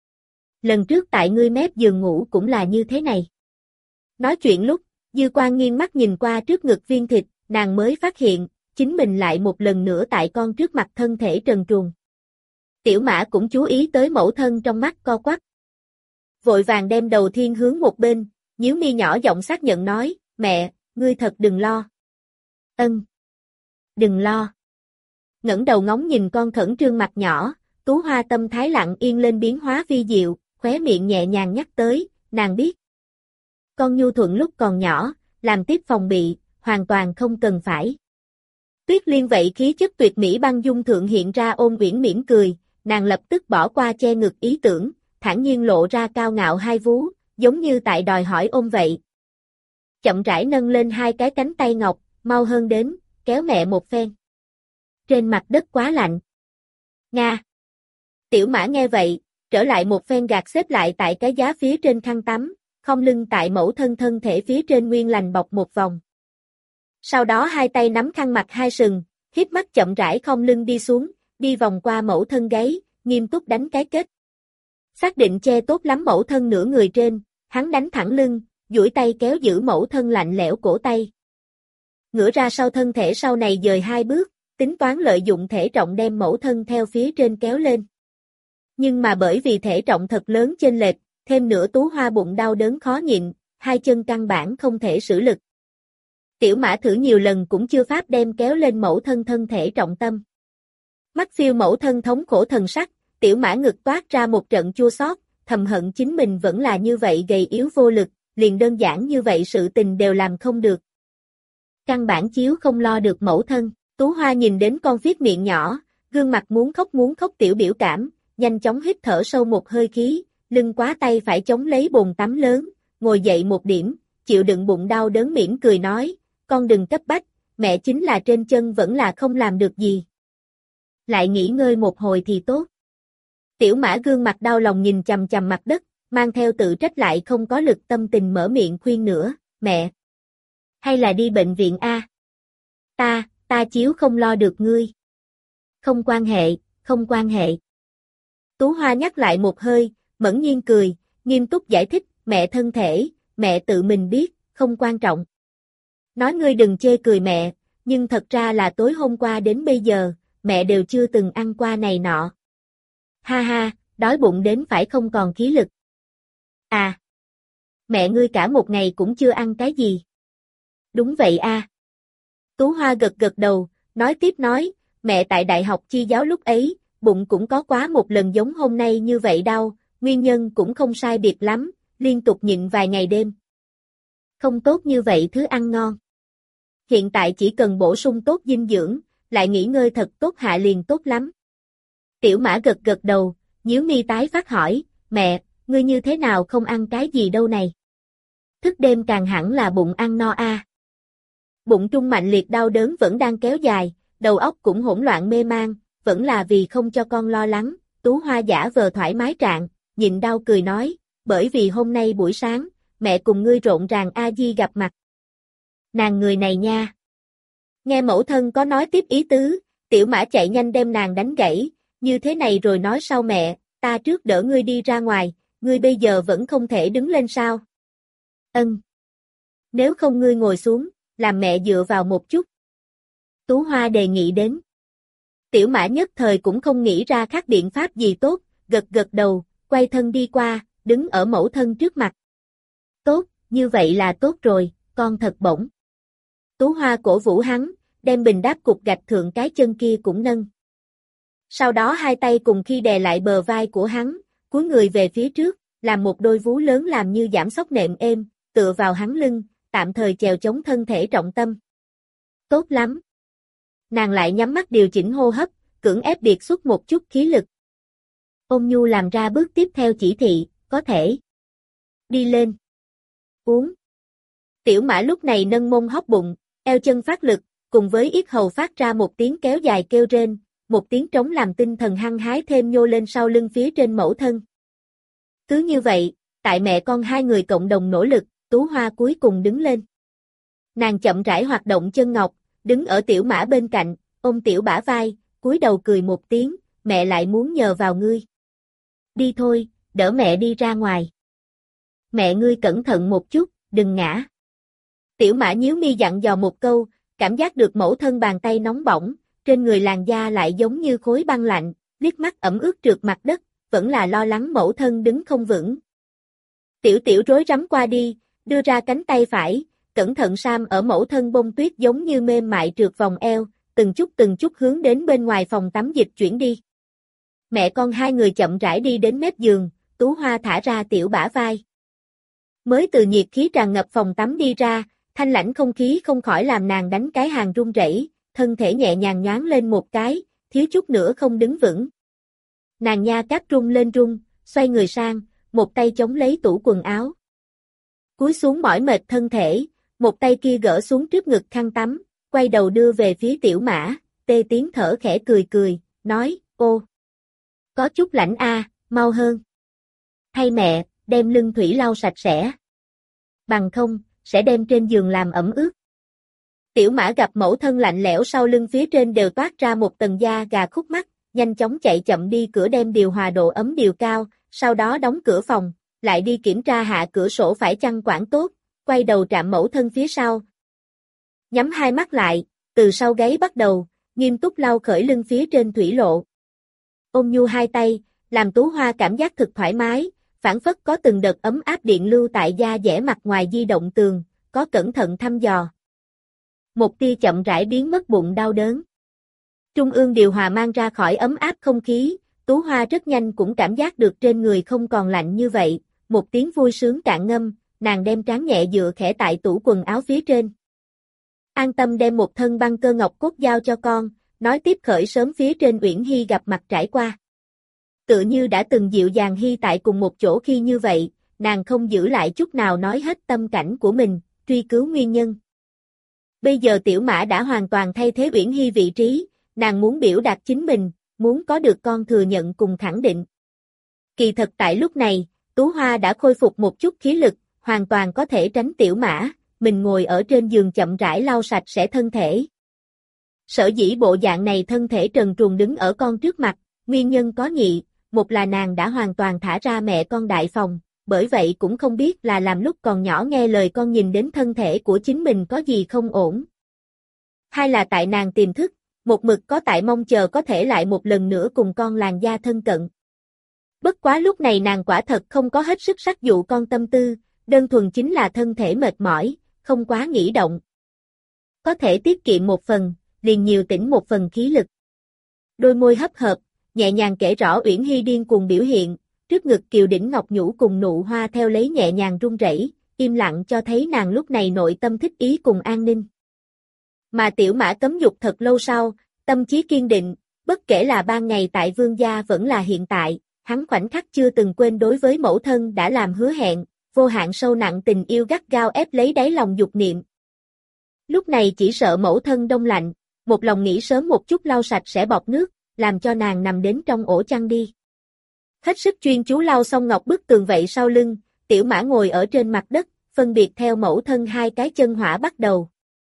Lần trước tại ngươi mép giường ngủ cũng là như thế này. Nói chuyện lúc, Dư Quan nghiêng mắt nhìn qua trước ngực viên thịt, nàng mới phát hiện, chính mình lại một lần nữa tại con trước mặt thân thể trần truồng. Tiểu Mã cũng chú ý tới mẫu thân trong mắt co quắp. Vội vàng đem đầu thiên hướng một bên, nhíu mi nhỏ giọng xác nhận nói, mẹ, ngươi thật đừng lo. Ân. Đừng lo. Ngẩng đầu ngóng nhìn con khẩn trương mặt nhỏ, Tú Hoa tâm thái lặng yên lên biến hóa vi diệu, khóe miệng nhẹ nhàng nhắc tới, nàng biết. Con nhu thuận lúc còn nhỏ, làm tiếp phòng bị, hoàn toàn không cần phải. Tuyết Liên vậy khí chất tuyệt mỹ băng dung thượng hiện ra ôn uyển mỉm cười, nàng lập tức bỏ qua che ngực ý tưởng, thản nhiên lộ ra cao ngạo hai vú, giống như tại đòi hỏi ôm vậy. Chậm rãi nâng lên hai cái cánh tay ngọc, mau hơn đến, kéo mẹ một phen. Trên mặt đất quá lạnh. Nga. Tiểu Mã nghe vậy, trở lại một phen gạt xếp lại tại cái giá phía trên khăn tắm, không lưng tại mẫu thân thể phía trên nguyên lành bọc một vòng. Sau đó hai tay nắm khăn mặt hai sừng, híp mắt chậm rãi không lưng đi xuống, đi vòng qua mẫu thân gáy, nghiêm túc đánh cái kết. Xác định che tốt lắm mẫu thân nửa người trên, hắn đánh thẳng lưng, duỗi tay kéo giữ mẫu thân lạnh lẽo cổ tay. Ngửa ra sau thân thể sau này dời hai bước, tính toán lợi dụng thể trọng đem mẫu thân theo phía trên kéo lên. Nhưng mà bởi vì thể trọng thật lớn chênh lệch, thêm nữa Tú Hoa bụng đau đớn khó nhịn, hai chân căn bản không thể sử lực. Tiểu Mã thử nhiều lần cũng chưa pháp đem kéo lên mẫu thân thân thể trọng tâm. Mắt phiêu mẫu thân thống khổ thần sắc, Tiểu Mã ngực toát ra một trận chua xót, thầm hận chính mình vẫn là như vậy gầy yếu vô lực, liền đơn giản như vậy sự tình đều làm không được. Căn bản chiếu không lo được mẫu thân, Tú Hoa nhìn đến con viết miệng nhỏ, gương mặt muốn khóc tiểu biểu cảm, nhanh chóng hít thở sâu một hơi khí, lưng quá tay phải chống lấy bồn tắm lớn, ngồi dậy một điểm, chịu đựng bụng đau đớn mỉm cười nói, con đừng cấp bách, mẹ chính là trên chân vẫn là không làm được gì. Lại nghỉ ngơi một hồi thì tốt. Tiểu Mã gương mặt đau lòng nhìn chằm chằm mặt đất, mang theo tự trách lại không có lực tâm tình mở miệng khuyên nữa, mẹ. Hay là đi bệnh viện a? Ta chiếu không lo được ngươi. Không quan hệ. Tú Hoa nhắc lại một hơi, mẫn nhiên cười, nghiêm túc giải thích, mẹ thân thể, mẹ tự mình biết, không quan trọng. Nói ngươi đừng chê cười mẹ, nhưng thật ra là tối hôm qua đến bây giờ, mẹ đều chưa từng ăn qua này nọ. Ha ha, đói bụng đến phải không còn khí lực. À, mẹ ngươi cả một ngày cũng chưa ăn cái gì. Đúng vậy a. Tú Hoa gật đầu, nói tiếp nói, mẹ tại đại học chi giáo lúc ấy, bụng cũng có quá một lần giống hôm nay như vậy đau, nguyên nhân cũng không sai biệt lắm, liên tục nhịn vài ngày đêm. Không tốt như vậy thứ ăn ngon. Hiện tại chỉ cần bổ sung tốt dinh dưỡng, lại nghỉ ngơi thật tốt hạ liền tốt lắm. Tiểu Mã gật đầu, nhíu mi tái phát hỏi, mẹ, ngươi như thế nào không ăn cái gì đâu này? Thức đêm càng hẳn là bụng ăn no a. Bụng trung mạnh liệt đau đớn vẫn đang kéo dài, đầu óc cũng hỗn loạn mê man, vẫn là vì không cho con lo lắng, Tú Hoa giả vờ thoải mái trạng, nhịn đau cười nói, bởi vì hôm nay buổi sáng, mẹ cùng ngươi rộn ràng a di gặp mặt. Nàng người này nha. Nghe mẫu thân có nói tiếp ý tứ, Tiểu Mã chạy nhanh đem nàng đánh gãy, như thế này rồi nói sau mẹ, ta trước đỡ ngươi đi ra ngoài, ngươi bây giờ vẫn không thể đứng lên sao? Ân. Nếu không ngươi ngồi xuống, làm mẹ dựa vào một chút. Tú Hoa đề nghị đến. Tiểu Mã nhất thời cũng không nghĩ ra khác biện pháp gì tốt, gật đầu, quay thân đi qua, đứng ở mẫu thân trước mặt. Tốt, như vậy là tốt rồi, con thật bổng. Tú Hoa cổ vũ hắn, đem bình đáp cục gạch thượng cái chân kia cũng nâng. Sau đó hai tay cùng khi đè lại bờ vai của hắn, cúi người về phía trước, làm một đôi vú lớn làm như giảm sóc nệm êm, tựa vào hắn lưng, tạm thời chèo chống thân thể trọng tâm. Tốt lắm. Nàng lại nhắm mắt điều chỉnh hô hấp, cưỡng ép biệt xuất một chút khí lực. Ôn nhu làm ra bước tiếp theo chỉ thị, có thể. Đi lên. Uống. Tiểu Mã lúc này nâng mông hóp bụng, eo chân phát lực, cùng với yết hầu phát ra một tiếng kéo dài kêu rên, một tiếng trống làm tinh thần hăng hái thêm nhô lên sau lưng phía trên mẫu thân. Cứ như vậy, tại mẹ con hai người cộng đồng nỗ lực, Tú Hoa cuối cùng đứng lên. Nàng chậm rãi hoạt động chân ngọc, đứng ở Tiểu Mã bên cạnh, ôm Tiểu bả vai, cúi đầu cười một tiếng, mẹ lại muốn nhờ vào ngươi. Đi thôi, đỡ mẹ đi ra ngoài. Mẹ ngươi cẩn thận một chút, đừng ngã. Tiểu Mã nhíu mi dặn dò một câu, cảm giác được mẫu thân bàn tay nóng bỏng, trên người làn da lại giống như khối băng lạnh, liếc mắt ẩm ướt trượt mặt đất, vẫn là lo lắng mẫu thân đứng không vững. Tiểu rối rắm qua đi, đưa ra cánh tay phải, cẩn thận sam ở mẫu thân bông tuyết giống như mềm mại trượt vòng eo, từng chút hướng đến bên ngoài phòng tắm dịch chuyển đi. Mẹ con hai người chậm rãi đi đến mép giường, Tú Hoa thả ra Tiểu bả vai. Mới từ nhiệt khí tràn ngập phòng tắm đi ra, thanh lãnh không khí không khỏi làm nàng đánh cái hàng run rẩy, thân thể nhẹ nhàng nhoáng lên một cái, thiếu chút nữa không đứng vững. Nàng nha cáp run lên run, xoay người sang, một tay chống lấy tủ quần áo. Cúi xuống mỏi mệt thân thể, một tay kia gỡ xuống trước ngực khăn tắm, quay đầu đưa về phía Tiểu Mã, tê tiếng thở khẽ cười, nói, ô, có chút lạnh a, mau hơn. Hay mẹ, đem lưng thủy lau sạch sẽ. Bằng không, sẽ đem trên giường làm ẩm ướt. Tiểu Mã gặp mẫu thân lạnh lẽo sau lưng phía trên đều toát ra một tầng da gà khúc mắt, nhanh chóng chạy chậm đi cửa đem điều hòa độ ấm điều cao, sau đó đóng cửa phòng, lại đi kiểm tra hạ cửa sổ phải chăng quảng tốt, quay đầu trạm mẫu thân phía sau. Nhắm hai mắt lại, từ sau gáy bắt đầu, nghiêm túc lau khởi lưng phía trên thủy lộ. Ôn nhu hai tay, làm Tú Hoa cảm giác thực thoải mái, phảng phất có từng đợt ấm áp điện lưu tại da dẻ mặt ngoài di động tường, có cẩn thận thăm dò. Một tia chậm rãi biến mất bụng đau đớn. Trung ương điều hòa mang ra khỏi ấm áp không khí, Tú Hoa rất nhanh cũng cảm giác được trên người không còn lạnh như vậy, một tiếng vui sướng cạn ngâm, nàng đem trán nhẹ dựa khẽ tại tủ quần áo phía trên. An tâm đem một thân băng cơ ngọc cốt giao cho con, nói tiếp khởi sớm phía trên Uyển Hy gặp mặt trải qua. Tựa như đã từng dịu dàng hy tại cùng một chỗ khi như vậy, nàng không giữ lại chút nào nói hết tâm cảnh của mình, truy cứu nguyên nhân. Bây giờ Tiểu Mã đã hoàn toàn thay thế Uyển Hy vị trí, nàng muốn biểu đạt chính mình, muốn có được con thừa nhận cùng khẳng định. Kỳ thật tại lúc này, Tú Hoa đã khôi phục một chút khí lực, hoàn toàn có thể tránh Tiểu Mã, mình ngồi ở trên giường chậm rãi lau sạch sẽ thân thể. Sở dĩ bộ dạng này thân thể trần truồng đứng ở con trước mặt, nguyên nhân có nhị, một là nàng đã hoàn toàn thả ra mẹ con đại phòng, bởi vậy cũng không biết là làm lúc còn nhỏ nghe lời con nhìn đến thân thể của chính mình có gì không ổn. Hai là tại nàng tiềm thức, một mực có tại mong chờ có thể lại một lần nữa cùng con làn da thân cận. Bất quá lúc này nàng quả thật không có hết sức sắc dụ con tâm tư, đơn thuần chính là thân thể mệt mỏi, không quá nghĩ động. Có thể tiết kiệm một phần, liền nhiều tỉnh một phần khí lực. Đôi môi hấp hợp, nhẹ nhàng kể rõ Uyển Hy điên cuồng biểu hiện, trước ngực kiều đỉnh ngọc nhũ cùng nụ hoa theo lấy nhẹ nhàng run rẩy, im lặng cho thấy nàng lúc này nội tâm thích ý cùng an ninh. Mà Tiểu Mã cấm dục thật lâu sau, tâm chí kiên định, bất kể là ban ngày tại vương gia vẫn là hiện tại, hắn khoảnh khắc chưa từng quên đối với mẫu thân đã làm hứa hẹn, vô hạn sâu nặng tình yêu gắt gao ép lấy đáy lòng dục niệm. Lúc này chỉ sợ mẫu thân đông lạnh, một lòng nghĩ sớm một chút lau sạch sẽ bọt nước, làm cho nàng nằm đến trong ổ chăn đi. Hết sức chuyên chú lau xong ngọc bức tường vậy sau lưng, Tiểu Mã ngồi ở trên mặt đất, phân biệt theo mẫu thân hai cái chân hỏa bắt đầu.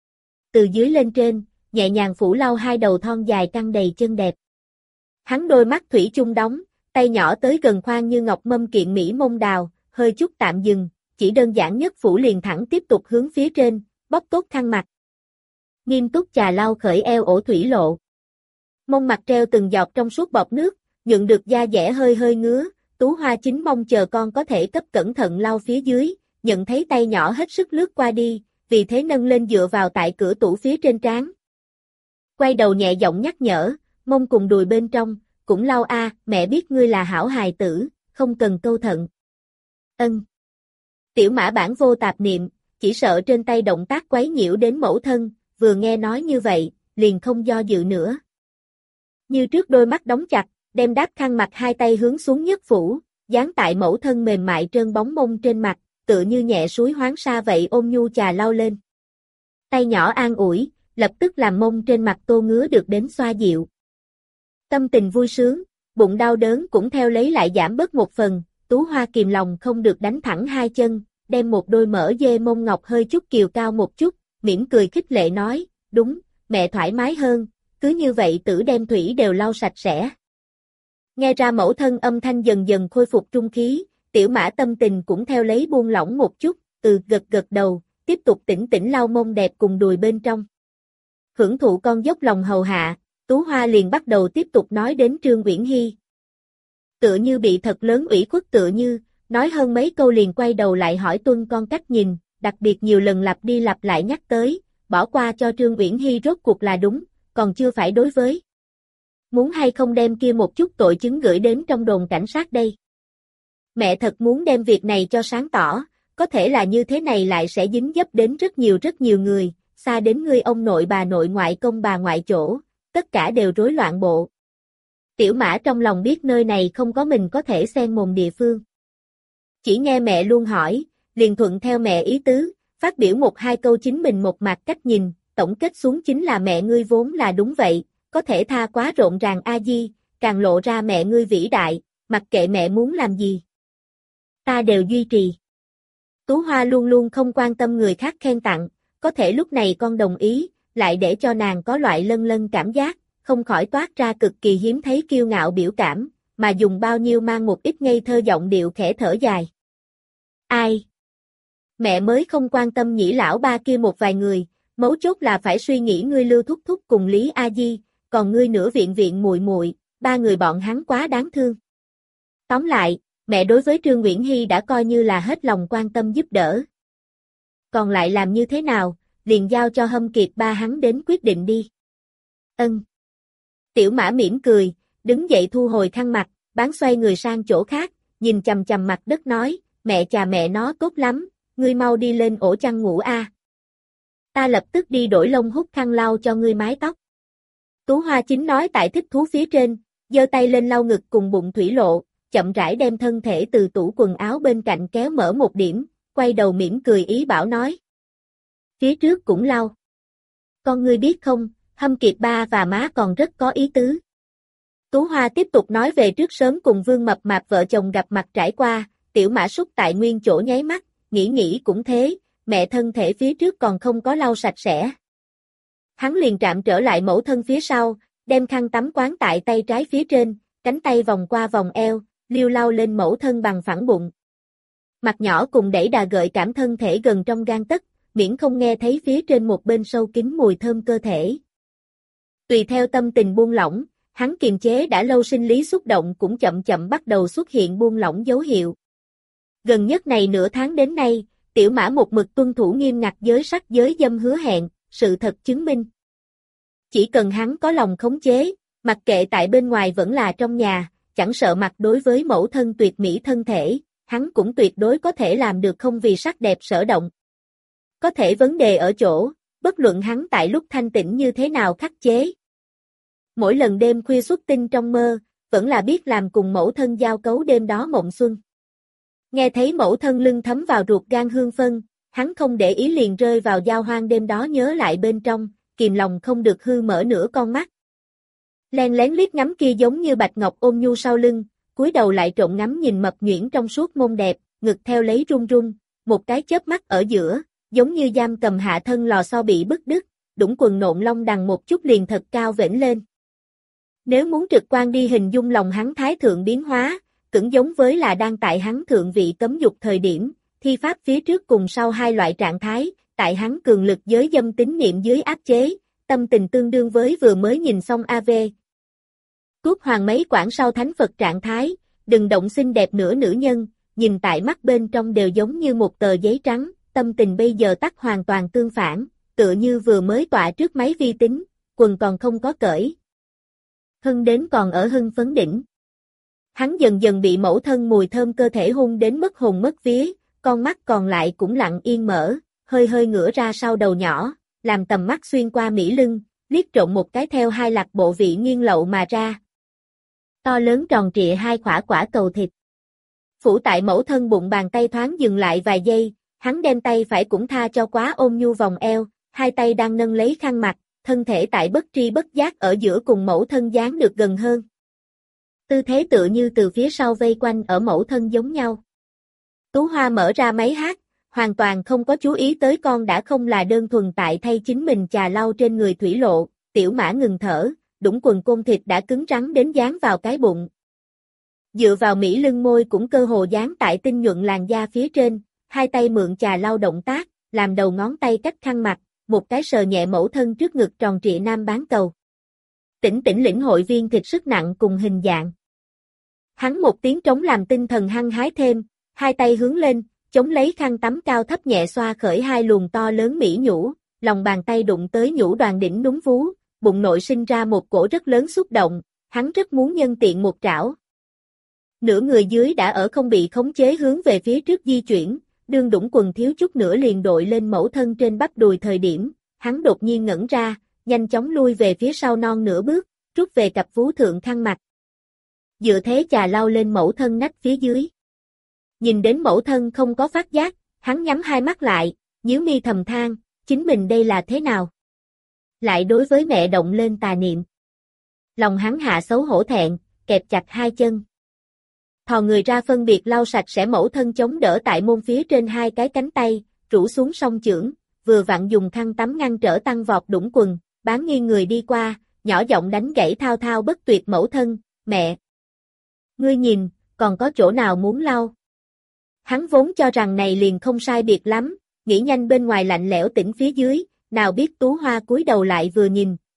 Từ dưới lên trên, nhẹ nhàng phủ lau hai đầu thon dài căng đầy chân đẹp. Hắn đôi mắt thủy chung đóng, tay nhỏ tới gần khoan như ngọc mâm kiện mỹ mông đào, hơi chút tạm dừng, chỉ đơn giản nhất phủ liền thẳng tiếp tục hướng phía trên, bóp tốt khăn mặt. Nghiêm túc chà lau khởi eo ổ thủy lộ. Mông mặt treo từng giọt trong suốt bọt nước, nhuận được da dẻ hơi hơi ngứa, Tú Hoa chính mong chờ con có thể cấp cẩn thận lau phía dưới, nhận thấy tay nhỏ hết sức lướt qua đi, vì thế nâng lên dựa vào tại cửa tủ phía trên trán. Quay đầu nhẹ giọng nhắc nhở, mông cùng đùi bên trong, cũng lau a, mẹ biết ngươi là hảo hài tử, không cần câu thận. Ân. Tiểu Mã bản vô tạp niệm, chỉ sợ trên tay động tác quấy nhiễu đến mẫu thân, vừa nghe nói như vậy, liền không do dự nữa. Như trước đôi mắt đóng chặt, đem đáp khăn mặt hai tay hướng xuống nhất phủ, dán tại mẫu thân mềm mại trơn bóng mông trên mặt, tựa như nhẹ suối hoáng sa vậy ôm nhu chà lau lên. Tay nhỏ an ủi, lập tức làm mông trên mặt tô ngứa được đến xoa dịu. Tâm tình vui sướng, bụng đau đớn cũng theo lấy lại giảm bớt một phần, Tú Hoa kìm lòng không được đánh thẳng hai chân, đem một đôi mỡ dê mông ngọc hơi chút kiều cao một chút, mỉm cười khích lệ nói, đúng, mẹ thoải mái hơn, cứ như vậy tử đem thủy đều lau sạch sẽ. Nghe ra mẫu thân âm thanh dần dần khôi phục trung khí, Tiểu Mã tâm tình cũng theo lấy buông lỏng một chút, gật gật đầu, tiếp tục tĩnh tĩnh lau mông đẹp cùng đùi bên trong. Hưởng thụ con dốc lòng hầu hạ, Tú Hoa liền bắt đầu tiếp tục nói đến Trương Uyển Hy. Tựa như bị thật lớn ủy khuất tựa như, nói hơn mấy câu liền quay đầu lại hỏi tuân con cách nhìn, đặc biệt nhiều lần lặp đi lặp lại nhắc tới, bỏ qua cho Trương Uyển Hy rốt cuộc là đúng, còn chưa phải đối với. Muốn hay không đem kia một chút tội chứng gửi đến trong đồn cảnh sát đây. Mẹ thật muốn đem việc này cho sáng tỏ, có thể là như thế này lại sẽ dính dấp đến rất nhiều người, xa đến ngươi ông nội bà nội ngoại công bà ngoại chỗ, tất cả đều rối loạn bộ. Tiểu Mã trong lòng biết nơi này không có mình có thể xen mồm địa phương. Chỉ nghe mẹ luôn hỏi, liền thuận theo mẹ ý tứ, phát biểu một hai câu chính mình một mặt cách nhìn, tổng kết xuống chính là mẹ ngươi vốn là đúng vậy, có thể tha quá rộn ràng a di, càng lộ ra mẹ ngươi vĩ đại, mặc kệ mẹ muốn làm gì. Ta đều duy trì. Tú Hoa luôn luôn không quan tâm người khác khen tặng, có thể lúc này con đồng ý, lại để cho nàng có loại lân lân cảm giác, không khỏi toát ra cực kỳ hiếm thấy kiêu ngạo biểu cảm, mà dùng bao nhiêu mang một ít ngây thơ giọng điệu khẽ thở dài. Ai? Mẹ mới không quan tâm nhĩ lão ba kia một vài người, mấu chốt là phải suy nghĩ ngươi Lưu thúc thúc cùng Lý A Di, còn ngươi nửa viện viện muội muội, ba người bọn hắn quá đáng thương. Tóm lại, mẹ đối với Trương Uyển Hy đã coi như là hết lòng quan tâm giúp đỡ. Còn lại làm như thế nào, liền giao cho Hâm Kiệt ba hắn đến quyết định đi. Ân. Tiểu Mã mỉm cười, đứng dậy thu hồi khăn mặt, bán xoay người sang chỗ khác, nhìn chằm chằm mặt đất nói, mẹ chà mẹ nó tốt lắm, ngươi mau đi lên ổ chăn ngủ a. Ta lập tức đi đổi lông hút khăn lau cho ngươi mái tóc. Tú Hoa chính nói tại thích thú phía trên, giơ tay lên lau ngực cùng bụng thủy lộ, chậm rãi đem thân thể từ tủ quần áo bên cạnh kéo mở một điểm, quay đầu mỉm cười ý bảo nói. Phía trước cũng lau. Con ngươi biết không, Hâm Kiệt ba và má còn rất có ý tứ. Tú Hoa tiếp tục nói về trước sớm cùng Vương Mập Mạp vợ chồng gặp mặt trải qua, Tiểu Mã sút tại nguyên chỗ nháy mắt, nghĩ cũng thế, mẹ thân thể phía trước còn không có lau sạch sẽ. Hắn liền trạm trở lại mẫu thân phía sau, đem khăn tắm quán tại tay trái phía trên, cánh tay vòng qua vòng eo, liêu lau lên mẫu thân bằng phẳng bụng. Mặt nhỏ cùng đẩy đà gợi cảm thân thể gần trong gang tấc, miễn không nghe thấy phía trên một bên sâu kín mùi thơm cơ thể. Tùy theo tâm tình buông lỏng, hắn kiềm chế đã lâu sinh lý xúc động cũng chậm chậm bắt đầu xuất hiện buông lỏng dấu hiệu. Gần nhất này nửa tháng đến nay, Tiểu Mã một mực tuân thủ nghiêm ngặt giới sắc giới dâm hứa hẹn, sự thật chứng minh. Chỉ cần hắn có lòng khống chế, mặc kệ tại bên ngoài vẫn là trong nhà, chẳng sợ mặt đối với mẫu thân tuyệt mỹ thân thể, hắn cũng tuyệt đối có thể làm được không vì sắc đẹp sở động. Có thể vấn đề ở chỗ, bất luận hắn tại lúc thanh tĩnh như thế nào khắc chế. Mỗi lần đêm khuya xuất tinh trong mơ, vẫn là biết làm cùng mẫu thân giao cấu đêm đó mộng xuân. Nghe thấy mẫu thân lưng thấm vào ruột gan hương phân, hắn không để ý liền rơi vào giao hoang đêm đó nhớ lại bên trong, kìm lòng không được hư mở nửa con mắt. Len lén liếc ngắm kia giống như bạch ngọc ôm nhu sau lưng, cúi đầu lại trộn ngắm nhìn mập nhuyễn trong suốt mông đẹp, ngực theo lấy run run, một cái chớp mắt ở giữa, giống như giam cầm hạ thân lò xo bị bứt đứt, đũng quần nộn lông đằng một chút liền thật cao vểnh lên. Nếu muốn trực quan đi hình dung lòng hắn thái thượng biến hóa, cũng giống với là đang tại hắn thượng vị cấm dục thời điểm, thi pháp phía trước cùng sau hai loại trạng thái, tại hắn cường lực giới dâm tín niệm dưới áp chế, tâm tình tương đương với vừa mới nhìn xong AV. Cút hoàng mấy quảng sau thánh Phật trạng thái, đừng động xinh đẹp nửa nữ nhân, nhìn tại mắt bên trong đều giống như một tờ giấy trắng, tâm tình bây giờ tắt hoàn toàn tương phản, tựa như vừa mới tọa trước máy vi tính, quần còn không có cởi. Hưng đến còn ở hưng phấn đỉnh. Hắn dần dần bị mẫu thân mùi thơm cơ thể hôn đến mất hồn mất vía, con mắt còn lại cũng lặng yên mở, hơi hơi ngửa ra sau đầu nhỏ, làm tầm mắt xuyên qua mỹ lưng, liếc trộn một cái theo hai lạc bộ vị nghiêng lậu mà ra. To lớn tròn trịa hai khỏa quả cầu thịt. Phủ tại mẫu thân bụng bàn tay thoáng dừng lại vài giây, hắn đem tay phải cũng tha cho quá ôm nhu vòng eo, hai tay đang nâng lấy khăn mặt, thân thể tại bất tri bất giác ở giữa cùng mẫu thân dán được gần hơn. Tư thế tựa như từ phía sau vây quanh ở mẫu thân giống nhau. Tú Hoa mở ra máy hát, hoàn toàn không có chú ý tới con đã không là đơn thuần tại thay chính mình chà lau trên người thủy lộ, Tiểu Mã ngừng thở, đũng quần côn thịt đã cứng rắn đến dán vào cái bụng. Dựa vào mỹ lưng môi cũng cơ hồ dán tại tinh nhuận làn da phía trên, hai tay mượn chà lau động tác, làm đầu ngón tay cách khăn mặt, một cái sờ nhẹ mẫu thân trước ngực tròn trịa nam bán cầu. Tỉnh lĩnh hội viên thịt sức nặng cùng hình dạng. Hắn một tiếng trống làm tinh thần hăng hái thêm, hai tay hướng lên, chống lấy khăn tắm cao thấp nhẹ xoa khởi hai luồng to lớn mỹ nhũ, lòng bàn tay đụng tới nhũ đoàn đỉnh đúng vú, bụng nội sinh ra một cổ rất lớn xúc động, hắn rất muốn nhân tiện một trảo. Nửa người dưới đã ở không bị khống chế hướng về phía trước di chuyển, đương đũng quần thiếu chút nữa liền đội lên mẫu thân trên bắp đùi thời điểm, hắn đột nhiên ngẩn ra, nhanh chóng lui về phía sau non nửa bước, rút về cặp vú thượng khăn mặt. Dựa thế chà lau lên mẫu thân nách phía dưới. Nhìn đến mẫu thân không có phát giác, hắn nhắm hai mắt lại, nhíu mi thầm than, chính mình đây là thế nào? Lại đối với mẹ động lên tà niệm. Lòng hắn hạ xấu hổ thẹn, kẹp chặt hai chân. Thò người ra phân biệt lau sạch sẽ mẫu thân chống đỡ tại môn phía trên hai cái cánh tay, rũ xuống song chưởng, vừa vặn dùng khăn tắm ngăn trở tăng vọt đũng quần, bán nghiêng người đi qua, nhỏ giọng đánh gãy thao thao bất tuyệt mẫu thân, mẹ. Ngươi nhìn, còn có chỗ nào muốn lau? Hắn vốn cho rằng này liền không sai biệt lắm, nghĩ nhanh bên ngoài lạnh lẽo tỉnh phía dưới, nào biết Tú Hoa cúi đầu lại vừa nhìn,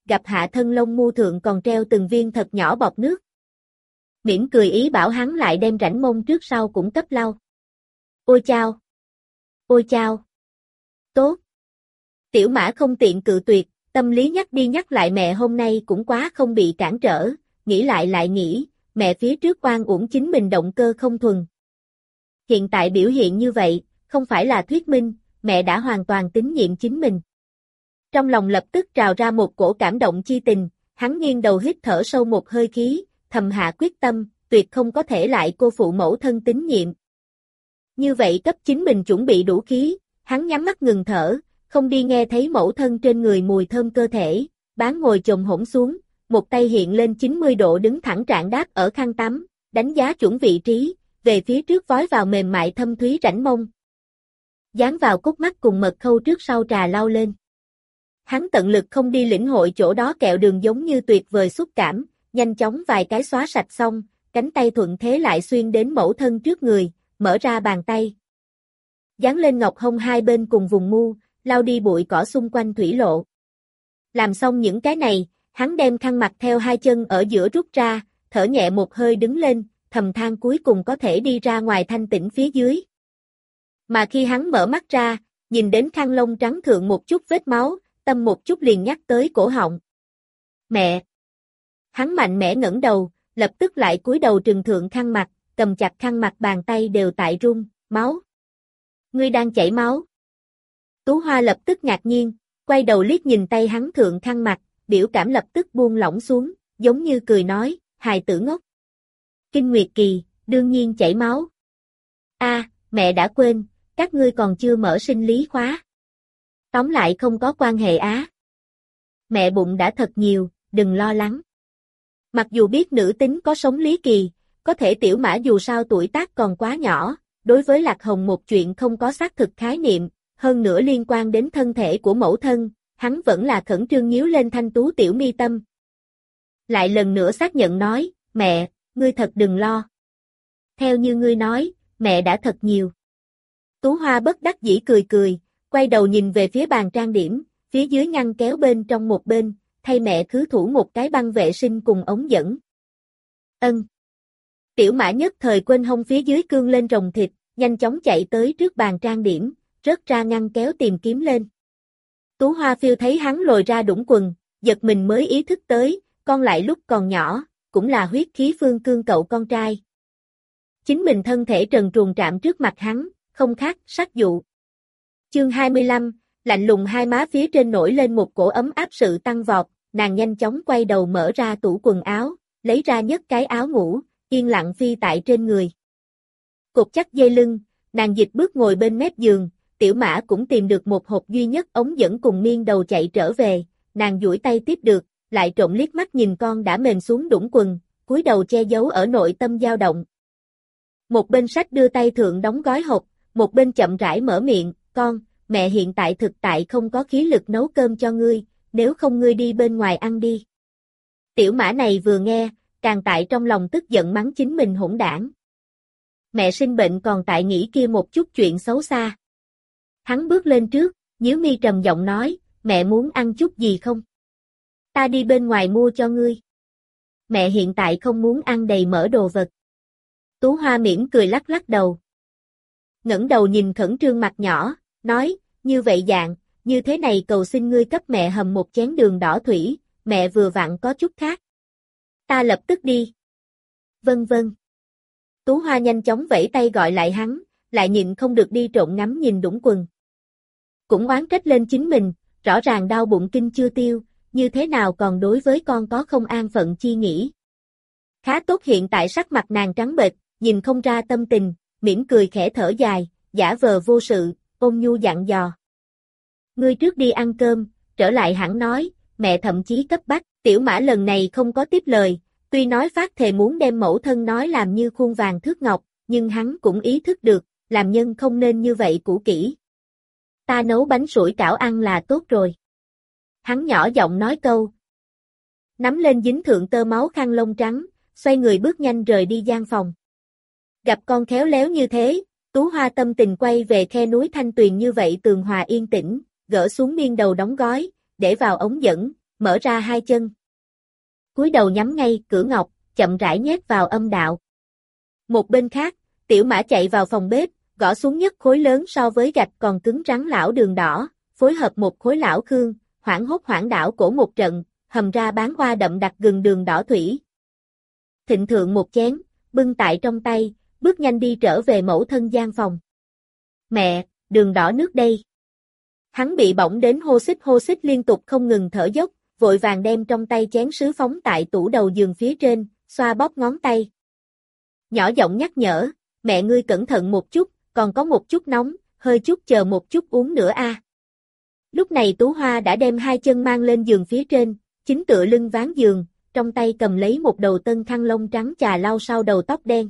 gặp hạ thân lông mu thượng còn treo từng viên thật nhỏ bọt nước. Mỉm cười ý bảo hắn lại đem rãnh mông trước sau cũng cấp lau. Ôi chao! Ôi chao! Tốt! Tiểu Mã không tiện cự tuyệt, tâm lý nhắc đi nhắc lại mẹ hôm nay cũng quá không bị cản trở, nghĩ lại nghĩ, mẹ phía trước oan uổng chính mình động cơ không thuần. Hiện tại biểu hiện như vậy, không phải là thuyết minh, mẹ đã hoàn toàn tín nhiệm chính mình. Trong lòng lập tức trào ra một cổ cảm động chi tình, hắn nghiêng đầu hít thở sâu một hơi khí, thầm hạ quyết tâm, tuyệt không có thể lại cô phụ mẫu thân tín nhiệm. Như vậy cấp chính mình chuẩn bị đủ khí, hắn nhắm mắt ngừng thở, không đi nghe thấy mẫu thân trên người mùi thơm cơ thể, bán ngồi chồm hổm xuống, một tay hiện lên 90 độ đứng thẳng trạng đáp ở khăn tắm, đánh giá chuẩn vị trí, về phía trước vói vào mềm mại thâm thúy rãnh mông. Dán vào cốt mắt cùng mật khâu trước sau trà lau lên. Hắn tận lực không đi lĩnh hội chỗ đó kẹo đường giống như tuyệt vời xúc cảm, nhanh chóng vài cái xóa sạch xong, cánh tay thuận thế lại xuyên đến mẫu thân trước người, mở ra bàn tay. Dán lên ngọc hông hai bên cùng vùng mu, lau đi bụi cỏ xung quanh thủy lộ. Làm xong những cái này, hắn đem khăn mặt theo hai chân ở giữa rút ra, thở nhẹ một hơi đứng lên, thầm than cuối cùng có thể đi ra ngoài thanh tĩnh phía dưới. Mà khi hắn mở mắt ra, nhìn đến khăn lông trắng thượng một chút vết máu, tâm một chút liền nhắc tới cổ họng. Mẹ! Hắn mạnh mẽ ngẩng đầu, lập tức lại cúi đầu trừng thượng khăn mặt, cầm chặt khăn mặt bàn tay đều tại run, máu. Ngươi đang chảy máu. Tú Hoa lập tức ngạc nhiên, quay đầu liếc nhìn tay hắn thượng khăn mặt, biểu cảm lập tức buông lỏng xuống, giống như cười nói, hài tử ngốc. Kinh nguyệt kỳ, đương nhiên chảy máu. Mẹ đã quên, các ngươi còn chưa mở sinh lý khóa. Tóm lại không có quan hệ á. Mẹ bụng đã thật nhiều, đừng lo lắng. Mặc dù biết nữ tính có sống lý kỳ, có thể Tiểu Mã dù sao tuổi tác còn quá nhỏ, đối với Lạc Hồng một chuyện không có xác thực khái niệm, hơn nữa liên quan đến thân thể của mẫu thân, hắn vẫn là khẩn trương nhíu lên thanh tú tiểu mi tâm. Lại lần nữa xác nhận nói, mẹ, ngươi thật đừng lo. Theo như ngươi nói, mẹ đã thật nhiều. Tú Hoa bất đắc dĩ cười, quay đầu nhìn về phía bàn trang điểm, phía dưới ngăn kéo bên trong một bên, thay mẹ khứ thủ một cái băng vệ sinh cùng ống dẫn. Ân. Tiểu Mã nhất thời quên hông phía dưới cương lên rồng thịt, nhanh chóng chạy tới trước bàn trang điểm, rớt ra ngăn kéo tìm kiếm lên. Tú Hoa phiêu thấy hắn lồi ra đũng quần, giật mình mới ý thức tới, con lại lúc còn nhỏ, cũng là huyết khí phương cương cậu con trai. Chính mình thân thể trần truồng trạm trước mặt hắn, không khác, sắc dụ. Chương 25, lạnh lùng hai má phía trên nổi lên một cổ ấm áp sự tăng vọt, nàng nhanh chóng quay đầu mở ra tủ quần áo, lấy ra nhất cái áo ngủ, yên lặng phi tại trên người. Cột chắc dây lưng, nàng dịch bước ngồi bên mép giường, Tiểu Mã cũng tìm được một hộp duy nhất ống dẫn cùng miên đầu chạy trở về, nàng duỗi tay tiếp được, lại trộm liếc mắt nhìn con đã mềm xuống đũng quần, cúi đầu che giấu ở nội tâm dao động. Một bên sách đưa tay thượng đóng gói hộp, một bên chậm rãi mở miệng, con, mẹ hiện tại thực tại không có khí lực nấu cơm cho ngươi, nếu không ngươi đi bên ngoài ăn đi. Tiểu Mã này vừa nghe, càng tại trong lòng tức giận mắng chính mình hỗn đảng. Mẹ sinh bệnh còn tại nghĩ kia một chút chuyện xấu xa. Hắn bước lên trước, nhíu mi trầm giọng nói, mẹ muốn ăn chút gì không? Ta đi bên ngoài mua cho ngươi. Mẹ hiện tại không muốn ăn đầy mỡ đồ vật. Tú Hoa mỉm cười lắc lắc đầu. Ngẩng đầu nhìn khẩn trương mặt nhỏ, nói, như vậy dạng, như thế này cầu xin ngươi cấp mẹ hầm một chén đường đỏ thủy, mẹ vừa vặn có chút khác. Ta lập tức đi. Vâng vâng. Tú Hoa nhanh chóng vẫy tay gọi lại hắn, lại nhịn không được đi trộn ngắm nhìn đũng quần. Cũng oán trách lên chính mình, rõ ràng đau bụng kinh chưa tiêu, như thế nào còn đối với con có không an phận chi nghĩ. Khá tốt hiện tại sắc mặt nàng trắng bệch, nhìn không ra tâm tình, mỉm cười khẽ thở dài, giả vờ vô sự, ôn nhu dặn dò. Ngươi trước đi ăn cơm, trở lại hẳn nói, mẹ thậm chí cấp bách, Tiểu Mã lần này không có tiếp lời, tuy nói phát thề muốn đem mẫu thân nói làm như khuôn vàng thước ngọc, nhưng hắn cũng ý thức được, làm nhân không nên như vậy cũ kỹ. Ta nấu bánh sủi cảo ăn là tốt rồi. Hắn nhỏ giọng nói câu. Nắm lên dính thượng tơ máu khăn lông trắng, xoay người bước nhanh rời đi gian phòng. Gặp con khéo léo như thế, Tú Hoa tâm tình quay về khe núi Thanh Tuyền như vậy tường hòa yên tĩnh, gỡ xuống miên đầu đóng gói, để vào ống dẫn, mở ra hai chân. Cúi đầu nhắm ngay cửa ngọc, chậm rãi nhét vào âm đạo. Một bên khác, Tiểu Mã chạy vào phòng bếp, gõ xuống nhất khối lớn so với gạch còn cứng rắn lão đường đỏ, phối hợp một khối lão khương, hoảng hốt hoảng đảo cổ một trận, hầm ra bán hoa đậm đặc gừng đường đỏ thủy. Thịnh thượng một chén, bưng tại trong tay, bước nhanh đi trở về mẫu thân gian phòng. Mẹ, đường đỏ nước đây. Hắn bị bỏng đến hô xích liên tục không ngừng thở dốc, vội vàng đem trong tay chén sứ phóng tại tủ đầu giường phía trên, xoa bóp ngón tay. Nhỏ giọng nhắc nhở, mẹ ngươi cẩn thận một chút, còn có một chút nóng, hơi chút chờ một chút uống nữa a. Lúc này Tú Hoa đã đem hai chân mang lên giường phía trên, chính tựa lưng ván giường, trong tay cầm lấy một đầu tân khăn lông trắng chà lau sau đầu tóc đen.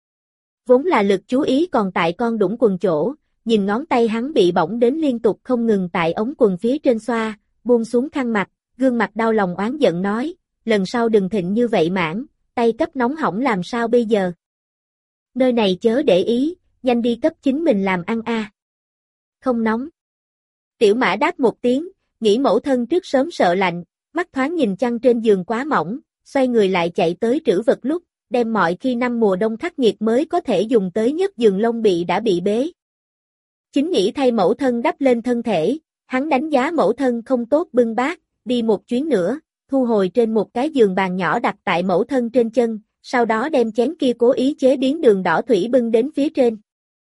Vốn là lực chú ý còn tại con đũng quần chỗ, nhìn ngón tay hắn bị bỏng đến liên tục không ngừng tại ống quần phía trên xoa, buông xuống khăn mặt, gương mặt đau lòng oán giận nói, lần sau đừng thịnh như vậy mãn, tay cấp nóng hỏng làm sao bây giờ. Nơi này chớ để ý, nhanh đi cấp chính mình làm ăn a. Không nóng. Tiểu Mã đáp một tiếng, nghĩ mẫu thân trước sớm sợ lạnh, mắt thoáng nhìn chăn trên giường quá mỏng, xoay người lại chạy tới trữ vật lúc, đem mọi khi năm mùa đông khắc nghiệt mới có thể dùng tới nhất giường lông đã bị bế. Chính nghĩ thay mẫu thân đắp lên thân thể, hắn đánh giá mẫu thân không tốt bưng bát, đi một chuyến nữa, thu hồi trên một cái giường bàn nhỏ đặt tại mẫu thân trên chân, sau đó đem chén kia cố ý chế biến đường đỏ thủy bưng đến phía trên.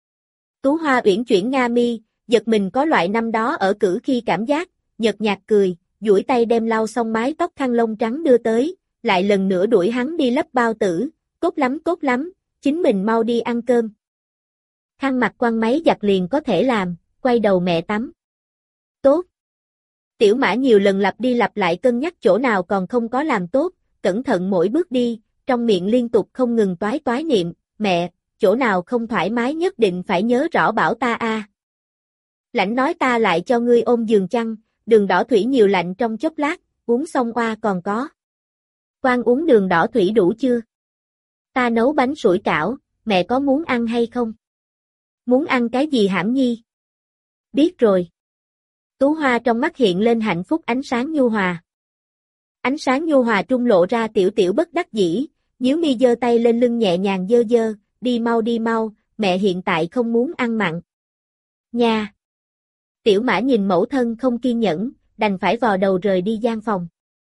Tú Hoa uyển chuyển nga mi, giật mình có loại năm đó ở cử khi cảm giác, nhợt nhạt cười, duỗi tay đem lau xong mái tóc khăn lông trắng đưa tới, lại lần nữa đuổi hắn đi lấp bao tử, tốt lắm, chính mình mau đi ăn cơm. Khăn mặt quăng máy giặt liền có thể làm, quay đầu mẹ tắm. Tốt. Tiểu Mã nhiều lần lặp đi lặp lại cân nhắc chỗ nào còn không có làm tốt, cẩn thận mỗi bước đi, trong miệng liên tục không ngừng toái niệm, mẹ, chỗ nào không thoải mái nhất định phải nhớ rõ bảo ta a. Lãnh nói ta lại cho ngươi ôm giường chăn, đường đỏ thủy nhiều lạnh trong chốc lát, uống xong oa còn có. Quan uống đường đỏ thủy đủ chưa? Ta nấu bánh sủi cảo, mẹ có muốn ăn hay không? Muốn ăn cái gì hãm nhi? Biết rồi. Tú Hoa trong mắt hiện lên hạnh phúc ánh sáng nhu hòa. Ánh sáng nhu hòa trung lộ ra tiểu tiểu bất đắc dĩ, nhíu mi giơ tay lên lưng nhẹ nhàng dơ, đi mau, mẹ hiện tại không muốn ăn mặn. Nha! Tiểu Mã nhìn mẫu thân không kiên nhẫn, đành phải vò đầu rời đi gian phòng.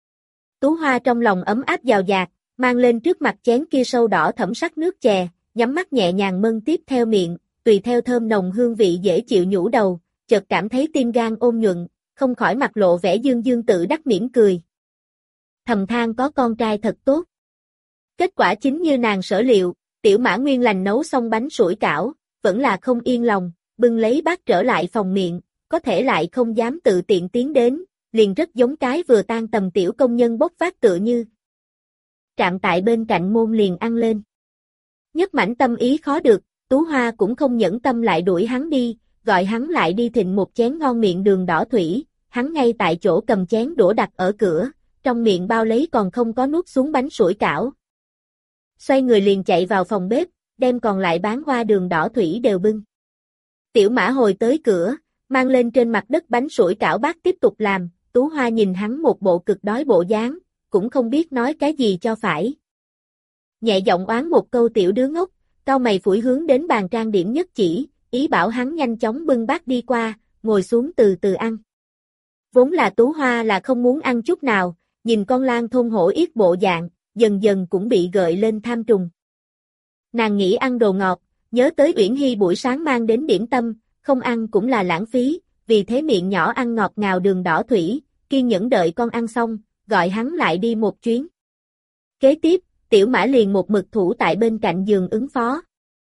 Tú Hoa trong lòng ấm áp dào dạt, mang lên trước mặt chén kia sâu đỏ thẫm sắc nước chè, nhắm mắt nhẹ nhàng mân tiếp theo miệng, tùy theo thơm nồng hương vị dễ chịu nhũ đầu, chợt cảm thấy tim gan ôn nhuận, không khỏi mặt lộ vẻ dương tự đắc mỉm cười. Thầm than có con trai thật tốt. Kết quả chính như nàng sở liệu, Tiểu Mã nguyên lành nấu xong bánh sủi cảo, vẫn là không yên lòng, bưng lấy bát trở lại phòng miệng, có thể lại không dám tự tiện tiến đến, liền rất giống cái vừa tan tầm tiểu công nhân bốc vác tựa như. Trạm tại bên cạnh môn liền ăn lên. Nhất mảnh tâm ý khó được, Tú Hoa cũng không nhẫn tâm lại đuổi hắn đi, gọi hắn lại đi thịnh một chén ngon miệng đường đỏ thủy, hắn ngay tại chỗ cầm chén đũa đặt ở cửa, trong miệng bao lấy còn không có nuốt xuống bánh sủi cảo. Xoay người liền chạy vào phòng bếp, đem còn lại bán hoa đường đỏ thủy đều bưng. Tiểu Mã hồi tới cửa, mang lên trên mặt đất bánh sủi cảo bát tiếp tục làm, Tú Hoa nhìn hắn một bộ cực đói bộ dáng, cũng không biết nói cái gì cho phải. Nhẹ giọng oán một câu tiểu đứa ngốc, cau mày phủi hướng đến bàn trang điểm nhất chỉ, ý bảo hắn nhanh chóng bưng bát đi qua, ngồi xuống từ từ ăn. Vốn là Tú Hoa là không muốn ăn chút nào, nhìn con lang thôn hổ yết bộ dạng, dần dần cũng bị gợi lên tham trùng. Nàng nghĩ ăn đồ ngọt, nhớ tới Uyển Hy buổi sáng mang đến điểm tâm, không ăn cũng là lãng phí, vì thế miệng nhỏ ăn ngọt ngào đường đỏ thủy, kiên nhẫn đợi con ăn xong, gọi hắn lại đi một chuyến. Kế tiếp, Tiểu Mã liền một mực thủ tại bên cạnh giường ứng phó.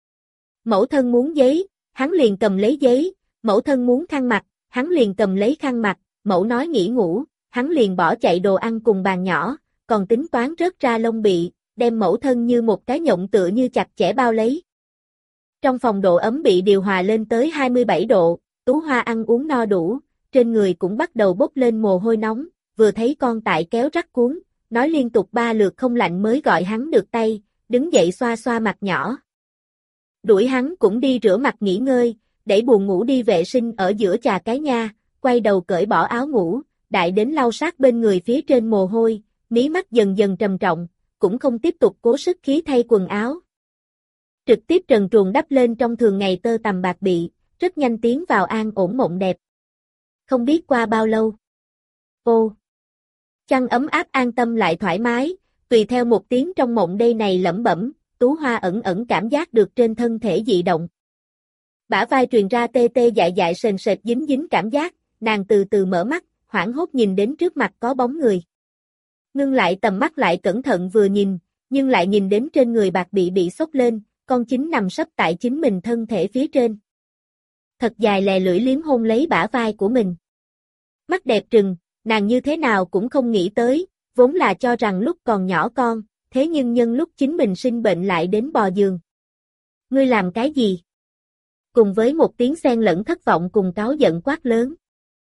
Mẫu thân muốn giấy, hắn liền cầm lấy giấy, mẫu thân muốn khăn mặt, hắn liền cầm lấy khăn mặt, mẫu nói nghỉ ngủ, hắn liền bỏ chạy đồ ăn cùng bàn nhỏ, còn tính toán rớt ra lông bị, đem mẫu thân như một cái nhộng tựa như chặt chẽ bao lấy. Trong phòng độ ấm bị điều hòa lên tới 27 độ, Tú Hoa ăn uống no đủ, trên người cũng bắt đầu bốc lên mồ hôi nóng, vừa thấy con tại kéo rắc cuốn, nói liên tục 3 lượt không lạnh mới gọi hắn được tay, đứng dậy xoa xoa mặt nhỏ. Đuổi hắn cũng đi rửa mặt nghỉ ngơi, đẩy buồn ngủ đi vệ sinh ở giữa chà cái nha, quay đầu cởi bỏ áo ngủ, đại đến lau sát bên người phía trên mồ hôi, mí mắt dần dần trầm trọng, cũng không tiếp tục cố sức khí thay quần áo. Trực tiếp trần truồng đắp lên trong thường ngày tơ tằm bạc bị, rất nhanh tiến vào an ổn mộng đẹp. Không biết qua bao lâu. Ô! Chăn ấm áp an tâm lại thoải mái, tùy theo một tiếng trong mộng đây này lẩm bẩm, Tú Hoa ẩn ẩn cảm giác được trên thân thể dị động. Bả vai truyền ra tê tê dại dại sền sệt dính dính cảm giác, nàng từ từ mở mắt, hoảng hốt nhìn đến trước mặt có bóng người. Ngưng lại tầm mắt lại cẩn thận vừa nhìn, nhưng lại nhìn đến trên người bạc bị xốc lên, con chính nằm sấp tại chính mình thân thể phía trên. Thật dài lè lưỡi liếm hôn lấy bả vai của mình. Mắt đẹp trừng, nàng như thế nào cũng không nghĩ tới, vốn là cho rằng lúc còn nhỏ con, thế nhưng nhân lúc chính mình sinh bệnh lại đến bò giường. Ngươi làm cái gì? Cùng với một tiếng xen lẫn thất vọng cùng cáu giận quát lớn.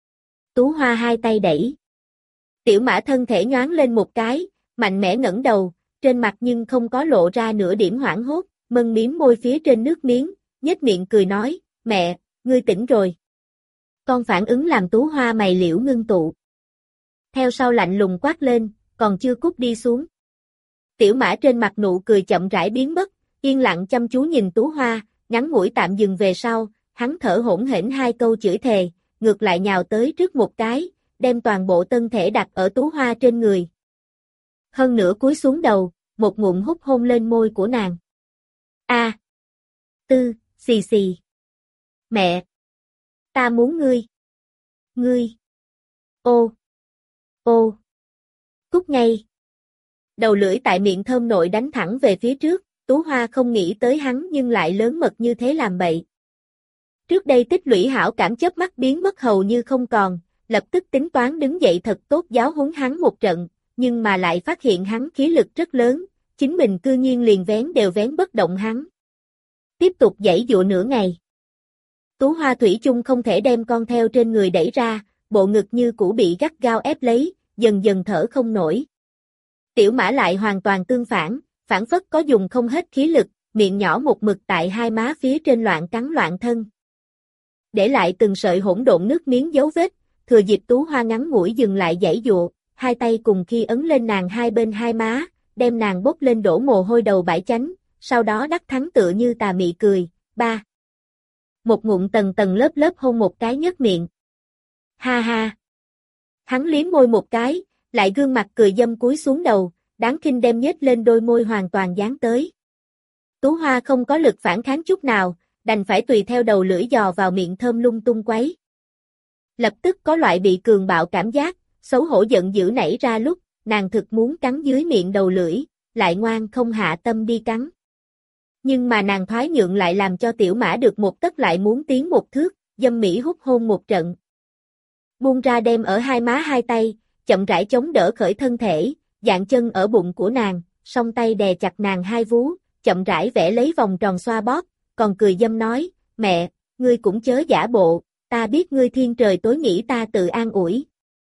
Tú Hoa hai tay đẩy. Tiểu Mã thân thể nhoáng lên một cái, mạnh mẽ ngẩng đầu, trên mặt nhưng không có lộ ra nửa điểm hoảng hốt, mân miếm môi phía trên nước miếng, nhếch miệng cười nói, mẹ, ngươi tỉnh rồi. Con phản ứng làm Tú Hoa mày liễu ngưng tụ. Theo sau lạnh lùng quát lên, còn chưa cút đi xuống. Tiểu Mã trên mặt nụ cười chậm rãi biến mất, yên lặng chăm chú nhìn Tú Hoa, ngắn ngủi tạm dừng về sau, hắn thở hổn hển hai câu chửi thề, ngược lại nhào tới trước một cái, đem toàn bộ thân thể đặt ở Tú Hoa trên người. Hơn nữa cúi xuống đầu, một ngụm hút hôn lên môi của nàng. A, Tư, xì xì. Mẹ! Ta muốn ngươi! Ngươi! Ô! Ô! Cút ngay! Đầu lưỡi tại miệng thơm nội đánh thẳng về phía trước, Tú Hoa không nghĩ tới hắn nhưng lại lớn mật như thế làm bậy. Trước đây tích lũy hảo cảm chớp mắt biến mất hầu như không còn, lập tức tính toán đứng dậy thật tốt giáo huấn hắn một trận, nhưng mà lại phát hiện hắn khí lực rất lớn, chính mình cư nhiên liền vén đều vén bất động hắn. Tiếp tục giãy giụa nửa ngày. Tú Hoa thủy chung không thể đem con theo trên người đẩy ra, bộ ngực như cũ bị gắt gao ép lấy, dần dần thở không nổi. Tiểu Mã lại hoàn toàn tương phản, phản phất có dùng không hết khí lực, miệng nhỏ một mực tại hai má phía trên loạn cắn loạn thân. Để lại từng sợi hỗn độn nước miếng dấu vết, thừa dịp Tú Hoa ngắn ngủi dừng lại giãy giụa, hai tay cùng khi ấn lên nàng hai bên hai má, đem nàng bốc lên đổ mồ hôi đầu bãi chánh, sau đó đắc thắng tựa như tà mị cười, ba. Một ngụm tầng tầng lớp lớp hôn một cái nhếch miệng. Ha ha. Hắn liếm môi một cái, lại gương mặt cười dâm cúi xuống đầu, đáng khinh đem nhếch lên đôi môi hoàn toàn dán tới. Tú Hoa không có lực phản kháng chút nào, đành phải tùy theo đầu lưỡi dò vào miệng thơm lung tung quấy. Lập tức có loại bị cường bạo cảm giác, xấu hổ giận dữ nảy ra lúc, nàng thực muốn cắn dưới miệng đầu lưỡi, lại ngoan không hạ tâm đi cắn. Nhưng mà nàng thoái nhượng lại làm cho Tiểu Mã được một tấc lại muốn tiến một thước, dâm mỹ hút hôn một trận. Buông ra đem ở hai má hai tay, chậm rãi chống đỡ khởi thân thể, dạng chân ở bụng của nàng, song tay đè chặt nàng hai vú, chậm rãi vẽ lấy vòng tròn xoa bóp, còn cười dâm nói, mẹ, ngươi cũng chớ giả bộ, ta biết ngươi thiên trời tối nghĩ ta tự an ủi.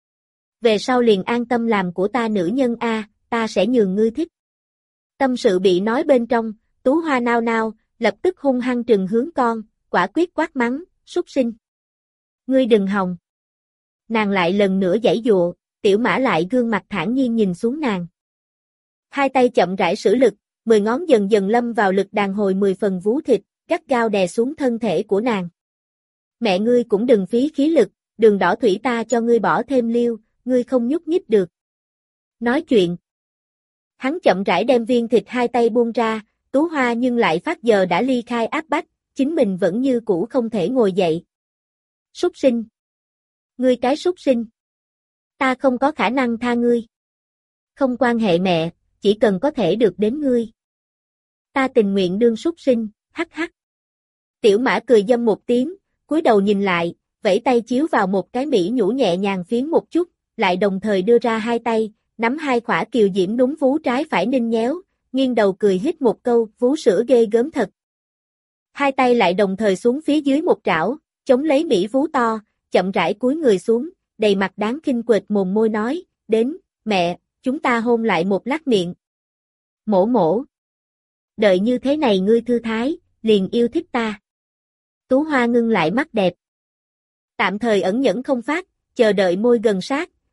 Về sau liền an tâm làm của ta nữ nhân a, ta sẽ nhường ngươi thích. Tâm sự bị nói bên trong, Tú Hoa nao nao, lập tức hung hăng trừng hướng con, quả quyết quát mắng, súc sinh. Ngươi đừng hòng. Nàng lại lần nữa giãy giụa, Tiểu Mã lại gương mặt thản nhiên nhìn xuống nàng. Hai tay chậm rãi sử lực, 10 ngón dần dần lâm vào lực đàn hồi 10 phần vú thịt, gắt gao đè xuống thân thể của nàng. Mẹ ngươi cũng đừng phí khí lực, đường đỏ thủy ta cho ngươi bỏ thêm liêu, ngươi không nhúc nhích được. Nói chuyện. Hắn chậm rãi đem viên thịt hai tay buông ra, Tú Hoa nhưng lại phát giờ đã ly khai áp bách, chính mình vẫn như cũ không thể ngồi dậy. Súc sinh. Ngươi cái súc sinh. Ta không có khả năng tha ngươi. Không quan hệ mẹ, chỉ cần có thể được đến ngươi. Ta tình nguyện đương súc sinh, hắc hắc. Tiểu Mã cười dâm một tiếng, cúi đầu nhìn lại, vẫy tay chiếu vào một cái mỹ nhũ nhẹ nhàng phiến một chút, lại đồng thời đưa ra hai tay, nắm hai khỏa kiều diễm đúng vú trái phải ninh nhéo, nghiêng đầu cười hít một câu, vú sữa ghê gớm thật. Hai tay lại đồng thời xuống phía dưới một trảo, chống lấy mỹ vú to, chậm rãi cúi người xuống, đầy mặt đáng khinh quệt mồm môi nói, đến, mẹ, chúng ta hôn lại một lát miệng. Mổ mổ. Đợi như thế này ngươi thư thái, liền yêu thích ta. Tú Hoa ngưng lại mắt đẹp. Tạm thời ẩn nhẫn không phát, chờ đợi môi gần sát,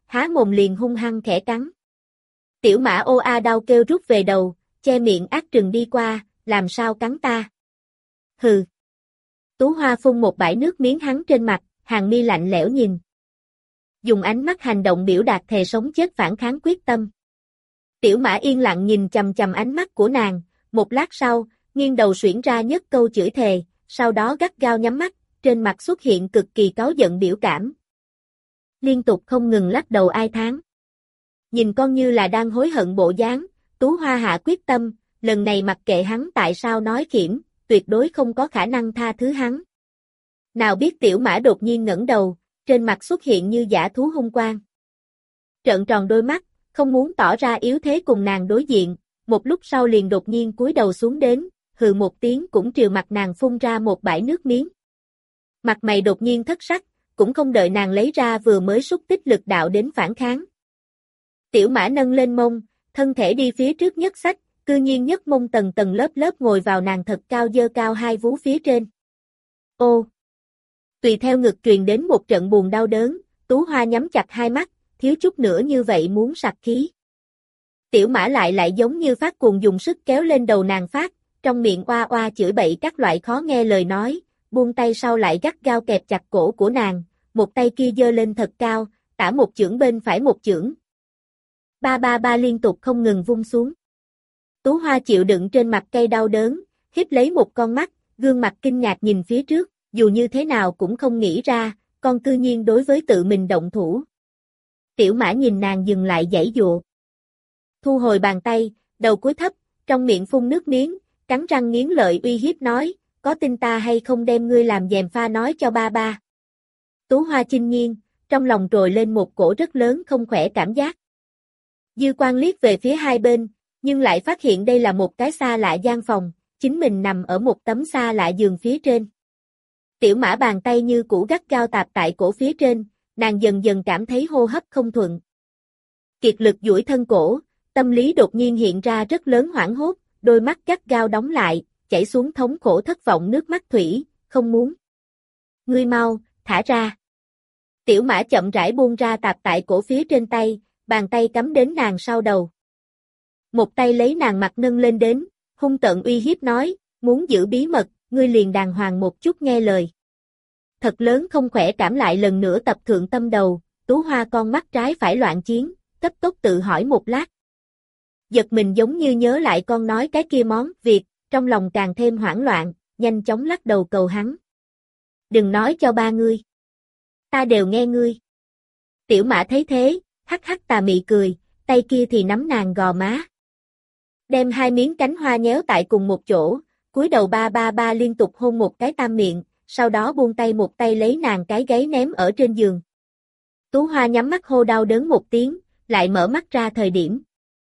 há mồm liền hung hăng khẽ cắn. Tiểu Mã ô a đau kêu rút về đầu, che miệng ác trừng đi qua, làm sao cắn ta? Hừ. Tú Hoa phun một bãi nước miếng hắn trên mặt, hàng mi lạnh lẽo nhìn. Dùng ánh mắt hành động biểu đạt thề sống chết phản kháng quyết tâm. Tiểu Mã yên lặng nhìn chằm chằm ánh mắt của nàng, một lát sau, nghiêng đầu xuyển ra nhất câu chửi thề, sau đó gắt gao nhắm mắt, trên mặt xuất hiện cực kỳ cáu giận biểu cảm. Liên tục không ngừng lắc đầu ai thán. Nhìn con như là đang hối hận bộ dáng, Tú Hoa hạ quyết tâm, lần này mặc kệ hắn tại sao nói khiểm, tuyệt đối không có khả năng tha thứ hắn. Nào biết Tiểu Mã đột nhiên ngẩng đầu, trên mặt xuất hiện như dã thú hung quang. Trợn tròn đôi mắt, không muốn tỏ ra yếu thế cùng nàng đối diện, một lúc sau liền đột nhiên cúi đầu xuống đến, hừ một tiếng cũng triều mặt nàng phun ra một bãi nước miếng. Mặt mày đột nhiên thất sắc, cũng không đợi nàng lấy ra vừa mới xúc tích lực đạo đến phản kháng. Tiểu Mã nâng lên mông, thân thể đi phía trước nhất xách, cư nhiên nhấc mông tầng tầng lớp lớp ngồi vào nàng thật cao dơ cao hai vú phía trên. Ô! Tùy theo ngực truyền đến một trận buồn đau đớn, Tú Hoa nhắm chặt hai mắt, thiếu chút nữa như vậy muốn sặc khí. Tiểu Mã lại giống như phát cuồng dùng sức kéo lên đầu nàng phát, trong miệng oa oa chửi bậy các loại khó nghe lời nói, buông tay sau lại gắt gao kẹp chặt cổ của nàng, một tay kia giơ lên thật cao, tả một chưởng bên phải một chưởng. Ba ba ba liên tục không ngừng vung xuống. Tú Hoa chịu đựng trên mặt cây đau đớn, híp lấy một con mắt, gương mặt kinh ngạc nhìn phía trước, dù như thế nào cũng không nghĩ ra, con cư nhiên đối với tự mình động thủ. Tiểu Mã nhìn nàng dừng lại giãy giụa. Thu hồi bàn tay, đầu cúi thấp, trong miệng phun nước miếng, cắn răng nghiến lợi uy hiếp nói, có tin ta hay không đem ngươi làm gièm pha nói cho ba ba. Tú Hoa chinh nhiên, trong lòng trồi lên một cổ rất lớn không khỏe cảm giác. Dư quan liếc về phía hai bên, nhưng lại phát hiện đây là một cái xa lạ gian phòng, chính mình nằm ở một tấm xa lạ giường phía trên. Tiểu Mã bàn tay như cũ gắt gao tạp tại cổ phía trên, nàng dần dần cảm thấy hô hấp không thuận. Kiệt lực duỗi thân cổ, tâm lý đột nhiên hiện ra rất lớn hoảng hốt, đôi mắt gắt gao đóng lại, chảy xuống thống khổ thất vọng nước mắt thủy, không muốn. Ngươi mau, thả ra. Tiểu Mã chậm rãi buông ra tạp tại cổ phía trên tay, bàn tay cắm đến nàng sau đầu. Một tay lấy nàng mặt nâng lên đến, hung tợn uy hiếp nói, muốn giữ bí mật, ngươi liền đàng hoàng một chút nghe lời. Thật lớn không khỏe cảm lại lần nữa tập thượng tâm đầu, Tú Hoa con mắt trái phải loạn chiến, cấp tốc tự hỏi một lát. Giật mình giống như nhớ lại con nói cái kia món việc, trong lòng càng thêm hoảng loạn, nhanh chóng lắc đầu cầu hắn. Đừng nói cho ba ngươi. Ta đều nghe ngươi. Tiểu Mã thấy thế, hắc hắc tà mị cười, tay kia thì nắm nàng gò má. Đem hai miếng cánh hoa nhéo tại cùng một chỗ, cúi đầu ba ba ba liên tục hôn một cái tam miệng, sau đó buông tay một tay lấy nàng cái gáy ném ở trên giường. Tú Hoa nhắm mắt hô đau đớn một tiếng, lại mở mắt ra thời điểm.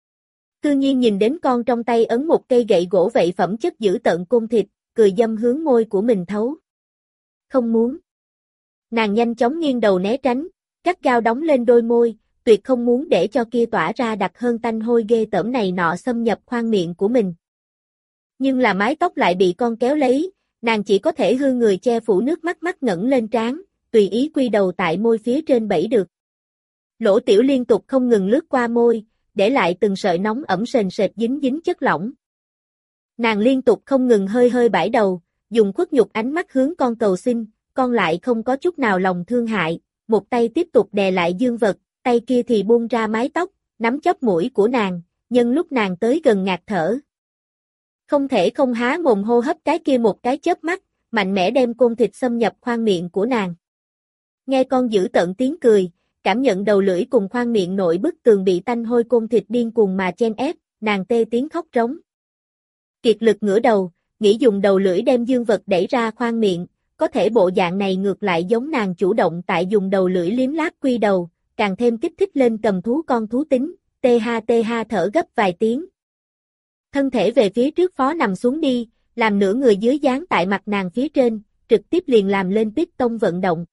Cư nhiên nhìn đến con trong tay ấn một cây gậy gỗ vậy phẩm chất dữ tợn côn thịt, cười dâm hướng môi của mình thấu. Không muốn. Nàng nhanh chóng nghiêng đầu né tránh, gắt gao đóng lên đôi môi, tuyệt không muốn để cho kia tỏa ra đặc hơn tanh hôi ghê tởm này nọ xâm nhập khoang miệng của mình. Nhưng là mái tóc lại bị con kéo lấy, nàng chỉ có thể hư người che phủ nước mắt mắt ngẩng lên trán, tùy ý quy đầu tại môi phía trên bẫy được. Lỗ tiểu liên tục không ngừng lướt qua môi, để lại từng sợi nóng ẩm sền sệt dính dính chất lỏng. Nàng liên tục không ngừng hơi hơi bãi đầu, dùng khuất nhục ánh mắt hướng con cầu xin, con lại không có chút nào lòng thương hại, một tay tiếp tục đè lại dương vật, tay kia thì buông ra mái tóc, nắm chóp mũi của nàng, nhân lúc nàng tới gần ngạt thở. Không thể không há mồm hô hấp cái kia một cái chớp mắt, mạnh mẽ đem côn thịt xâm nhập khoang miệng của nàng. Nghe con giữ tợn tiếng cười, cảm nhận đầu lưỡi cùng khoang miệng nội bức tường bị tanh hôi côn thịt điên cuồng mà chen ép, nàng tê tiếng khóc trống. Kiệt lực ngửa đầu, nghĩ dùng đầu lưỡi đem dương vật đẩy ra khoang miệng, có thể bộ dạng này ngược lại giống nàng chủ động tại dùng đầu lưỡi liếm láp quy đầu, càng thêm kích thích lên cầm thú con thú tính, tê ha thở gấp vài tiếng. Thân thể về phía trước phó nằm xuống đi, làm nửa người dưới dán tại mặt nàng phía trên, trực tiếp liền làm lên piston vận động.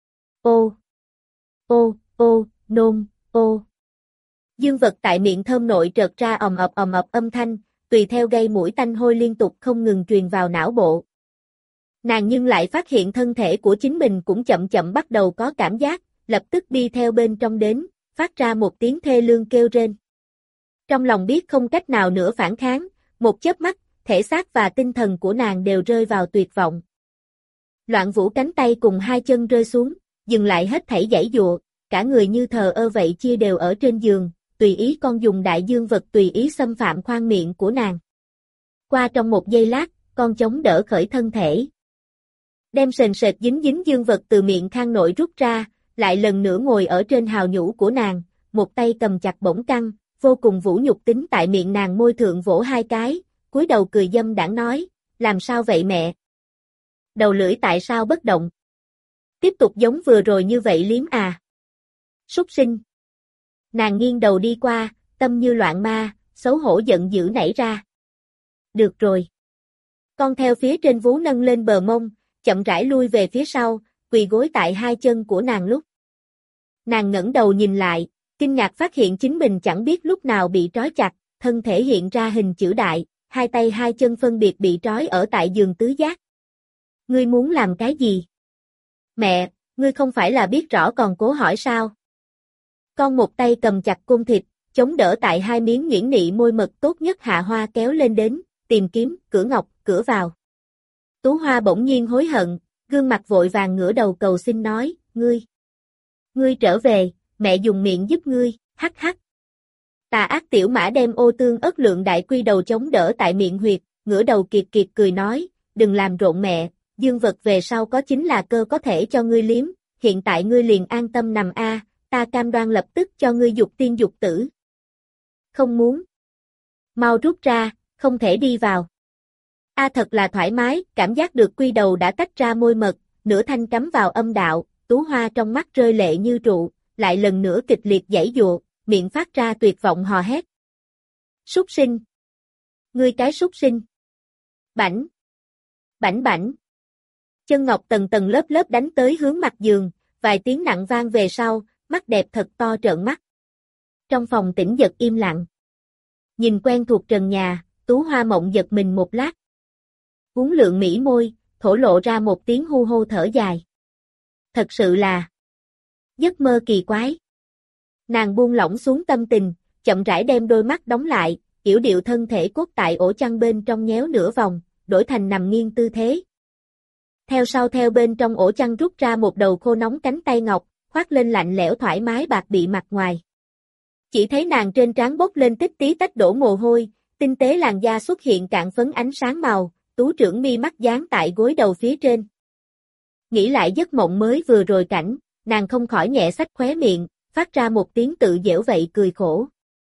Ô, nôn, ô. Dương vật tại miệng thơm nội trợt ra ầm ập âm thanh, tùy theo gây mũi tanh hôi liên tục không ngừng truyền vào não bộ. Nàng nhưng lại phát hiện thân thể của chính mình cũng chậm chậm bắt đầu có cảm giác, lập tức đi theo bên trong đến, phát ra một tiếng thê lương kêu rên. Trong lòng biết không cách nào nữa phản kháng, một chớp mắt, thể xác và tinh thần của nàng đều rơi vào tuyệt vọng. Loạn Vũ cánh tay cùng hai chân rơi xuống, dừng lại hết thảy giãy giụa, cả người như thờ ơ vậy chia đều ở trên giường, tùy ý con dùng đại dương vật tùy ý xâm phạm khoang miệng của nàng. Qua trong một giây lát, con chống đỡ khởi thân thể. Đem sền sệt dính dính dương vật từ miệng khang nội rút ra, lại lần nữa ngồi ở trên hào nhũ của nàng, một tay cầm chặt bổng căng, vô cùng vũ nhục tính tại miệng nàng môi thượng vỗ hai cái, cúi đầu cười dâm đãng nói, làm sao vậy mẹ? Đầu lưỡi tại sao bất động? Tiếp tục giống vừa rồi như vậy liếm à? Súc sinh. Nàng nghiêng đầu đi qua, tâm như loạn ma, xấu hổ giận dữ nảy ra. Được rồi. Con theo phía trên vú nâng lên bờ mông, chậm rãi lui về phía sau, quỳ gối tại hai chân của nàng lúc. Nàng ngẩng đầu nhìn lại, kinh ngạc phát hiện chính mình chẳng biết lúc nào bị trói chặt, thân thể hiện ra hình chữ đại, hai tay hai chân phân biệt bị trói ở tại giường tứ giác. Ngươi muốn làm cái gì? Mẹ, ngươi không phải là biết rõ còn cố hỏi sao? Con một tay cầm chặt côn thịt, chống đỡ tại hai miếng nhuyễn nị môi mật tốt nhất Hạ Hoa kéo lên đến, tìm kiếm, cửa ngọc, cửa vào. Tú Hoa bỗng nhiên hối hận, gương mặt vội vàng ngửa đầu cầu xin nói, ngươi trở về, mẹ dùng miệng giúp ngươi, hắc hắc. Tà ác tiểu mã đem ô tương ớt lượng đại quy đầu chống đỡ tại miệng huyệt, ngửa đầu kiệt kiệt cười nói, đừng làm rộn mẹ, dương vật về sau có chính là cơ có thể cho ngươi liếm, hiện tại ngươi liền an tâm nằm a, ta cam đoan lập tức cho ngươi dục tiên dục tử. Không muốn. Mau rút ra, không thể đi vào. A thật là thoải mái, cảm giác được quy đầu đã tách ra môi mật, nửa thanh cắm vào âm đạo, Tú Hoa trong mắt rơi lệ như trụ, lại lần nữa kịch liệt giãy giụa, miệng phát ra tuyệt vọng hò hét. Súc sinh! Ngươi cái súc sinh! Bảnh! Bảnh bảnh! Chân ngọc tầng tầng lớp lớp đánh tới hướng mặt giường, vài tiếng nặng vang về sau, mắt đẹp thật to trợn mắt. Trong phòng tĩnh giật im lặng. Nhìn quen thuộc trần nhà, Tú Hoa mộng giật mình một lát. Uốn lượn mỹ môi, thổ lộ ra một tiếng hu hô thở dài. Thật sự là giấc mơ kỳ quái. Nàng buông lỏng xuống tâm tình, chậm rãi đem đôi mắt đóng lại, yểu điệu thân thể cốt tại ổ chăn bên trong nhéo nửa vòng, đổi thành nằm nghiêng tư thế. Theo sau theo bên trong ổ chăn rút ra một đầu khô nóng cánh tay ngọc, khoác lên lạnh lẽo thoải mái bạc bị mặt ngoài. Chỉ thấy nàng trên trán bốc lên tích tí tách đổ mồ hôi, tinh tế làn da xuất hiện cạn phấn ánh sáng màu, tú trưởng mi mắt dán tại gối đầu phía trên. Nghĩ lại giấc mộng mới vừa rồi cảnh, nàng không khỏi nhẹ xách khóe miệng, phát ra một tiếng tự giễu vậy cười khổ.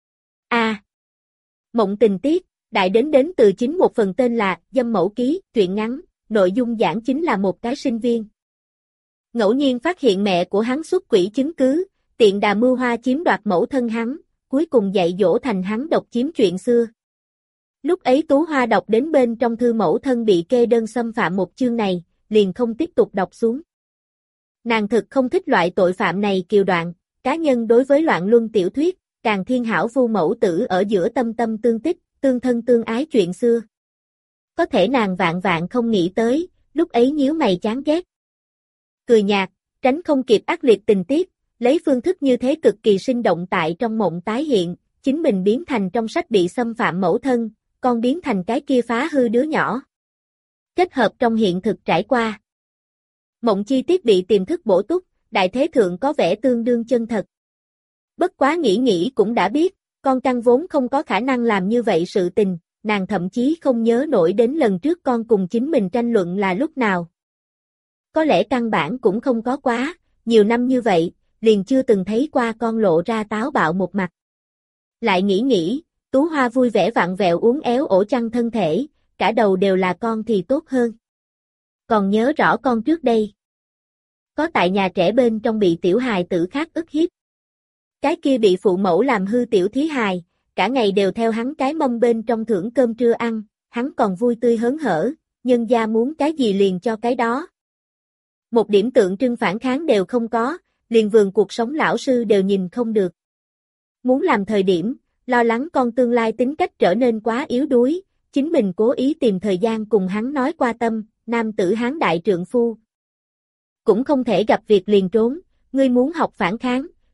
Mộng tình tiết, đại đến từ chính một phần tên là Dâm Mẫu Ký, truyện ngắn, nội dung giảng chính là một cái sinh viên. Ngẫu nhiên phát hiện mẹ của hắn xuất quỷ chứng cứ, tiện đà mưu hoa chiếm đoạt mẫu thân hắn, cuối cùng dạy dỗ thành hắn độc chiếm chuyện xưa. Lúc ấy Tú Hoa đọc đến bên trong thư mẫu thân bị kê đơn xâm phạm một chương này, liền không tiếp tục đọc xuống. Nàng thực không thích loại tội phạm này kiều đoạn, cá nhân đối với loạn luân tiểu thuyết, càng thiên hảo vu mẫu tử ở giữa tâm tâm tương tích, tương thân tương ái chuyện xưa. Có thể nàng vạn vạn không nghĩ tới, lúc ấy nhíu mày chán ghét. Cười nhạt, tránh không kịp ác liệt tình tiết, lấy phương thức như thế cực kỳ sinh động tại trong mộng tái hiện, chính mình biến thành trong sách bị xâm phạm mẫu thân, con biến thành cái kia phá hư đứa nhỏ. Kết hợp trong hiện thực trải qua. Mộng chi tiết bị tiềm thức bổ túc, đại thế thượng có vẻ tương đương chân thật. Bất quá nghĩ cũng đã biết, con căn vốn không có khả năng làm như vậy sự tình, nàng thậm chí không nhớ nổi đến lần trước con cùng chính mình tranh luận là lúc nào. Có lẽ căn bản cũng không có quá, nhiều năm như vậy, liền chưa từng thấy qua con lộ ra táo bạo một mặt. Lại nghĩ, Tú Hoa vui vẻ vặn vẹo uốn éo ổ chăn thân thể, cả đầu đều là con thì tốt hơn. Còn nhớ rõ con trước đây. Có tại nhà trẻ bên trong bị tiểu hài tử khác ức hiếp. Cái kia bị phụ mẫu làm hư tiểu thí hài, cả ngày đều theo hắn cái mâm bên trong thưởng cơm trưa ăn, hắn còn vui tươi hớn hở, nhân gia muốn cái gì liền cho cái đó. Một điểm tượng trưng phản kháng đều không có, liền vườn cuộc sống lão sư đều nhìn không được. Muốn làm thời điểm, lo lắng con tương lai tính cách trở nên quá yếu đuối, chính mình cố ý tìm thời gian cùng hắn nói qua tâm, nam tử hán đại trượng phu. Cũng không thể gặp việc liền trốn, ngươi muốn học phản kháng,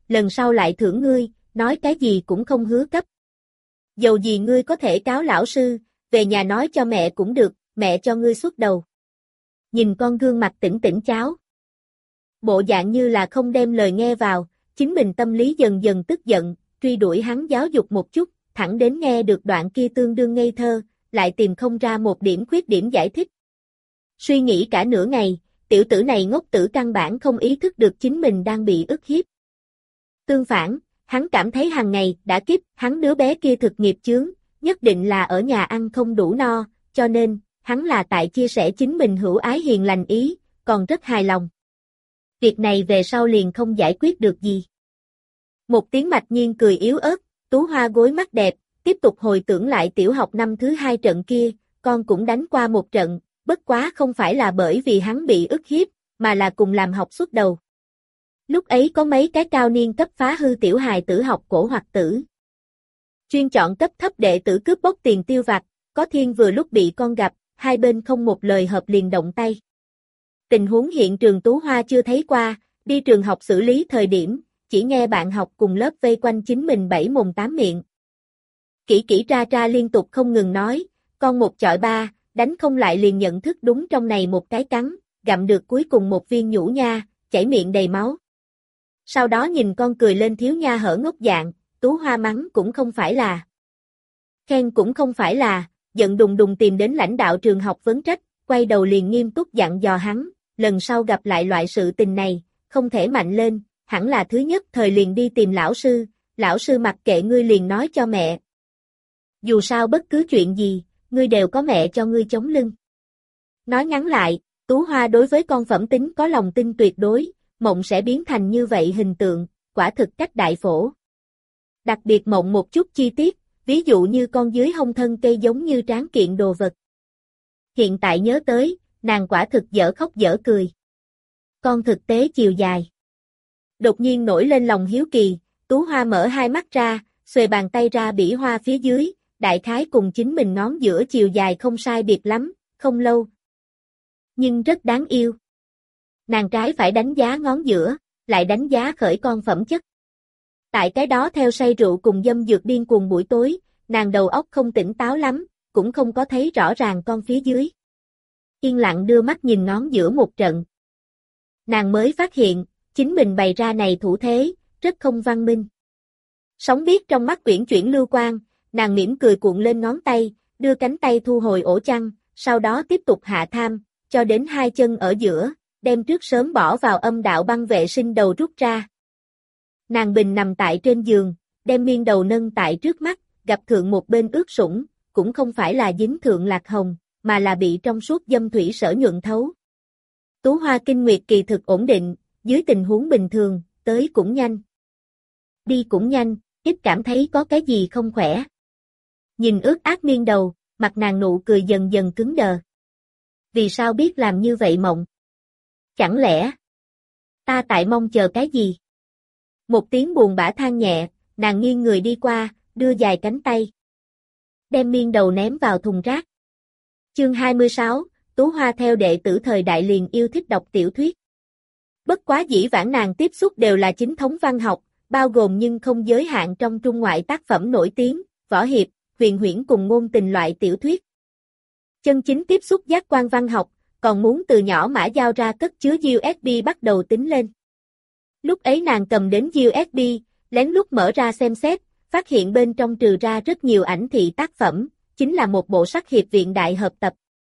lần sau lại thưởng ngươi, nói cái gì cũng không hứa cấp. Dầu gì ngươi có thể cáo lão sư, về nhà nói cho mẹ cũng được, mẹ cho ngươi xuất đầu. Nhìn con gương mặt tỉnh tỉnh cháo. Bộ dạng như là không đem lời nghe vào, chính mình tâm lý dần dần tức giận, truy đuổi hắn giáo dục một chút, thẳng đến nghe được đoạn kia tương đương ngây thơ, lại tìm không ra một điểm khuyết điểm giải thích. Suy nghĩ cả nửa ngày, tiểu tử này ngốc tử căn bản không ý thức được chính mình đang bị ức hiếp. Tương phản, hắn cảm thấy hàng ngày đã kiếp, hắn đứa bé kia thực nghiệp chướng, nhất định là ở nhà ăn không đủ no, cho nên, hắn là tại chia sẻ chính mình hữu ái hiền lành ý, còn rất hài lòng. Việc này về sau liền không giải quyết được gì. Một tiếng Mạch Nhiên cười yếu ớt, Tú Hoa gối mắt đẹp, tiếp tục hồi tưởng lại tiểu học năm thứ 2 trận kia, con cũng đánh qua một trận, bất quá không phải là bởi vì hắn bị ức hiếp, mà là cùng làm học suốt đầu. Lúc ấy có mấy cái cao niên cấp phá hư tiểu hài tử học cổ hoặc tử. Chuyên chọn cấp thấp đệ tử cướp bóc tiền tiêu vặt, có thiên vừa lúc bị con gặp, hai bên không một lời hợp liền động tay. Tình huống hiện trường Tú Hoa chưa thấy qua, đi trường học xử lý thời điểm, chỉ nghe bạn học cùng lớp vây quanh chính mình bảy mồm tám miệng. Kỹ kỹ ra ra liên tục không ngừng nói, con một chọi ba, đánh không lại liền nhận thức đúng trong này một cái cắn, gặm được cuối cùng một viên nhũ nha, chảy miệng đầy máu. Sau đó nhìn con cười lên thiếu nha hở ngốc dạng, Tú Hoa mắng cũng không phải là. Khen cũng không phải là, giận đùng đùng tìm đến lãnh đạo trường học vấn trách, quay đầu liền nghiêm túc dặn dò hắn, lần sau gặp lại loại sự tình này, không thể mạnh lên, hẳn là thứ nhất thời liền đi tìm lão sư mặc kệ ngươi liền nói cho mẹ. Dù sao bất cứ chuyện gì, ngươi đều có mẹ cho ngươi chống lưng. Nói ngắn lại, Tú Hoa đối với con phẩm tính có lòng tin tuyệt đối, mộng sẽ biến thành như vậy hình tượng, quả thực cách đại phổ. Đặc biệt mộng một chút chi tiết, ví dụ như con dưới hông thân cây giống như tráng kiện đồ vật. Hiện tại nhớ tới, nàng quả thực dở khóc dở cười. Con thực tế chiều dài. Đột nhiên nổi lên lòng hiếu kỳ, Tú Hoa mở hai mắt ra, xuề bàn tay ra bỉ hoa phía dưới, đại khái cùng chính mình ngón giữa chiều dài không sai biệt lắm, không lâu. Nhưng rất đáng yêu. Nàng trái phải đánh giá ngón giữa, lại đánh giá khởi con phẩm chất. Tại cái đó theo say rượu cùng dâm dược điên cuồng buổi tối, nàng đầu óc không tỉnh táo lắm, cũng không có thấy rõ ràng con phía dưới. Yên lặng đưa mắt nhìn ngón giữa một trận. Nàng mới phát hiện, chính mình bày ra này thủ thế, rất không văn minh. Sóng biết trong mắt uyển chuyển lưu quang, nàng mỉm cười cuộn lên ngón tay, đưa cánh tay thu hồi ổ chăn, sau đó tiếp tục hạ tham, cho đến hai chân ở giữa, đem trước sớm bỏ vào âm đạo băng vệ sinh đầu rút ra. Nàng bình nằm tại trên giường, đem miên đầu nâng tại trước mắt, gặp thượng một bên ướt sũng, cũng không phải là dính thượng lạc hồng, mà là bị trong suốt dâm thủy sở nhuận thấu. Tú Hoa kinh nguyệt kỳ thực ổn định, dưới tình huống bình thường, tới cũng nhanh. Đi cũng nhanh, ít cảm thấy có cái gì không khỏe. Nhìn ướt át miên đầu, mặt nàng nụ cười dần dần cứng đờ. Vì sao biết làm như vậy mộng? Chẳng lẽ ta tại mong chờ cái gì? Một tiếng buồn bã than nhẹ, nàng nghiêng người đi qua, đưa dài cánh tay. Đem miên đầu ném vào thùng rác. Chương 26, Tú Hoa theo đệ tử thời đại liền yêu thích đọc tiểu thuyết. Bất quá dĩ vãng nàng tiếp xúc đều là chính thống văn học, bao gồm nhưng không giới hạn trong trung ngoại tác phẩm nổi tiếng, võ hiệp, huyền huyễn cùng ngôn tình loại tiểu thuyết. Chân chính tiếp xúc giác quan văn học, còn muốn từ nhỏ mã giao ra cất chứa USB bắt đầu tính lên. Lúc ấy nàng cầm đến USB, lén lút mở ra xem xét, phát hiện bên trong trừ ra rất nhiều ảnh thị tác phẩm, chính là một bộ sắc hiệp viện đại hợp tập.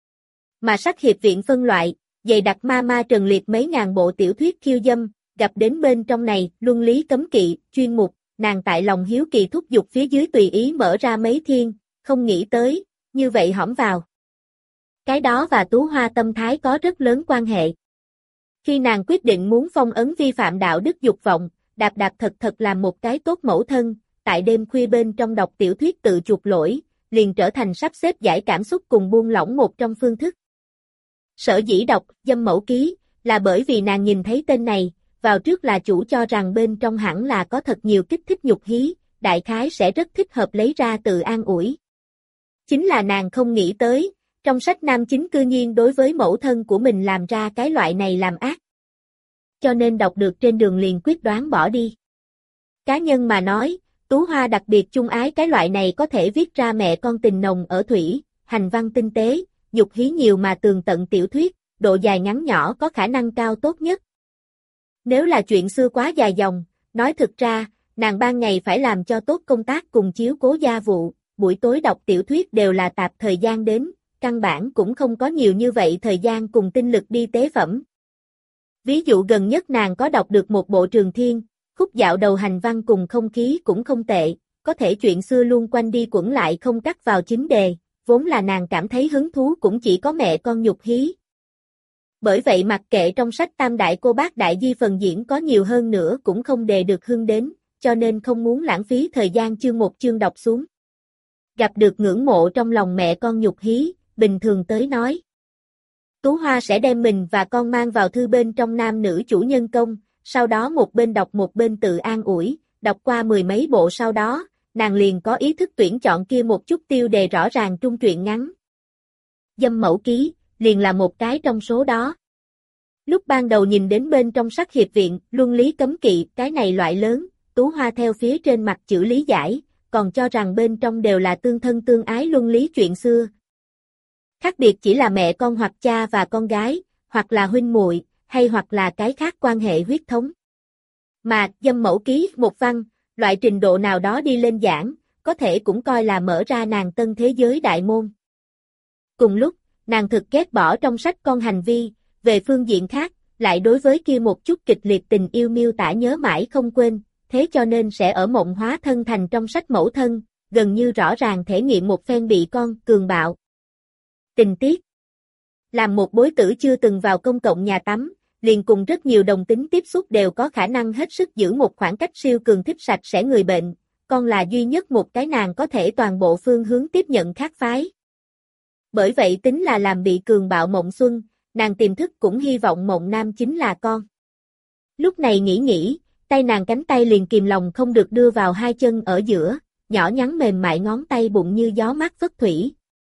Mà sắc hiệp viện phân loại, dày đặc ma ma trần liệt mấy ngàn bộ tiểu thuyết khiêu dâm, gặp đến bên trong này, luân lý cấm kỵ, chuyên mục, nàng tại lòng hiếu kỳ thúc giục phía dưới tùy ý mở ra mấy thiên, không nghĩ tới, như vậy hõm vào. Cái đó và Tú Hoa tâm thái có rất lớn quan hệ. Khi nàng quyết định muốn phong ấn vi phạm đạo đức dục vọng, đạp đạp thật thật làm một cái tốt mẫu thân, tại đêm khuya bên trong đọc tiểu thuyết tự chuộc lỗi, liền trở thành sắp xếp giải cảm xúc cùng buông lỏng một trong phương thức. Sở dĩ đọc dâm mẫu ký, là bởi vì nàng nhìn thấy tên này, vào trước là chủ cho rằng bên trong hẳn là có thật nhiều kích thích nhục hí, đại khái sẽ rất thích hợp lấy ra tự an ủi. Chính là nàng không nghĩ tới, trong sách nam chính cư nhiên đối với mẫu thân của mình làm ra cái loại này làm ác. Cho nên đọc được trên đường liền quyết đoán bỏ đi. Cá nhân mà nói, Tú Hoa đặc biệt chung ái cái loại này có thể viết ra mẹ con tình nồng ở thủy, hành văn tinh tế, dục hí nhiều mà tường tận tiểu thuyết, độ dài ngắn nhỏ có khả năng cao tốt nhất. Nếu là chuyện xưa quá dài dòng, nói thực ra, nàng ban ngày phải làm cho tốt công tác cùng chiếu cố gia vụ, buổi tối đọc tiểu thuyết đều là tạp thời gian đến, căn bản cũng không có nhiều như vậy thời gian cùng tinh lực đi tế phẩm. Ví dụ gần nhất nàng có đọc được một bộ Trường Thiên, khúc dạo đầu hành văn cùng không khí cũng không tệ, có thể chuyện xưa luôn quanh đi quẩn lại không cắt vào chính đề, vốn là nàng cảm thấy hứng thú cũng chỉ có mẹ con nhục hí. Bởi vậy mặc kệ trong sách Tam Đại Cô Bác Đại Di phần diễn có nhiều hơn nữa cũng không đề được hưng đến, cho nên không muốn lãng phí thời gian chương một chương đọc xuống. Gặp được ngưỡng mộ trong lòng mẹ con nhục hí, bình thường tới nói. Tú Hoa sẽ đem mình và con mang vào thư bên trong nam nữ chủ nhân công, sau đó một bên đọc một bên tự an ủi, đọc qua mười mấy bộ sau đó, nàng liền có ý thức tuyển chọn kia một chút tiêu đề rõ ràng trung truyện ngắn. Dâm Mẫu Ký, liền là một cái trong số đó. Lúc ban đầu nhìn đến bên trong sắc hiệp viện, luân lý cấm kỵ, cái này loại lớn, Tú Hoa theo phía trên mặt chữ lý giải, còn cho rằng bên trong đều là tương thân tương ái luân lý chuyện xưa. Khác biệt chỉ là mẹ con hoặc cha và con gái, hoặc là huynh muội, hay hoặc là cái khác quan hệ huyết thống. Mà, Dâm Mẫu Ký, một văn, loại trình độ nào đó đi lên giảng, có thể cũng coi là mở ra nàng tân thế giới đại môn. Cùng lúc, nàng thực ghét bỏ trong sách con hành vi, về phương diện khác, lại đối với kia một chút kịch liệt tình yêu miêu tả nhớ mãi không quên, thế cho nên sẽ ở mộng hóa thân thành trong sách mẫu thân, gần như rõ ràng thể nghiệm một phen bị con cường bạo. Tình tiết. Làm một bối tử chưa từng vào công cộng nhà tắm, liền cùng rất nhiều đồng tính tiếp xúc đều có khả năng hết sức giữ một khoảng cách siêu cường thích sạch sẽ người bệnh, con là duy nhất một cái nàng có thể toàn bộ phương hướng tiếp nhận khác phái. Bởi vậy tính là làm bị cường bạo mộng xuân, nàng tiềm thức cũng hy vọng mộng nam chính là con. Lúc này nghĩ, tay nàng cánh tay liền kìm lòng không được đưa vào hai chân ở giữa, nhỏ nhắn mềm mại ngón tay bụng như gió mát phất thủy.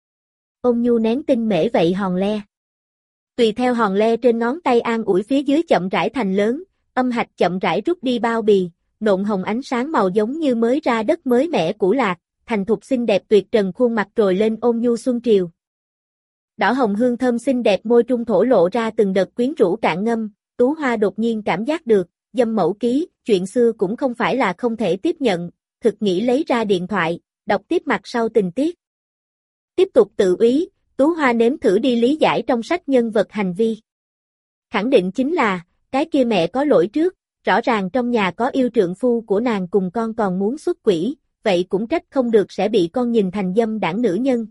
Ôn nhu nén tinh mễ vậy hòn le. Tùy theo hòn le trên ngón tay an ủi phía dưới chậm rãi thành lớn, âm hạch chậm rãi rút đi bao bì, nộn hồng ánh sáng màu giống như mới ra đất mới mẻ củ lạc, thành thục xinh đẹp tuyệt trần khuôn mặt trồi lên ôn nhu xuân triều. Đỏ hồng hương thơm xinh đẹp môi trung thổ lộ ra từng đợt quyến rũ cạn ngâm, Tú Hoa đột nhiên cảm giác được, Dâm Mẫu Ký, chuyện xưa cũng không phải là không thể tiếp nhận, thực nghĩ lấy ra điện thoại, đọc tiếp mặt sau tình tiết. Tiếp tục tự úy, Tú Hoa nếm thử đi lý giải trong sách nhân vật hành vi. Khẳng định chính là, cái kia mẹ có lỗi trước, rõ ràng trong nhà có yêu trượng phu của nàng cùng con còn muốn xuất quỷ, vậy cũng trách không được sẽ bị con nhìn thành dâm đảng nữ nhân.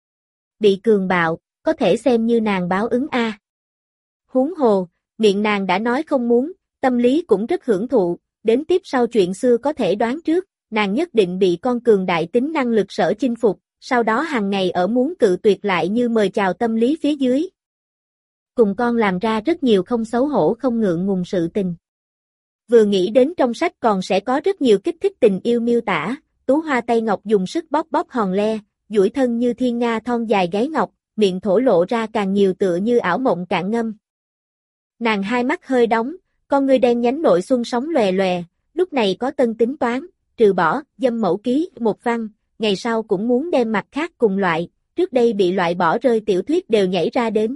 Bị cường bạo, có thể xem như nàng báo ứng a. Huống hồ, miệng nàng đã nói không muốn, tâm lý cũng rất hưởng thụ, đến tiếp sau chuyện xưa có thể đoán trước, nàng nhất định bị con cường đại tính năng lực sở chinh phục, sau đó hàng ngày ở muốn cự tuyệt lại như mời chào tâm lý phía dưới. Cùng con làm ra rất nhiều không xấu hổ không ngượng ngùng sự tình. Vừa nghĩ đến trong sách còn sẽ có rất nhiều kích thích tình yêu miêu tả, Tú Hoa tay ngọc dùng sức bóp hòn le, duỗi thân như thiên nga thon dài gáy ngọc, miệng thổ lộ ra càng nhiều tựa như ảo mộng cạn ngâm. Nàng hai mắt hơi đóng, con ngươi đen nhánh nội xuân sóng lòe lòe, lúc này có tân tính toán, trừ bỏ, Dâm Mẫu Ký, một văn, ngày sau cũng muốn đem mặt khác cùng loại, trước đây bị loại bỏ rơi tiểu thuyết đều nhảy ra đến.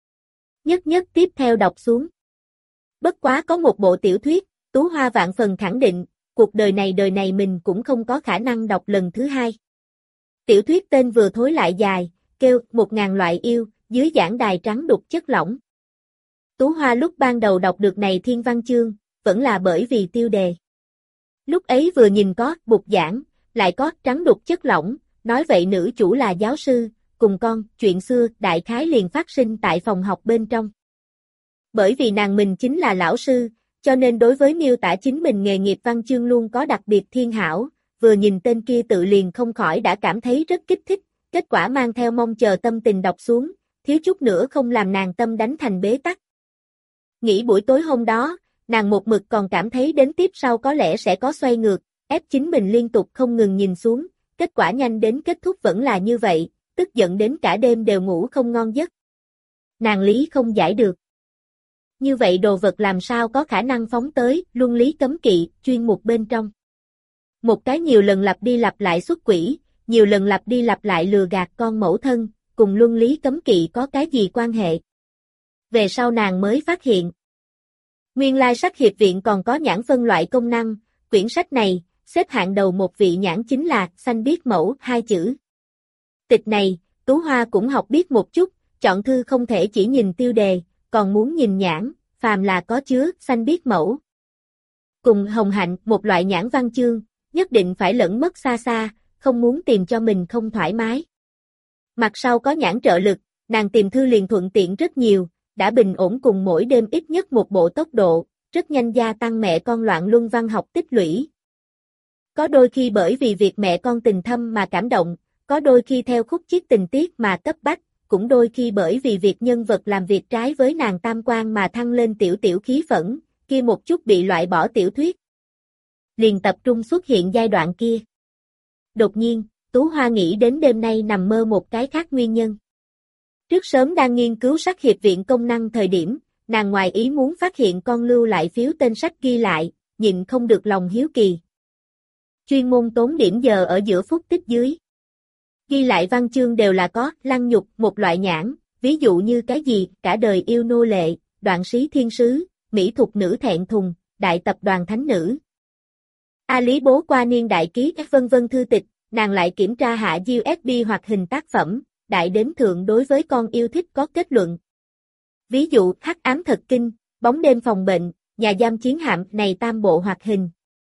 Nhất tiếp theo đọc xuống. Bất quá có một bộ tiểu thuyết, Tú Hoa vạn phần khẳng định, cuộc đời này mình cũng không có khả năng đọc lần thứ hai. Tiểu thuyết tên vừa thối lại dài, kêu 1000 loại yêu, dưới giảng đài trắng đục chất lỏng. Tú Hoa lúc ban đầu đọc được này thiên văn chương, vẫn là bởi vì tiêu đề. Lúc ấy vừa nhìn có bục giảng, lại có trắng đục chất lỏng, nói vậy nữ chủ là giáo sư, cùng con, chuyện xưa đại khái liền phát sinh tại phòng học bên trong. Bởi vì nàng mình chính là lão sư, cho nên đối với miêu tả chính mình nghề nghiệp văn chương luôn có đặc biệt thiên hảo, vừa nhìn tên kia tự liền không khỏi đã cảm thấy rất kích thích, kết quả mang theo mong chờ tâm tình đọc xuống, thiếu chút nữa không làm nàng tâm đánh thành bế tắc. Nghĩ buổi tối hôm đó, nàng một mực còn cảm thấy đến tiếp sau có lẽ sẽ có xoay ngược, ép chính mình liên tục không ngừng nhìn xuống, kết quả nhanh đến kết thúc vẫn là như vậy, tức giận đến cả đêm đều ngủ không ngon giấc. Nàng lý không giải được. Như vậy đồ vật làm sao có khả năng phóng tới, luân lý cấm kỵ, chuyên mục bên trong. Một cái nhiều lần lặp đi lặp lại xuất quỷ, nhiều lần lặp đi lặp lại lừa gạt con mẫu thân, cùng luân lý cấm kỵ có cái gì quan hệ? Về sau nàng mới phát hiện. Nguyên lai sắc hiệp viện còn có nhãn phân loại công năng, quyển sách này, xếp hạng đầu một vị nhãn chính là xanh biết mẫu hai chữ. Tịch này, Tú Hoa cũng học biết một chút, chọn thư không thể chỉ nhìn tiêu đề, còn muốn nhìn nhãn, phàm là có chứa xanh biết mẫu. Cùng hồng hạnh một loại nhãn văn chương, nhất định phải lẫn mất xa xa, không muốn tìm cho mình không thoải mái. Mặt sau có nhãn trợ lực, nàng tìm thư liền thuận tiện rất nhiều, đã bình ổn cùng mỗi đêm ít nhất một bộ tốc độ, rất nhanh gia tăng mẹ con loạn luân văn học tích lũy. Có đôi khi bởi vì việc mẹ con tình thâm mà cảm động, có đôi khi theo khúc chiết tình tiết mà cấp bách, cũng đôi khi bởi vì việc nhân vật làm việc trái với nàng tam quan mà thăng lên tiểu tiểu khí phẫn, kia một chút bị loại bỏ tiểu thuyết. Liền tập trung xuất hiện giai đoạn kia. Đột nhiên, Tú Hoa nghĩ đến đêm nay nằm mơ một cái khác nguyên nhân. Trước sớm đang nghiên cứu sắc hiệp viện công năng thời điểm, nàng ngoài ý muốn phát hiện con lưu lại phiếu tên sách ghi lại, nhịn không được lòng hiếu kỳ. Chuyên môn tốn điểm giờ ở giữa phút tích dưới. Ghi lại văn chương đều là có lăng nhục một loại nhãn, ví dụ như cái gì, cả đời yêu nô lệ, đoạn sĩ thiên sứ, mỹ thục nữ thẹn thùng, đại tập đoàn thánh nữ. A Lý bố qua niên đại ký vân vân thư tịch, nàng lại kiểm tra hạ USB hoặc hình tác phẩm, đại đến thượng đối với con yêu thích có kết luận. Ví dụ hắc ám thật kinh, bóng đêm phòng bệnh, nhà giam chiến hạm này tam bộ hoạt hình.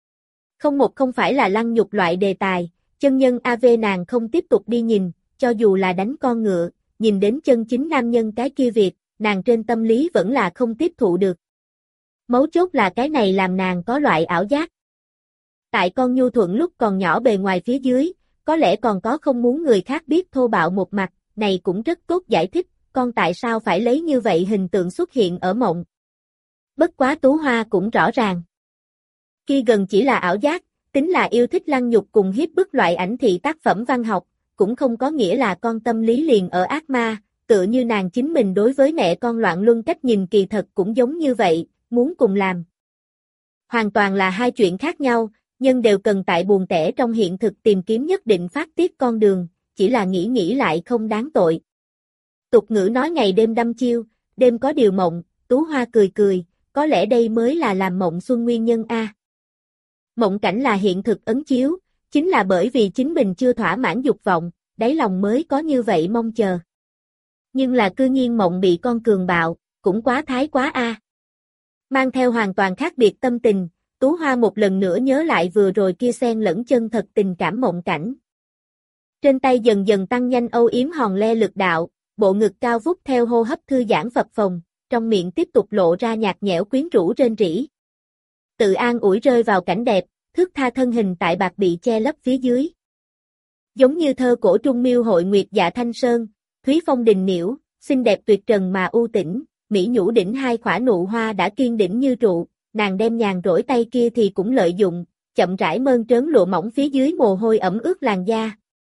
Không phải là lăng nhục loại đề tài, chân nhân AV nàng không tiếp tục đi nhìn, cho dù là đánh con ngựa, nhìn đến chân chính nam nhân cái kia việc, nàng trên tâm lý vẫn là không tiếp thụ được. Mấu chốt là cái này làm nàng có loại ảo giác. Tại con nhu thuận lúc còn nhỏ bề ngoài phía dưới, có lẽ còn có không muốn người khác biết thô bạo một mặt, này cũng rất tốt giải thích, con tại sao phải lấy như vậy hình tượng xuất hiện ở mộng. Bất quá Tú Hoa cũng rõ ràng. Kia gần chỉ là ảo giác, tính là yêu thích lăng nhục cùng hiếp bức loại ảnh thị tác phẩm văn học, cũng không có nghĩa là con tâm lý liền ở ác ma, tựa như nàng chính mình đối với mẹ con loạn luân cách nhìn kỳ thật cũng giống như vậy, muốn cùng làm. Hoàn toàn là hai chuyện khác nhau, nhưng đều cần tại buồn tẻ trong hiện thực tìm kiếm nhất định phát tiết con đường, chỉ là nghĩ lại không đáng tội. Tục ngữ nói ngày đêm đăm chiêu, đêm có điều mộng, Tú Hoa cười, có lẽ đây mới là làm mộng xuân nguyên nhân a. Mộng cảnh là hiện thực ấn chiếu, chính là bởi vì chính mình chưa thỏa mãn dục vọng, đáy lòng mới có như vậy mong chờ. Nhưng là cư nhiên mộng bị con cường bạo, cũng quá thái quá a. Mang theo hoàn toàn khác biệt tâm tình, Tú Hoa một lần nữa nhớ lại vừa rồi kia xen lẫn chân thật tình cảm mộng cảnh. Trên tay dần dần tăng nhanh âu yếm hòn le lực đạo, bộ ngực cao vút theo hô hấp thư giãn phập phồng, trong miệng tiếp tục lộ ra nhạt nhẽo quyến rũ rên rỉ. Tự an ủi rơi vào cảnh đẹp, thước tha thân hình tại bạc bị che lấp phía dưới. Giống như thơ cổ Trung Miêu hội nguyệt dạ thanh sơn, thúy phong đình nhiễu, xinh đẹp tuyệt trần mà u tĩnh, mỹ nhũ đỉnh hai khỏa nụ hoa đã kiên đỉnh như trụ, nàng đem nhàn rỗi tay kia thì cũng lợi dụng, chậm rãi mơn trớn lụa mỏng phía dưới mồ hôi ẩm ướt làn da.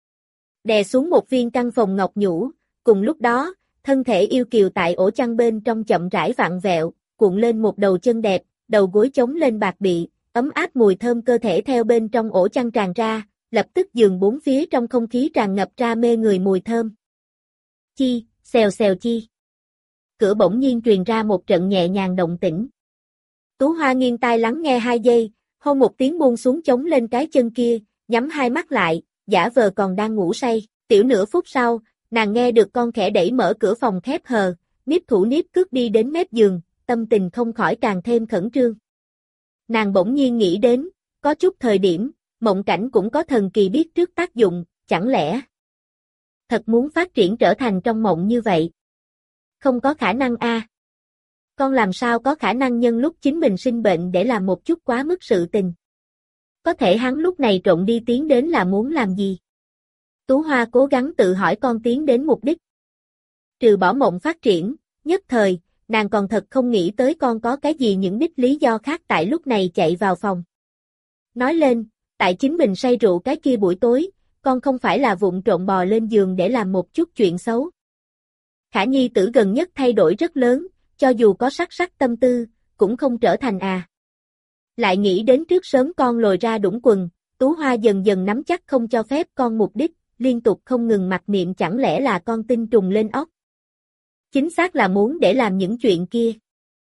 Đè xuống một viên căn phòng ngọc nhũ, cùng lúc đó, thân thể yêu kiều tại ổ chăn bên trong chậm rãi vặn vẹo, cuộn lên một đầu chân đẹp, đầu gối chống lên bạc bị, ấm áp mùi thơm cơ thể theo bên trong ổ chăn tràn ra, lập tức giường bốn phía trong không khí tràn ngập ra mê người mùi thơm. Chi, xèo xèo chi. Cửa bỗng nhiên truyền ra một trận nhẹ nhàng động tĩnh. Tú Hoa nghiêng tai lắng nghe 2 giây, hôn một tiếng buông xuống chống lên cái chân kia, nhắm hai mắt lại, giả vờ còn đang ngủ say, tiểu nửa phút sau, nàng nghe được con khẽ đẩy mở cửa phòng khép hờ, Niếp Thủ Niếp cước đi đến mép giường, tâm tình không khỏi càng thêm khẩn trương. Nàng bỗng nhiên nghĩ đến, có chút thời điểm, mộng cảnh cũng có thần kỳ biết trước tác dụng, chẳng lẽ thật muốn phát triển trở thành trong mộng như vậy? Không có khả năng a. Con làm sao có khả năng nhân lúc chính mình sinh bệnh để làm một chút quá mức sự tình? Có thể hắn lúc này trộn đi tiến đến là muốn làm gì? Tú Hoa cố gắng tự hỏi con tiến đến mục đích. Trừ bỏ mộng phát triển, nhất thời, nàng còn thật không nghĩ tới con có cái gì những đích lý do khác tại lúc này chạy vào phòng. Nói lên, tại chính mình say rượu cái kia buổi tối, con không phải là vụng trộn bò lên giường để làm một chút chuyện xấu. Khả nhi tử gần nhất thay đổi rất lớn, cho dù có sắc tâm tư, cũng không trở thành à. Lại nghĩ đến trước sớm con lồi ra đũng quần, Tú Hoa dần dần nắm chắc không cho phép con mục đích, liên tục không ngừng mặc niệm chẳng lẽ là con tinh trùng lên óc. Chính xác là muốn để làm những chuyện kia.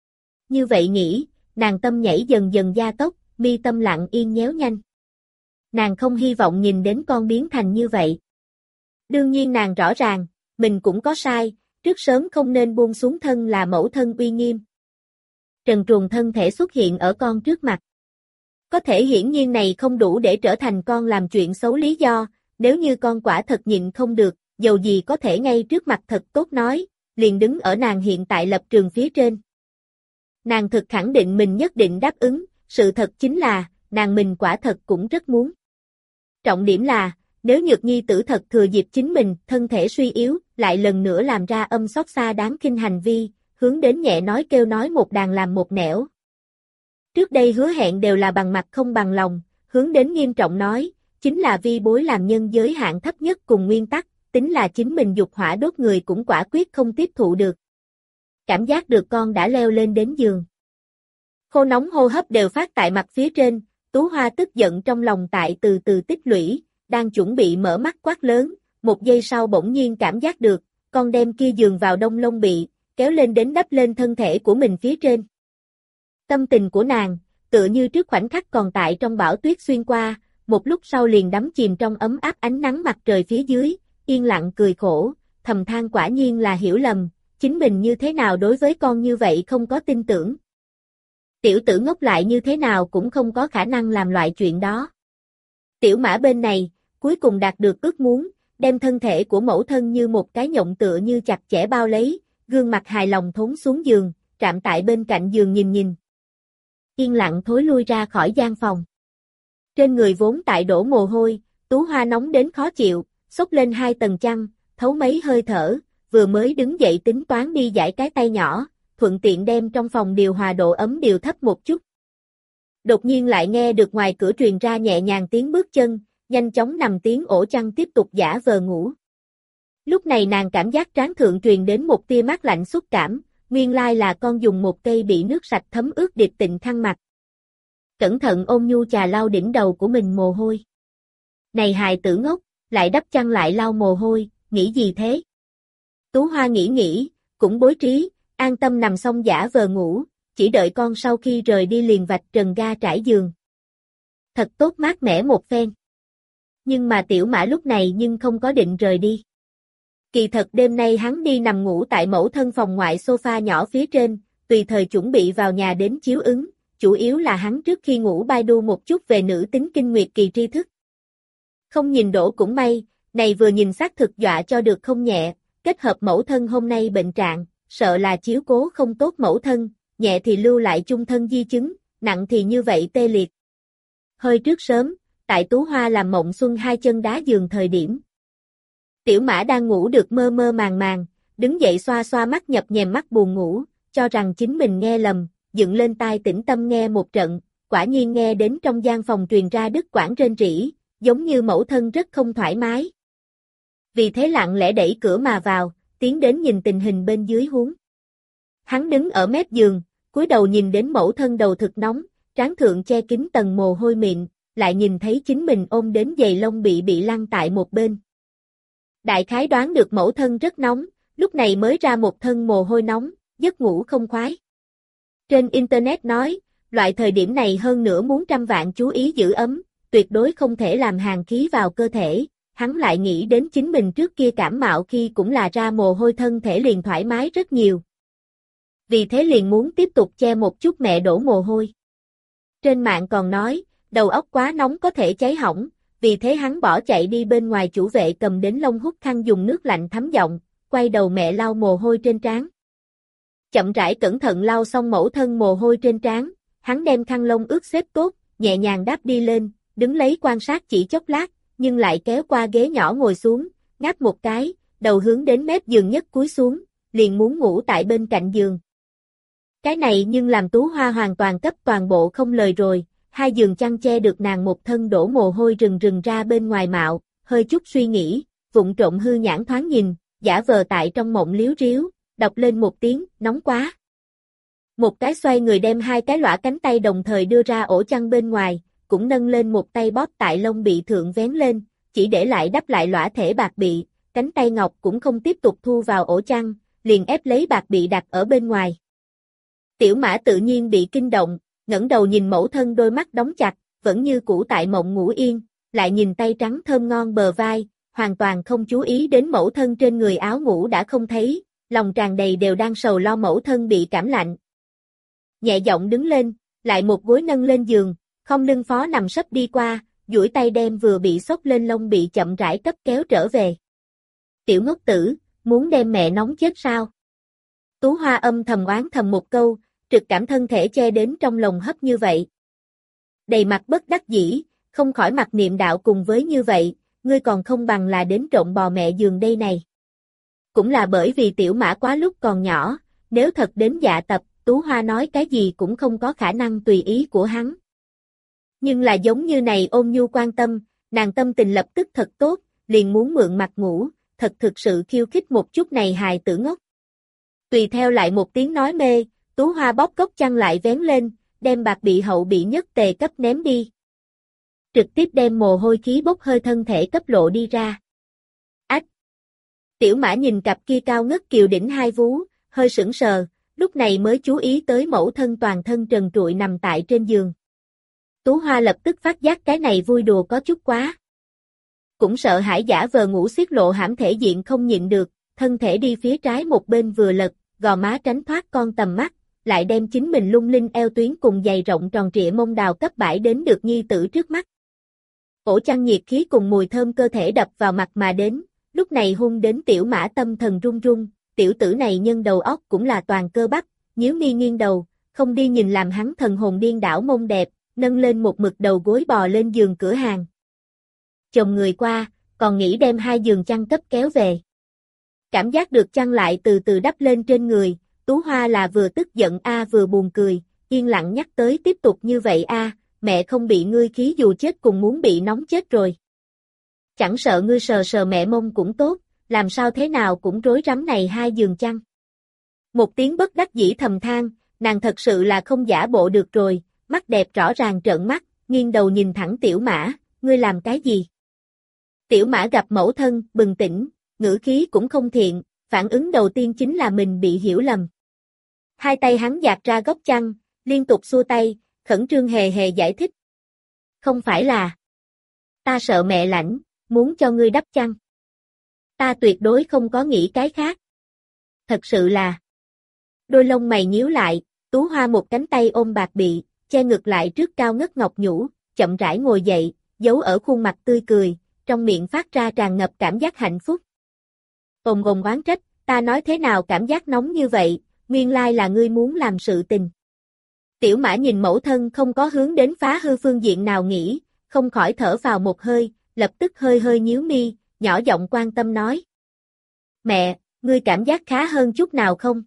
Như vậy nghĩ, nàng tâm nhảy dần dần gia tốc, mi tâm lặng yên nhéo nhanh. Nàng không hy vọng nhìn đến con biến thành như vậy. Đương nhiên nàng rõ ràng, mình cũng có sai, trước sớm không nên buông xuống thân là mẫu thân uy nghiêm. Trần truồng thân thể xuất hiện ở con trước mặt. Có thể hiển nhiên này không đủ để trở thành con làm chuyện xấu lý do, nếu như con quả thật nhịn không được, dầu gì có thể ngay trước mặt thật tốt nói, liền đứng ở nàng hiện tại lập trường phía trên. Nàng thực khẳng định mình nhất định đáp ứng, sự thật chính là, nàng mình quả thật cũng rất muốn. Trọng điểm là, nếu Nhược Nhi tử thật thừa dịp chính mình, thân thể suy yếu, lại lần nữa làm ra âm xót xa đáng khinh hành vi, hướng đến nhẹ nói kêu nói một đàn làm một nẻo. Trước đây hứa hẹn đều là bằng mặt không bằng lòng, hướng đến nghiêm trọng nói, chính là vi bối làm nhân giới hạn thấp nhất cùng nguyên tắc, tính là chính mình dục hỏa đốt người cũng quả quyết không tiếp thụ được. Cảm giác được con đã leo lên đến giường. Khô nóng hô hấp đều phát tại mặt phía trên, Tú Hoa tức giận trong lòng tại từ từ tích lũy, đang chuẩn bị mở mắt quát lớn, một giây sau bỗng nhiên cảm giác được, con đem kia giường vào đông lông bị, kéo lên đến đắp lên thân thể của mình phía trên. Tâm tình của nàng, tựa như trước khoảnh khắc còn tại trong bão tuyết xuyên qua, một lúc sau liền đắm chìm trong ấm áp ánh nắng mặt trời phía dưới, yên lặng cười khổ, thầm than quả nhiên là hiểu lầm, chính mình như thế nào đối với con như vậy không có tin tưởng. Tiểu tử ngốc lại như thế nào cũng không có khả năng làm loại chuyện đó. Tiểu Mã bên này, cuối cùng đạt được ước muốn, đem thân thể của mẫu thân như một cái nhộng tựa như chặt chẽ bao lấy, gương mặt hài lòng thốn xuống giường, trạm tại bên cạnh giường nhìn. Yên lặng thối lui ra khỏi gian phòng. Trên người vốn tại đổ mồ hôi, Tú Hoa nóng đến khó chịu, xốc lên 2 tầng chăn, thấu mấy hơi thở, vừa mới đứng dậy tính toán đi giải cái tay nhỏ, thuận tiện đem trong phòng điều hòa độ ấm điều thấp một chút. Đột nhiên lại nghe được ngoài cửa truyền ra nhẹ nhàng tiếng bước chân, nhanh chóng nằm tiếng ổ chăn tiếp tục giả vờ ngủ. Lúc này nàng cảm giác trán thượng truyền đến một tia mát lạnh xúc cảm, nguyên lai là con dùng một cây bị nước sạch thấm ướt Điệp Tịnh khăn mặt. Cẩn thận ôn nhu chà lau đỉnh đầu của mình mồ hôi. Này hài tử ngốc, lại đắp chăn lại lau mồ hôi, nghĩ gì thế? Tú Hoa nghĩ, cũng bối trí, an tâm nằm xong giả vờ ngủ, chỉ đợi con sau khi rời đi liền vạch trần ga trải giường. Thật tốt mát mẻ một phen. Nhưng mà Tiểu Mã lúc này nhưng không có định rời đi. Kỳ thật đêm nay hắn đi nằm ngủ tại mẫu thân phòng ngoại sofa nhỏ phía trên, tùy thời chuẩn bị vào nhà đến chiếu ứng, chủ yếu là hắn trước khi ngủ Baidu một chút về nữ tính kinh nguyệt kỳ tri thức. Không nhìn đổ cũng may, này vừa nhìn xác thực dọa cho được không nhẹ, kết hợp mẫu thân hôm nay bệnh trạng, sợ là chiếu cố không tốt mẫu thân, nhẹ thì lưu lại chung thân di chứng, nặng thì như vậy tê liệt. Hơi trước sớm, tại Tú Hoa làm mộng xuân 2 chân đá giường thời điểm. Tiểu Mã đang ngủ được mơ mơ màng, đứng dậy xoa xoa mắt nhập nhèm mắt buồn ngủ, cho rằng chính mình nghe lầm, dựng lên tai tĩnh tâm nghe một trận, quả nhiên nghe đến trong gian phòng truyền ra đứt quãng rên rỉ, giống như mẫu thân rất không thoải mái. Vì thế lặng lẽ đẩy cửa mà vào, tiến đến nhìn tình hình bên dưới huống. Hắn đứng ở mép giường, cúi đầu nhìn đến mẫu thân đầu thực nóng, trán thượng che kín tầng mồ hôi mịn, lại nhìn thấy chính mình ôm đến giày lông bị lăn tại một bên. Đại khái đoán được mẫu thân rất nóng, lúc này mới ra một thân mồ hôi nóng, giấc ngủ không khoái. Trên Internet nói, loại thời điểm này hơn nữa muốn trăm vạn chú ý giữ ấm, tuyệt đối không thể làm hàn khí vào cơ thể. Hắn lại nghĩ đến chính mình trước kia cảm mạo khi cũng là ra mồ hôi thân thể liền thoải mái rất nhiều. Vì thế liền muốn tiếp tục che một chút mẹ đổ mồ hôi. Trên mạng còn nói, đầu óc quá nóng có thể cháy hỏng, vì thế hắn bỏ chạy đi bên ngoài chủ vệ cầm đến lông hút khăn dùng nước lạnh thấm giọng, quay đầu mẹ lau mồ hôi trên trán. Chậm rãi cẩn thận lau xong mẫu thân mồ hôi trên trán, hắn đem khăn lông ướt xếp tốt, nhẹ nhàng đáp đi lên, đứng lấy quan sát chỉ chốc lát, nhưng lại kéo qua ghế nhỏ ngồi xuống, ngáp một cái, đầu hướng đến mép giường nhất cúi xuống, liền muốn ngủ tại bên cạnh giường. Cái này nhưng làm Tú Hoa hoàn toàn cấp toàn bộ không lời rồi, 2 giường chăn che được nàng một thân đổ mồ hôi rừng rừng ra bên ngoài mạo, hơi chút suy nghĩ, vụng trộm hư nhãn thoáng nhìn, giả vờ tại trong mộng liếu riếu, đọc lên một tiếng, nóng quá. Một cái xoay người đem 2 cái lõa cánh tay đồng thời đưa ra ổ chăn bên ngoài, cũng nâng lên một tay bóp tại lông bị thượng vén lên, chỉ để lại đắp lại lõa thể bạc bị, cánh tay ngọc cũng không tiếp tục thu vào ổ chăn, liền ép lấy bạc bị đặt ở bên ngoài. Tiểu Mã tự nhiên bị kinh động, ngẩng đầu nhìn mẫu thân đôi mắt đóng chặt, vẫn như cũ tại mộng ngủ yên, lại nhìn tay trắng thơm ngon bờ vai, hoàn toàn không chú ý đến mẫu thân trên người áo ngủ đã không thấy, lòng tràn đầy đều đang sầu lo mẫu thân bị cảm lạnh. Nhẹ giọng đứng lên, lại một gối nâng lên giường, không lưng phó nằm sấp đi qua, duỗi tay đem vừa bị xốc lên lông bị chậm rãi cấp kéo trở về. Tiểu ngốc tử, muốn đem mẹ nóng chết sao? Tú Hoa âm thầm oán thầm một câu, trực cảm thân thể che đến trong lòng hấp như vậy. Đầy mặt bất đắc dĩ, không khỏi mặc niệm đạo cùng với như vậy, ngươi còn không bằng là đến trộn bò mẹ giường đây này. Cũng là bởi vì Tiểu Mã quá lúc còn nhỏ, nếu thật đến dạ tập, Tú Hoa nói cái gì cũng không có khả năng tùy ý của hắn. Nhưng là giống như này ôn nhu quan tâm, nàng tâm tình lập tức thật tốt, liền muốn mượn mặt ngủ, thật thực sự khiêu khích một chút này hài tử ngốc. Tùy theo lại một tiếng nói mê, Tú Hoa bóp cốc chăn lại vén lên, đem bạc bị hậu bị nhất tề cấp ném đi. Trực tiếp đem mồ hôi khí bốc hơi thân thể cấp lộ đi ra. Ách! Tiểu Mã nhìn cặp kia cao ngất kiều đỉnh hai vú, hơi sững sờ, lúc này mới chú ý tới mẫu thân toàn thân trần trụi nằm tại trên giường. Tú Hoa lập tức phát giác cái này vui đùa có chút quá. Cũng sợ hãi giả vờ ngủ xiết lộ hãm thể diện không nhịn được, thân thể đi phía trái một bên vừa lật, gò má tránh thoát con tầm mắt, lại đem chính mình lung linh eo tuyến cùng dày rộng tròn trịa mông đào cấp bãi đến được nhi tử trước mắt. Ổ chăn nhiệt khí cùng mùi thơm cơ thể đập vào mặt mà đến, lúc này hung đến Tiểu Mã tâm thần run run, tiểu tử này nhân đầu óc cũng là toàn cơ bắp, nhíu mi nghiêng đầu, không đi nhìn làm hắn thần hồn điên đảo mông đẹp, nâng lên một mực đầu gối bò lên giường cửa hàng. Chồng người qua, còn nghĩ đem hai giường chăn cấp kéo về. Cảm giác được chăn lại từ từ đắp lên trên người, Tú Hoa là vừa tức giận vừa buồn cười, yên lặng nhắc tới tiếp tục như vậy mẹ không bị ngươi khí dù chết cùng muốn bị nóng chết rồi. Chẳng sợ ngươi sờ sờ mẹ mông cũng tốt, làm sao thế nào cũng rối rắm này hai giường chăn. Một tiếng bất đắc dĩ thầm than, nàng thật sự là không giả bộ được rồi, mắt đẹp rõ ràng trợn mắt, nghiêng đầu nhìn thẳng Tiểu Mã, ngươi làm cái gì? Tiểu Mã gặp mẫu thân, bừng tỉnh, ngữ khí cũng không thiện, phản ứng đầu tiên chính là mình bị hiểu lầm. Hai tay hắn dạt ra góc chăn, liên tục xua tay, khẩn trương hề hề giải thích. Không phải là ta sợ mẹ lạnh, muốn cho ngươi đắp chăn. Ta tuyệt đối không có nghĩ cái khác. Thật sự là. Đôi lông mày nhíu lại, Tú Hoa một cánh tay ôm bạc bị, che ngực lại trước cao ngất ngọc nhũ, chậm rãi ngồi dậy, giấu ở khuôn mặt tươi cười, trong miệng phát ra tràn ngập cảm giác hạnh phúc. Ồm ồm oán trách, ta nói thế nào cảm giác nóng như vậy, nguyên lai là ngươi muốn làm sự tình. Tiểu Mã nhìn mẫu thân không có hướng đến phá hư phương diện nào nghĩ, không khỏi thở vào một hơi, lập tức hơi hơi nhíu mi, nhỏ giọng quan tâm nói. Mẹ, ngươi cảm giác khá hơn chút nào không?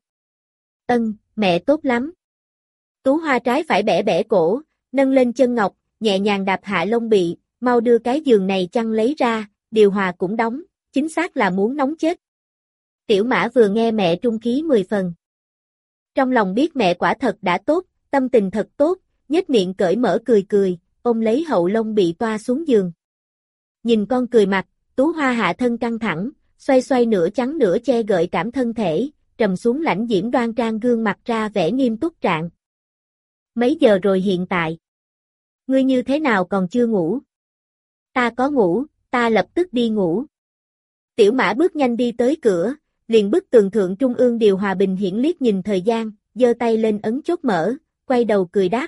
Mẹ tốt lắm. Tú Hoa trái phải bẻ bẻ cổ, nâng lên chân ngọc, nhẹ nhàng đạp hạ lông bị, mau đưa cái giường này chăn lấy ra, điều hòa cũng đóng, chính xác là muốn nóng chết. Tiểu Mã vừa nghe mẹ trung khí 10 phần. Trong lòng biết mẹ quả thật đã tốt, tâm tình thật tốt, nhếch miệng cởi mở cười cười, ôm lấy hậu lông bị toa xuống giường. Nhìn con cười mặt, Tú Hoa hạ thân căng thẳng, xoay xoay nửa trắng nửa che gợi cảm thân thể, trầm xuống lãnh diễm đoan trang gương mặt ra vẻ nghiêm túc trạng. Mấy giờ rồi hiện tại? Ngươi như thế nào còn chưa ngủ? Ta có ngủ, ta lập tức đi ngủ. Tiểu Mã bước nhanh đi tới cửa, liền bức tường thượng trung ương điều hòa bình hiển liếc nhìn thời gian, giơ tay lên ấn chốt mở, quay đầu cười đáp.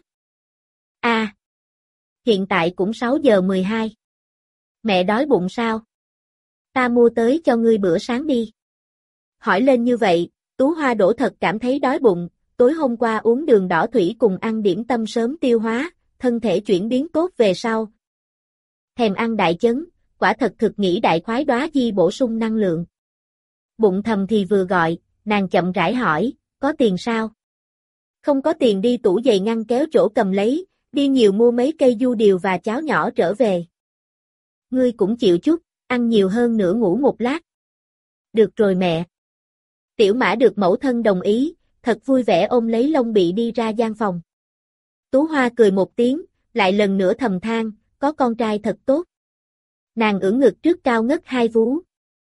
Hiện tại cũng 6 giờ 12. Mẹ đói bụng sao? Ta mua tới cho ngươi bữa sáng đi. Hỏi lên như vậy, Tú Hoa đổ thật cảm thấy đói bụng, tối hôm qua uống đường đỏ thủy cùng ăn điểm tâm sớm tiêu hóa, thân thể chuyển biến tốt về sau. Thèm ăn đại chấn, quả thật thực nghĩ đại khoái đóa di bổ sung năng lượng. Bụng thầm thì vừa gọi, nàng chậm rãi hỏi, có tiền sao? Không có tiền đi tủ giày ngăn kéo chỗ cầm lấy, đi nhiều mua mấy cây du điều và cháo nhỏ trở về. Ngươi cũng chịu chút, ăn nhiều hơn nữa ngủ một lát. Được rồi mẹ. Tiểu Mã được mẫu thân đồng ý, thật vui vẻ ôm lấy lông bị đi ra gian phòng. Tú Hoa cười một tiếng, lại lần nữa thầm than, có con trai thật tốt. Nàng ưỡn ngực trước cao ngất hai vú.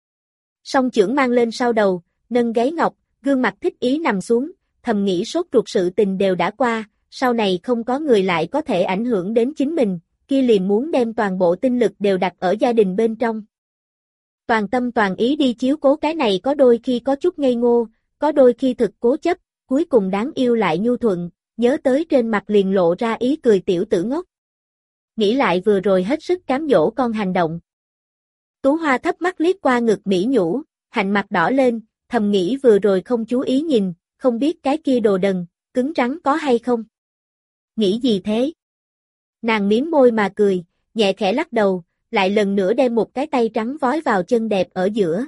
Song chưởng mang lên sau đầu, nâng gáy ngọc, gương mặt thích ý nằm xuống, thầm nghĩ sốt ruột sự tình đều đã qua, sau này không có người lại có thể ảnh hưởng đến chính mình, kia liền muốn đem toàn bộ tinh lực đều đặt ở gia đình bên trong. Toàn tâm toàn ý đi chiếu cố cái này có đôi khi có chút ngây ngô, có đôi khi thực cố chấp, cuối cùng đáng yêu lại nhu thuận, nhớ tới trên mặt liền lộ ra ý cười tiểu tử ngốc. Nghĩ lại vừa rồi hết sức cám dỗ con hành động. Tú Hoa thấp mắt liếc qua ngực mỹ nhũ, hạnh mặt đỏ lên, thầm nghĩ vừa rồi không chú ý nhìn, không biết cái kia đồ đần, cứng rắn có hay không. Nghĩ gì thế? Nàng mím môi mà cười, nhẹ khẽ lắc đầu, lại lần nữa đem một cái tay trắng vói vào chân đẹp ở giữa.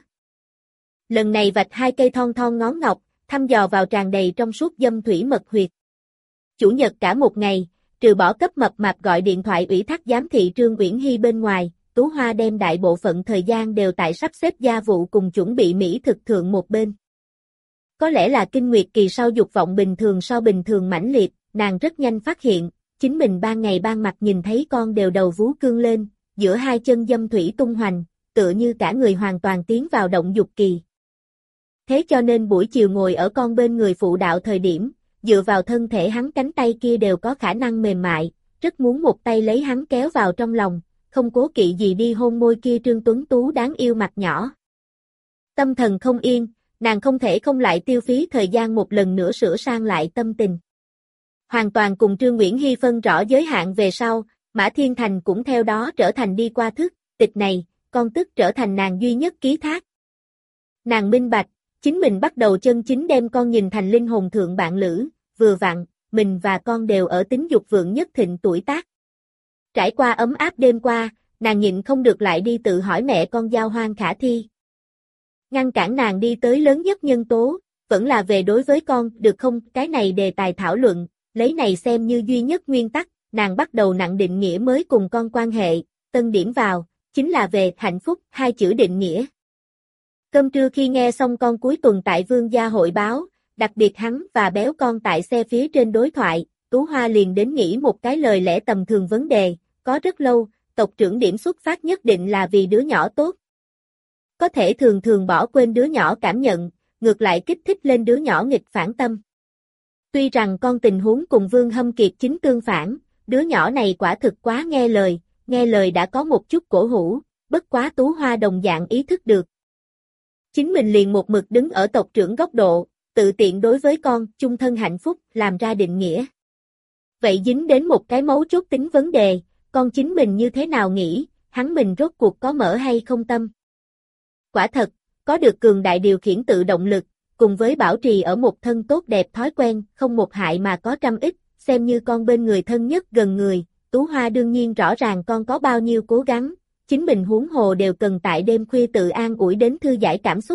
Lần này vạch hai cây thon thon ngón ngọc, thăm dò vào tràn đầy trong suốt dâm thủy mật huyệt. Chủ nhật cả một ngày, trừ bỏ cấp mập mạp gọi điện thoại ủy thác giám thị Trương Uyển Hy bên ngoài, Tú Hoa đem đại bộ phận thời gian đều tại sắp xếp gia vụ cùng chuẩn bị mỹ thực thượng một bên. Có lẽ là kinh nguyệt kỳ sau dục vọng bình thường so bình thường mãnh liệt, nàng rất nhanh phát hiện, chính mình ban ngày ban mặt nhìn thấy con đều đầu vú cương lên, giữa hai chân dâm thủy tung hoành, tựa như cả người hoàn toàn tiến vào động dục kỳ. Thế cho nên buổi chiều ngồi ở con bên người phụ đạo thời điểm, dựa vào thân thể hắn cánh tay kia đều có khả năng mềm mại, rất muốn một tay lấy hắn kéo vào trong lòng, không cố kỵ gì đi hôn môi kia trương tuấn tú đáng yêu mặt nhỏ. Tâm thần không yên, nàng không thể không lại tiêu phí thời gian một lần nữa sửa sang lại tâm tình. Hoàn toàn cùng Trương Uyển Hy phân rõ giới hạn về sau, Mã Thiên Thành cũng theo đó trở thành đi qua thức, tịch này, con tức trở thành nàng duy nhất ký thác. Nàng minh bạch, chính mình bắt đầu chân chính đem con nhìn thành linh hồn thượng bạn lữ, vừa vặn, mình và con đều ở tính dục vượng nhất thịnh tuổi tác. Trải qua ấm áp đêm qua, nàng nhịn không được lại đi tự hỏi mẹ con giao hoang khả thi. Ngăn cản nàng đi tới lớn nhất nhân tố, vẫn là về đối với con, được không, cái này đề tài thảo luận, lấy này xem như duy nhất nguyên tắc, nàng bắt đầu nặng định nghĩa mới cùng con quan hệ, tân điểm vào, chính là về hạnh phúc, hai chữ định nghĩa. Cơm trưa khi nghe xong con cuối tuần tại Vương gia hội báo, đặc biệt hắn và béo con tại xe phía trên đối thoại, Tú Hoa liền đến nghĩ một cái lời lẽ tầm thường vấn đề, có rất lâu, tộc trưởng điểm xuất phát nhất định là vì đứa nhỏ tốt. Có thể thường thường bỏ quên đứa nhỏ cảm nhận, ngược lại kích thích lên đứa nhỏ nghịch phản tâm. Tuy rằng con tình huống cùng Vương Hâm Kiệt chính tương phản, đứa nhỏ này quả thực quá nghe lời đã có một chút cổ hủ, bất quá Tú Hoa đồng dạng ý thức được. Chính mình liền một mực đứng ở tộc trưởng góc độ, tự tiện đối với con, chung thân hạnh phúc, làm ra định nghĩa. Vậy dính đến một cái mấu chốt tính vấn đề, con chính mình như thế nào nghĩ, hắn mình rốt cuộc có mở hay không tâm. Quả thật, có được cường đại điều khiển tự động lực, cùng với bảo trì ở một thân tốt đẹp thói quen, không một hại mà có trăm ích, xem như con bên người thân nhất gần người, Tú Hoa đương nhiên rõ ràng con có bao nhiêu cố gắng, chính mình huống hồ đều cần tại đêm khuya tự an ủi đến thư giải cảm xúc.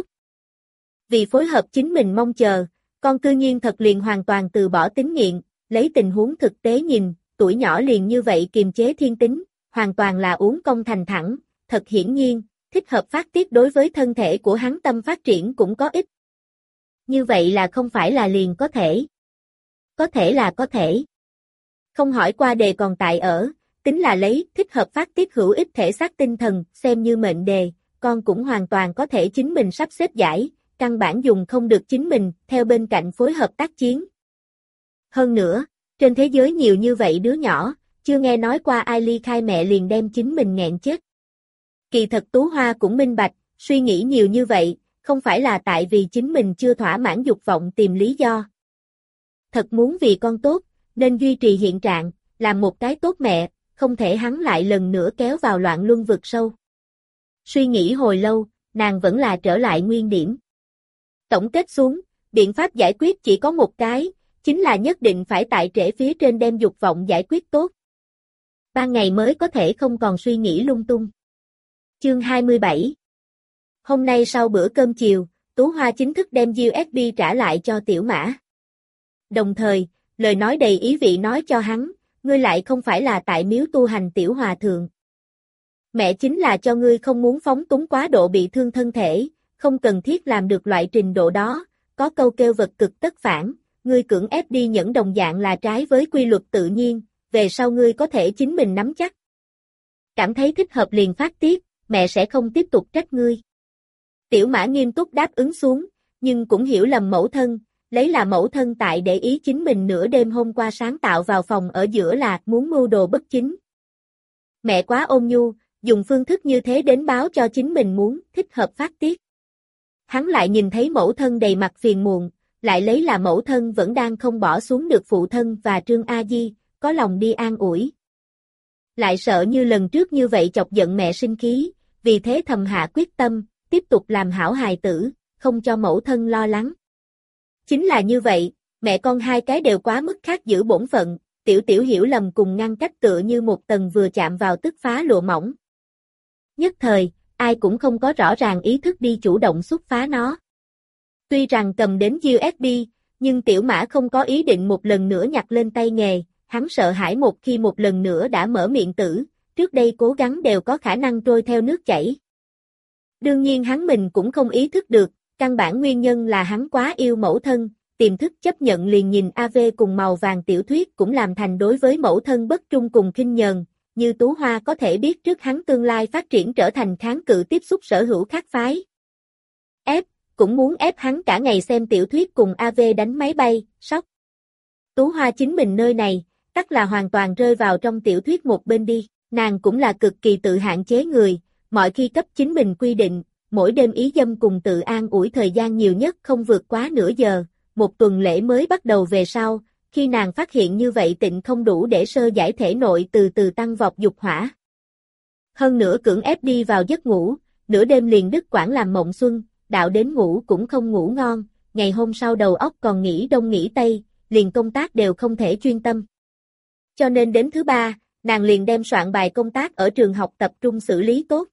Vì phối hợp chính mình mong chờ, con cư nhiên thật liền hoàn toàn từ bỏ tín nghiện, lấy tình huống thực tế nhìn, tuổi nhỏ liền như vậy kiềm chế thiên tính, hoàn toàn là uống công thành thẳng, thật hiển nhiên, thích hợp phát tiết đối với thân thể của hắn tâm phát triển cũng có ích. Như vậy là không phải là liền có thể. Có thể là có thể. Không hỏi qua đề còn tại ở, tính là lấy thích hợp phát tiết hữu ích thể xác tinh thần xem như mệnh đề, con cũng hoàn toàn có thể chính mình sắp xếp giải, căn bản dùng không được chính mình theo bên cạnh phối hợp tác chiến. Hơn nữa, trên thế giới nhiều như vậy đứa nhỏ, chưa nghe nói qua ai ly khai mẹ liền đem chính mình nghẹn chết. Kỳ thật Tú Hoa cũng minh bạch, suy nghĩ nhiều như vậy, không phải là tại vì chính mình chưa thỏa mãn dục vọng tìm lý do. Thật muốn vì con tốt, nên duy trì hiện trạng, làm một cái tốt mẹ, không thể hắn lại lần nữa kéo vào loạn luân vực sâu. Suy nghĩ hồi lâu, nàng vẫn là trở lại nguyên điểm. Tổng kết xuống, biện pháp giải quyết chỉ có một cái, chính là nhất định phải tại trễ phía trên đem dục vọng giải quyết tốt. Ban ngày mới có thể không còn suy nghĩ lung tung. Chương 27. Hôm nay sau bữa cơm chiều, Tú Hoa chính thức đem USB trả lại cho Tiểu Mã. Đồng thời, lời nói đầy ý vị nói cho hắn, ngươi lại không phải là tại miếu tu hành Tiểu Hòa Thượng. Mẹ chính là cho ngươi không muốn phóng túng quá độ bị thương thân thể, không cần thiết làm được loại trình độ đó, có câu kêu vật cực tất phản, ngươi cưỡng ép đi nhẫn đồng dạng là trái với quy luật tự nhiên, về sau ngươi có thể chính mình nắm chắc. Cảm thấy thích hợp liền phát tiết, mẹ sẽ không tiếp tục trách ngươi. Tiểu Mã nghiêm túc đáp ứng xuống, nhưng cũng hiểu lầm mẫu thân, lấy là mẫu thân tại để ý chính mình nửa đêm hôm qua sáng tạo vào phòng ở giữa là muốn mưu đồ bất chính. Mẹ quá ôn nhu, dùng phương thức như thế đến báo cho chính mình muốn thích hợp phát tiết. Hắn lại nhìn thấy mẫu thân đầy mặt phiền muộn, lại lấy là mẫu thân vẫn đang không bỏ xuống được phụ thân và Trương A Di, có lòng đi an ủi. Lại sợ như lần trước như vậy chọc giận mẹ sinh khí, vì thế thầm hạ quyết tâm, tiếp tục làm hảo hài tử, không cho mẫu thân lo lắng. Chính là như vậy, mẹ con hai cái đều quá mức khác giữ bổn phận, tiểu tiểu hiểu lầm cùng ngăn cách tựa như một tầng vừa chạm vào tức phá lụa mỏng. Nhất thời, ai cũng không có rõ ràng ý thức đi chủ động xúc phá nó. Tuy rằng cầm đến USB, nhưng Tiểu Mã không có ý định một lần nữa nhặt lên tay nghề, hắn sợ hãi một khi một lần nữa đã mở miệng tử, trước đây cố gắng đều có khả năng trôi theo nước chảy. Đương nhiên hắn mình cũng không ý thức được, căn bản nguyên nhân là hắn quá yêu mẫu thân, tiềm thức chấp nhận liền nhìn AV cùng màu vàng tiểu thuyết cũng làm thành đối với mẫu thân bất trung cùng khinh nhờn, như Tú Hoa có thể biết trước hắn tương lai phát triển trở thành kháng cự tiếp xúc sở hữu khác phái. Cũng muốn ép hắn cả ngày xem tiểu thuyết cùng AV đánh máy bay, sốc. Tú Hoa chính mình nơi này, tất là hoàn toàn rơi vào trong tiểu thuyết một bên đi, nàng cũng là cực kỳ tự hạn chế người, mọi khi cấp chính mình quy định, mỗi đêm ý dâm cùng tự an ủi thời gian nhiều nhất không vượt quá nửa giờ, một tuần lễ mới bắt đầu về sau, khi nàng phát hiện như vậy tịnh không đủ để sơ giải thể nội từ từ tăng vọt dục hỏa. Hơn nữa cưỡng ép đi vào giấc ngủ, nửa đêm liền đứt quãng làm mộng xuân, đạo đến ngủ cũng không ngủ ngon, ngày hôm sau đầu óc còn nghĩ đông nghĩ tây, liền công tác đều không thể chuyên tâm. Cho nên đến thứ ba, nàng liền đem soạn bài công tác ở trường học tập trung xử lý tốt.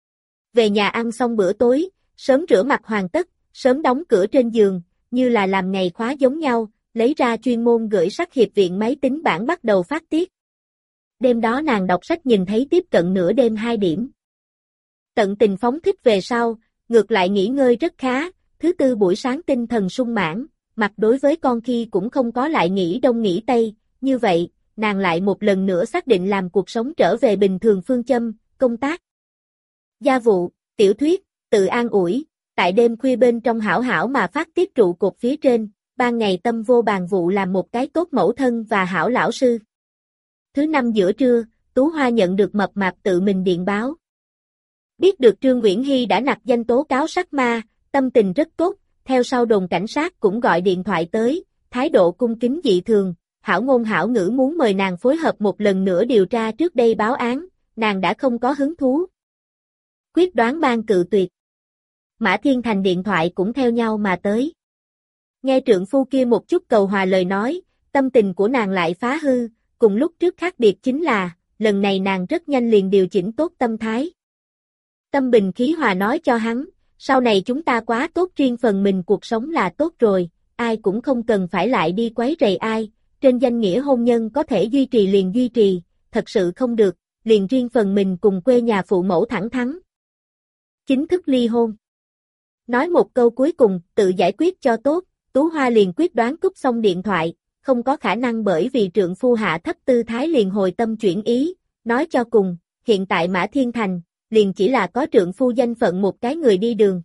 Về nhà ăn xong bữa tối, sớm rửa mặt hoàn tất, sớm đóng cửa trên giường, như là làm ngày khóa giống nhau, lấy ra chuyên môn gửi sắc hiệp viện máy tính bảng bắt đầu phát tiết. Đêm đó nàng đọc sách nhìn thấy tiếp cận nửa đêm 2 điểm. Tận tình phóng thích về sau, ngược lại nghỉ ngơi rất khá, thứ tư buổi sáng tinh thần sung mãn, mặt đối với con khi cũng không có lại nghĩ đông nghĩ tây, như vậy, nàng lại một lần nữa xác định làm cuộc sống trở về bình thường phương châm, công tác. Gia vụ, tiểu thuyết, tự an ủi, tại đêm khuya bên trong hảo hảo mà phát tiết trụ cột phía trên, ban ngày tâm vô bàn vụ làm một cái tốt mẫu thân và hảo lão sư. Thứ năm giữa trưa, Tú Hoa nhận được mập mạp tự mình điện báo. Biết được Trương Uyển Hy đã nặc danh tố cáo sát ma, tâm tình rất tốt, theo sau đồn cảnh sát cũng gọi điện thoại tới, thái độ cung kính dị thường, hảo ngôn hảo ngữ muốn mời nàng phối hợp một lần nữa điều tra trước đây báo án, nàng đã không có hứng thú. Quyết đoán ban cự tuyệt. Mã Thiên Thành điện thoại cũng theo nhau mà tới. Nghe trượng phu kia một chút cầu hòa lời nói, tâm tình của nàng lại phá hư, cùng lúc trước khác biệt chính là, lần này nàng rất nhanh liền điều chỉnh tốt tâm thái. Tâm bình khí hòa nói cho hắn, sau này chúng ta quá tốt riêng phần mình cuộc sống là tốt rồi, ai cũng không cần phải lại đi quấy rầy ai, trên danh nghĩa hôn nhân có thể duy trì liền duy trì, thật sự không được, liền riêng phần mình cùng quê nhà phụ mẫu thẳng thắn. Chính thức ly hôn. Nói một câu cuối cùng, tự giải quyết cho tốt, Tú Hoa liền quyết đoán cúp xong điện thoại, không có khả năng bởi vì trượng phu hạ thấp tư thái liền hồi tâm chuyển ý, nói cho cùng, hiện tại Mã Thiên Thành, liền chỉ là có trượng phu danh phận một cái người đi đường.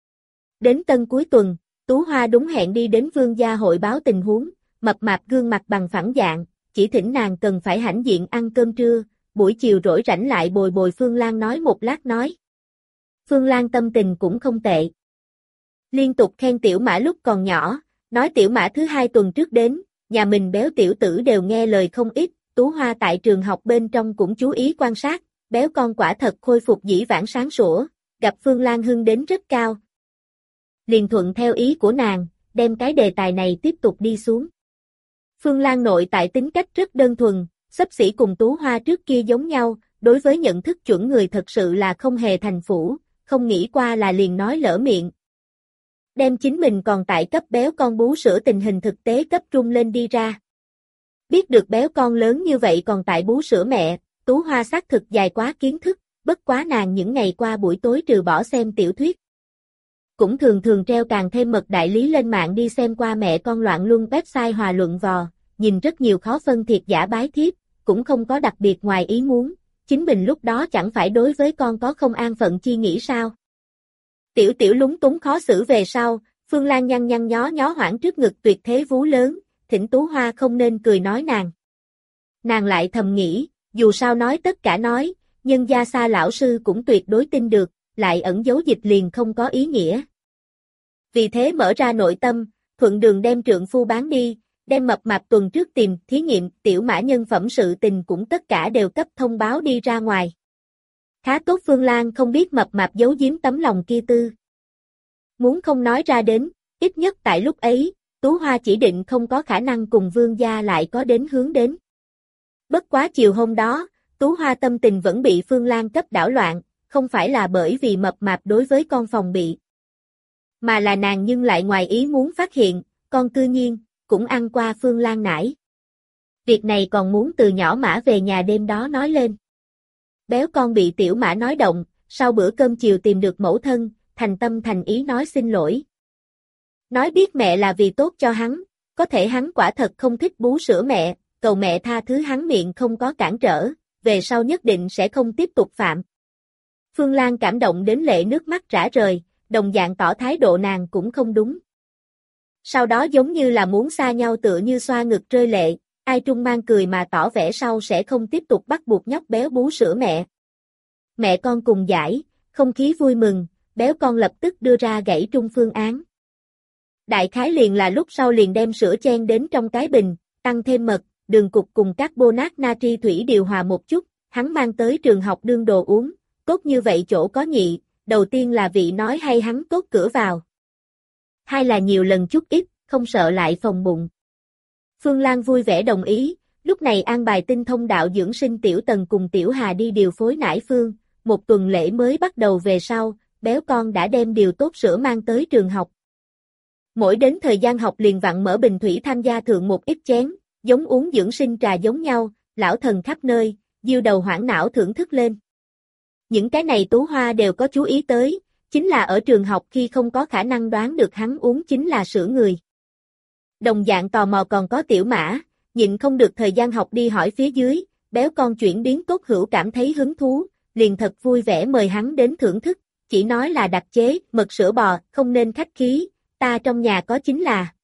Đến tân cuối tuần, Tú Hoa đúng hẹn đi đến Vương gia hội báo tình huống, mập mạp gương mặt bằng phẳng dạng, chỉ thỉnh nàng cần phải hãnh diện ăn cơm trưa, buổi chiều rỗi rảnh lại bồi bồi Phương Lan nói một lát nói. Phương Lan tâm tình cũng không tệ. Liên tục khen Tiểu Mã lúc còn nhỏ, nói Tiểu Mã thứ 2 tuần trước đến, nhà mình béo tiểu tử đều nghe lời không ít, Tú Hoa tại trường học bên trong cũng chú ý quan sát, béo con quả thật khôi phục dĩ vãng sáng sủa, gặp Phương Lan hưng đến rất cao. Liền thuận theo ý của nàng, đem cái đề tài này tiếp tục đi xuống. Phương Lan nội tại tính cách rất đơn thuần, xấp xỉ cùng Tú Hoa trước kia giống nhau, đối với nhận thức chuẩn người thật sự là không hề thành phủ, không nghĩ qua là liền nói lỡ miệng. Đem chính mình còn tại cấp béo con bú sữa tình hình thực tế cấp trung lên đi ra. Biết được béo con lớn như vậy còn tại bú sữa mẹ, Tú Hoa xác thực dài quá kiến thức, bất quá nàng những ngày qua buổi tối trừ bỏ xem tiểu thuyết. Cũng thường thường treo càng thêm mật đại lý lên mạng đi xem qua mẹ con loạn luân website hòa luận vò, nhìn rất nhiều khó phân thiệt giả bái thiếp, cũng không có đặc biệt ngoài ý muốn, chính mình lúc đó chẳng phải đối với con có không an phận chi nghĩ sao. Tiểu tiểu lúng túng khó xử về sau, Phương Lan nhăn nhăn nhó nhó hoảng trước ngực tuyệt thế vú lớn, thỉnh Tú Hoa không nên cười nói nàng. Nàng lại thầm nghĩ, dù sao nói tất cả nói, nhân gia Sa lão sư cũng tuyệt đối tin được, lại ẩn giấu dịch liền không có ý nghĩa. Vì thế mở ra nội tâm, thuận đường đem trượng phu bán đi, đem mập mạp tuần trước tìm thí nghiệm tiểu mã nhân phẩm sự tình cũng tất cả đều cấp thông báo đi ra ngoài. Khá tốt Phương Lan không biết mập mạp giấu giếm tấm lòng kia tư. Muốn không nói ra đến, ít nhất tại lúc ấy, Tú Hoa chỉ định không có khả năng cùng Vương gia lại có đến hướng đến. Bất quá chiều hôm đó, Tú Hoa tâm tình vẫn bị Phương Lan cấp đảo loạn, không phải là bởi vì mập mạp đối với con phòng bị. Mà là nàng nhưng lại ngoài ý muốn phát hiện, con cư nhiên, cũng ăn qua Phương Lan nải. Việc này còn muốn từ nhỏ mã về nhà đêm đó nói lên. Béo con bị tiểu mã nói động, sau bữa cơm chiều tìm được mẫu thân, thành tâm thành ý nói xin lỗi. Nói biết mẹ là vì tốt cho hắn, có thể hắn quả thật không thích bú sữa mẹ, cầu mẹ tha thứ hắn miệng không có cản trở, về sau nhất định sẽ không tiếp tục phạm. Phương Lan cảm động đến lệ nước mắt rã rời, đồng dạng tỏ thái độ nàng cũng không đúng. Sau đó giống như là muốn xa nhau tựa như xoa ngực rơi lệ, ai trung mang cười mà tỏ vẻ sau sẽ không tiếp tục bắt buộc nhóc béo bú sữa mẹ. Mẹ con cùng giải, không khí vui mừng, béo con lập tức đưa ra gãy trung phương án. Đại khái liền là lúc sau liền đem sữa chen đến trong cái bình, tăng thêm mật, đường cục cùng carbonat natri thủy điều hòa một chút, hắn mang tới trường học đương đồ uống, cốt như vậy chỗ có nhị, đầu tiên là vị nói hay hắn cốt cửa vào. Hai là nhiều lần chút ít, không sợ lại phồng bụng. Phương Lan vui vẻ đồng ý, lúc này an bài tinh thông đạo dưỡng sinh Tiểu Tần cùng Tiểu Hà đi điều phối nải phương, một tuần lễ mới bắt đầu về sau, béo con đã đem điều tốt sữa mang tới trường học. Mỗi đến thời gian học liền vặn mở bình thủy tham gia thượng một ít chén, giống uống dưỡng sinh trà giống nhau, lão thần khắp nơi, diêu đầu hoảng não thưởng thức lên. Những cái này Tú Hoa đều có chú ý tới, chính là ở trường học khi không có khả năng đoán được hắn uống chính là sữa người. Đồng dạng tò mò còn có Tiểu Mã, nhịn không được thời gian học đi hỏi phía dưới, béo con chuyển biến tốt hữu cảm thấy hứng thú, liền thật vui vẻ mời hắn đến thưởng thức, chỉ nói là đặc chế, mật sữa bò, không nên khách khí, ta trong nhà có chính là.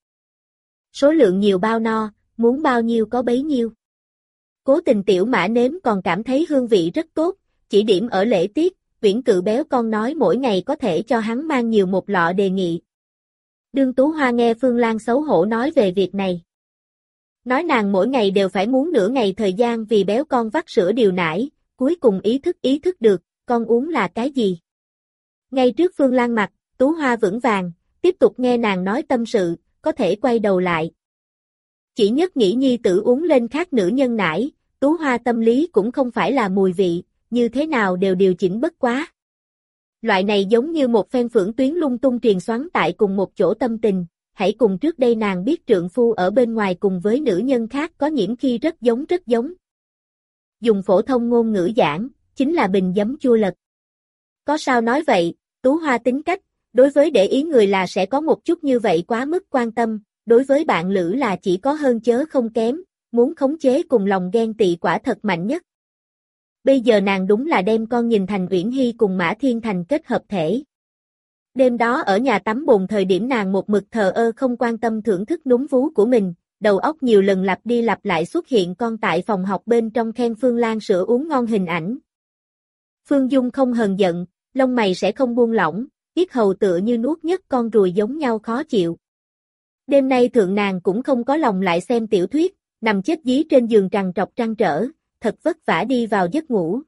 Số lượng nhiều bao no, muốn bao nhiêu có bấy nhiêu. Cố tình Tiểu Mã nếm còn cảm thấy hương vị rất tốt, chỉ điểm ở lễ tiết, Viễn Cự béo con nói mỗi ngày có thể cho hắn mang nhiều một lọ đề nghị. Đương Tú Hoa nghe Phương Lan xấu hổ nói về việc này. Nói nàng mỗi ngày đều phải muốn nửa ngày thời gian vì béo con vắt sữa điều nải, cuối cùng ý thức được, con uống là cái gì. Ngay trước Phương Lan mặt, Tú Hoa vững vàng, tiếp tục nghe nàng nói tâm sự, có thể quay đầu lại. Chỉ nhất nghĩ nhi tử uống lên khác nữ nhân nải, Tú Hoa tâm lý cũng không phải là mùi vị, như thế nào đều điều chỉnh bất quá. Loại này giống như một phen phưởng tuyến lung tung truyền xoắn tại cùng một chỗ tâm tình, hãy cùng trước đây nàng biết trượng phu ở bên ngoài cùng với nữ nhân khác có nhiễm khi rất giống. Dùng phổ thông ngôn ngữ giảng, chính là bình giấm chua lật. Có sao nói vậy, Tú Hoa tính cách, đối với để ý người là sẽ có một chút như vậy quá mức quan tâm, đối với bạn lữ là chỉ có hơn chớ không kém, muốn khống chế cùng lòng ghen tị quả thật mạnh nhất. Bây giờ nàng đúng là đem con nhìn thành Uyển Hy cùng Mã Thiên Thành kết hợp thể. Đêm đó ở nhà tắm bồn thời điểm nàng một mực thờ ơ không quan tâm thưởng thức núm vú của mình, đầu óc nhiều lần lặp đi lặp lại xuất hiện con tại phòng học bên trong khen Phương Lan sữa uống ngon hình ảnh. Phương Dung không hờn giận, lông mày sẽ không buông lỏng, yết hầu tựa như nuốt nhất con ruồi giống nhau khó chịu. Đêm nay thượng nàng cũng không có lòng lại xem tiểu thuyết, nằm chết dí trên giường trằn trọc trăn trở, thật vất vả đi vào giấc ngủ.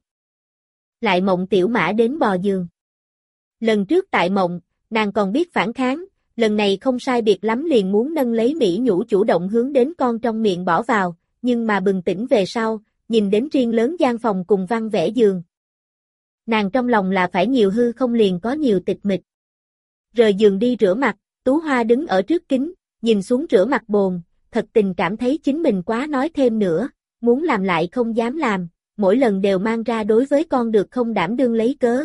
Lại mộng Tiểu Mã đến bò giường. Lần trước tại mộng, nàng còn biết phản kháng, lần này không sai biệt lắm liền muốn nâng lấy mỹ nhũ chủ động hướng đến con trong miệng bỏ vào, nhưng mà bừng tỉnh về sau, nhìn đến riêng lớn gian phòng cùng văn vẽ giường. Nàng trong lòng là phải nhiều hư không liền có nhiều tịch mịch. Rời giường đi rửa mặt, Tú Hoa đứng ở trước kính, nhìn xuống rửa mặt bồn, thật tình cảm thấy chính mình quá nói thêm nữa, muốn làm lại không dám làm, mỗi lần đều mang ra đối với con được không đảm đương lấy cớ.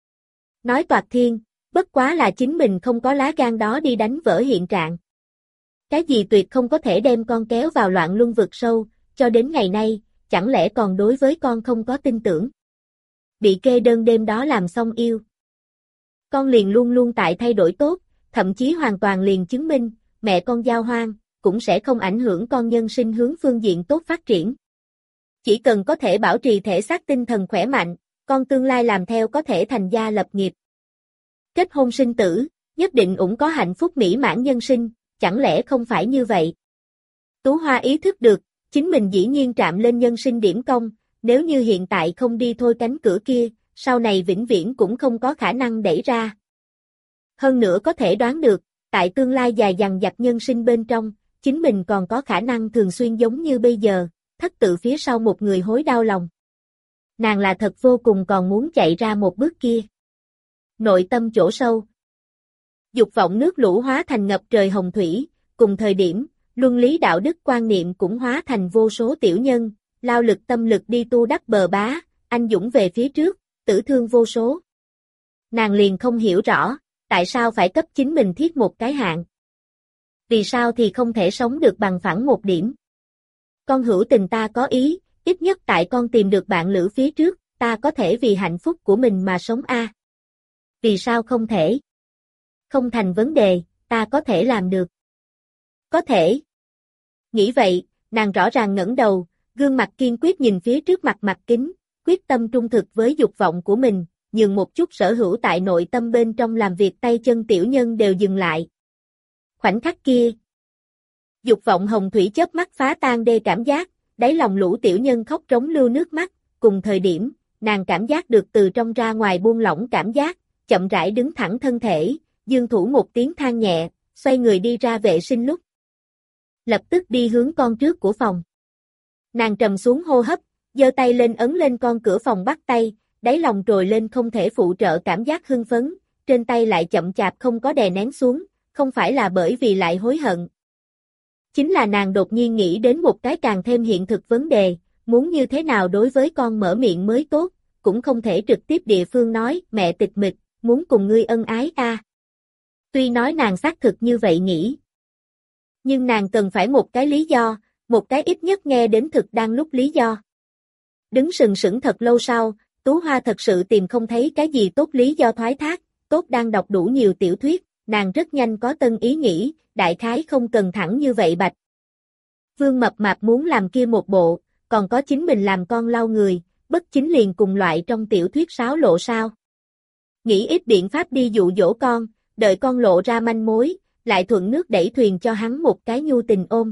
Nói toạc thiên, bất quá là chính mình không có lá gan đó đi đánh vỡ hiện trạng. Cái gì tuyệt không có thể đem con kéo vào loạn luân vực sâu, cho đến ngày nay, chẳng lẽ còn đối với con không có tin tưởng? Bị kê đơn đêm đó làm xong yêu. Con liền luôn luôn tại thay đổi tốt, thậm chí hoàn toàn liền chứng minh, mẹ con giao hoang, cũng sẽ không ảnh hưởng con nhân sinh hướng phương diện tốt phát triển. Chỉ cần có thể bảo trì thể xác tinh thần khỏe mạnh, con tương lai làm theo có thể thành gia lập nghiệp. Kết hôn sinh tử, nhất định cũng có hạnh phúc mỹ mãn nhân sinh, chẳng lẽ không phải như vậy? Tú Hoa ý thức được, chính mình dĩ nhiên chạm lên nhân sinh điểm cong, nếu như hiện tại không đi thôi cánh cửa kia, sau này vĩnh viễn cũng không có khả năng đẩy ra. Hơn nữa có thể đoán được, tại tương lai dài dằng dặc nhân sinh bên trong, chính mình còn có khả năng thường xuyên giống như bây giờ, thất tự phía sau một người hối đau lòng. Nàng là thật vô cùng còn muốn chạy ra một bước kia. Nội tâm chỗ sâu. Dục vọng nước lũ hóa thành ngập trời hồng thủy, cùng thời điểm, luân lý đạo đức quan niệm cũng hóa thành vô số tiểu nhân, lao lực tâm lực đi tu đắp bờ bá, anh dũng về phía trước, tử thương vô số. Nàng liền không hiểu rõ, tại sao phải cấp chính mình thiết một cái hạn. Vì sao thì không thể sống được bằng phẳng một điểm. Con hữu tình ta có ý, ít nhất tại con tìm được bạn lữ phía trước, ta có thể vì hạnh phúc của mình mà sống a. Vì sao không thể? Không thành vấn đề, ta có thể làm được. Có thể. Nghĩ vậy, nàng rõ ràng ngẩng đầu, gương mặt kiên quyết nhìn phía trước mặt kính, quyết tâm trung thực với dục vọng của mình, nhường một chút sở hữu tại nội tâm bên trong làm việc tay chân tiểu nhân đều dừng lại. Khoảnh khắc kia, dục vọng hồng thủy chớp mắt phá tan đê cảm giác, đáy lòng lũ tiểu nhân khóc trống lưu nước mắt, cùng thời điểm, nàng cảm giác được từ trong ra ngoài buông lỏng cảm giác, chậm rãi đứng thẳng thân thể, dương thủ một tiếng than nhẹ, xoay người đi ra vệ sinh lúc. Lập tức đi hướng con trước của phòng. Nàng trầm xuống hô hấp, giơ tay lên ấn lên con cửa phòng bắt tay, đáy lòng trồi lên không thể phụ trợ cảm giác hưng phấn, trên tay lại chậm chạp không có đè nén xuống, không phải là bởi vì lại hối hận. Chính là nàng đột nhiên nghĩ đến một cái càng thêm hiện thực vấn đề, muốn như thế nào đối với con mở miệng mới tốt, cũng không thể trực tiếp địa phương nói, mẹ tịch mịch, muốn cùng ngươi ân ái a. Tuy nói nàng xác thực như vậy nghĩ, nhưng nàng cần phải một cái lý do, một cái ít nhất nghe đến thực đang lúc lý do. Đứng sừng sững thật lâu sau, Tú Hoa thật sự tìm không thấy cái gì tốt lý do thoái thác, tốt đang đọc đủ nhiều tiểu thuyết, nàng rất nhanh có tân ý nghĩ, đại khái không cần thẳng như vậy bạch. Vương Mập Mạp muốn làm kia một bộ, còn có chính mình làm con lau người, bất chính liền cùng loại trong tiểu thuyết sáo lộ sao. Nghĩ ít biện pháp đi dụ dỗ con, đợi con lộ ra manh mối, lại thuận nước đẩy thuyền cho hắn một cái nhu tình ôm.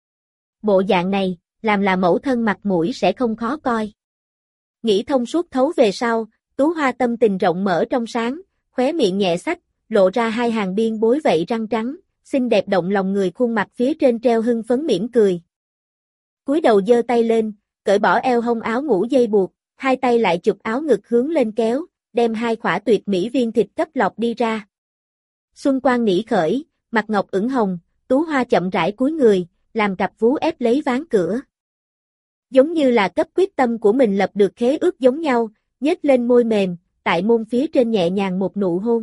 Bộ dạng này, làm là mẫu thân mặt mũi sẽ không khó coi. Nghĩ thông suốt thấu về sau, Tú Hoa tâm tình rộng mở trong sáng, khóe miệng nhẹ xách, lộ ra hai hàng biên bối vậy răng trắng, xinh đẹp động lòng người khuôn mặt phía trên treo hưng phấn mỉm cười. Cúi đầu giơ tay lên, cởi bỏ eo hông áo ngủ dây buộc, hai tay lại chụp áo ngực hướng lên kéo, đem hai khỏa tuyệt mỹ viên thịt cấp lọc đi ra. Xuân quang nỉ khởi, mặt ngọc ửng hồng, Tú Hoa chậm rãi cúi người, làm cặp vú ép lấy ván cửa. Giống như là cấp quyết tâm của mình lập được khế ước giống nhau, nhếch lên môi mềm, tại môn phía trên nhẹ nhàng một nụ hôn.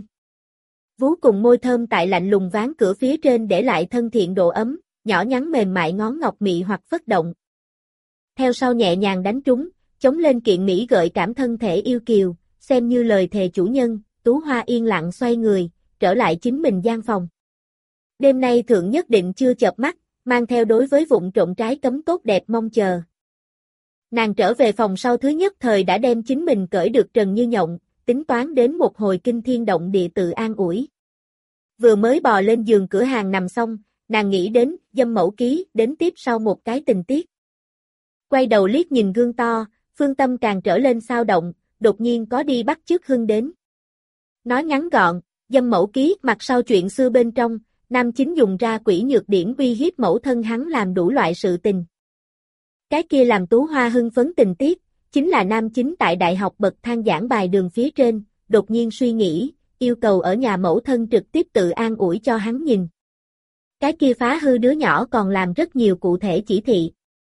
Vú cùng môi thơm tại lạnh lùng ván cửa phía trên để lại thân thiện độ ấm, nhỏ nhắn mềm mại ngón ngọc mị hoặc phất động. Theo sau nhẹ nhàng đánh trúng, chống lên kiện mỹ gợi cảm thân thể yêu kiều, xem như lời thề chủ nhân, Tú Hoa yên lặng xoay người, trở lại chính mình gian phòng. Đêm nay thượng nhất định chưa chợp mắt, mang theo đối với vụng trộm trái cấm tốt đẹp mong chờ. Nàng trở về phòng sau thứ nhất thời đã đem chính mình cởi được trần như nhộng, tính toán đến một hồi kinh thiên động địa tự an ủi. Vừa mới bò lên giường cửa hàng nằm xong, nàng nghĩ đến Dâm Mẫu Ký đến tiếp sau một cái tình tiết. Quay đầu liếc nhìn gương to, phương tâm càng trở lên sao động, đột nhiên có đi bắt chước Hưng đến. Nói ngắn gọn, Dâm Mẫu Ký mặt sau chuyện xưa bên trong, nam chính dùng ra quỷ nhược điểm uy hiếp mẫu thân hắn làm đủ loại sự tình. Cái kia làm Tú Hoa hưng phấn tình tiết, chính là nam chính tại đại học bậc thang giảng bài đường phía trên, đột nhiên suy nghĩ, yêu cầu ở nhà mẫu thân trực tiếp tự an ủi cho hắn nhìn. Cái kia phá hư đứa nhỏ còn làm rất nhiều cụ thể chỉ thị.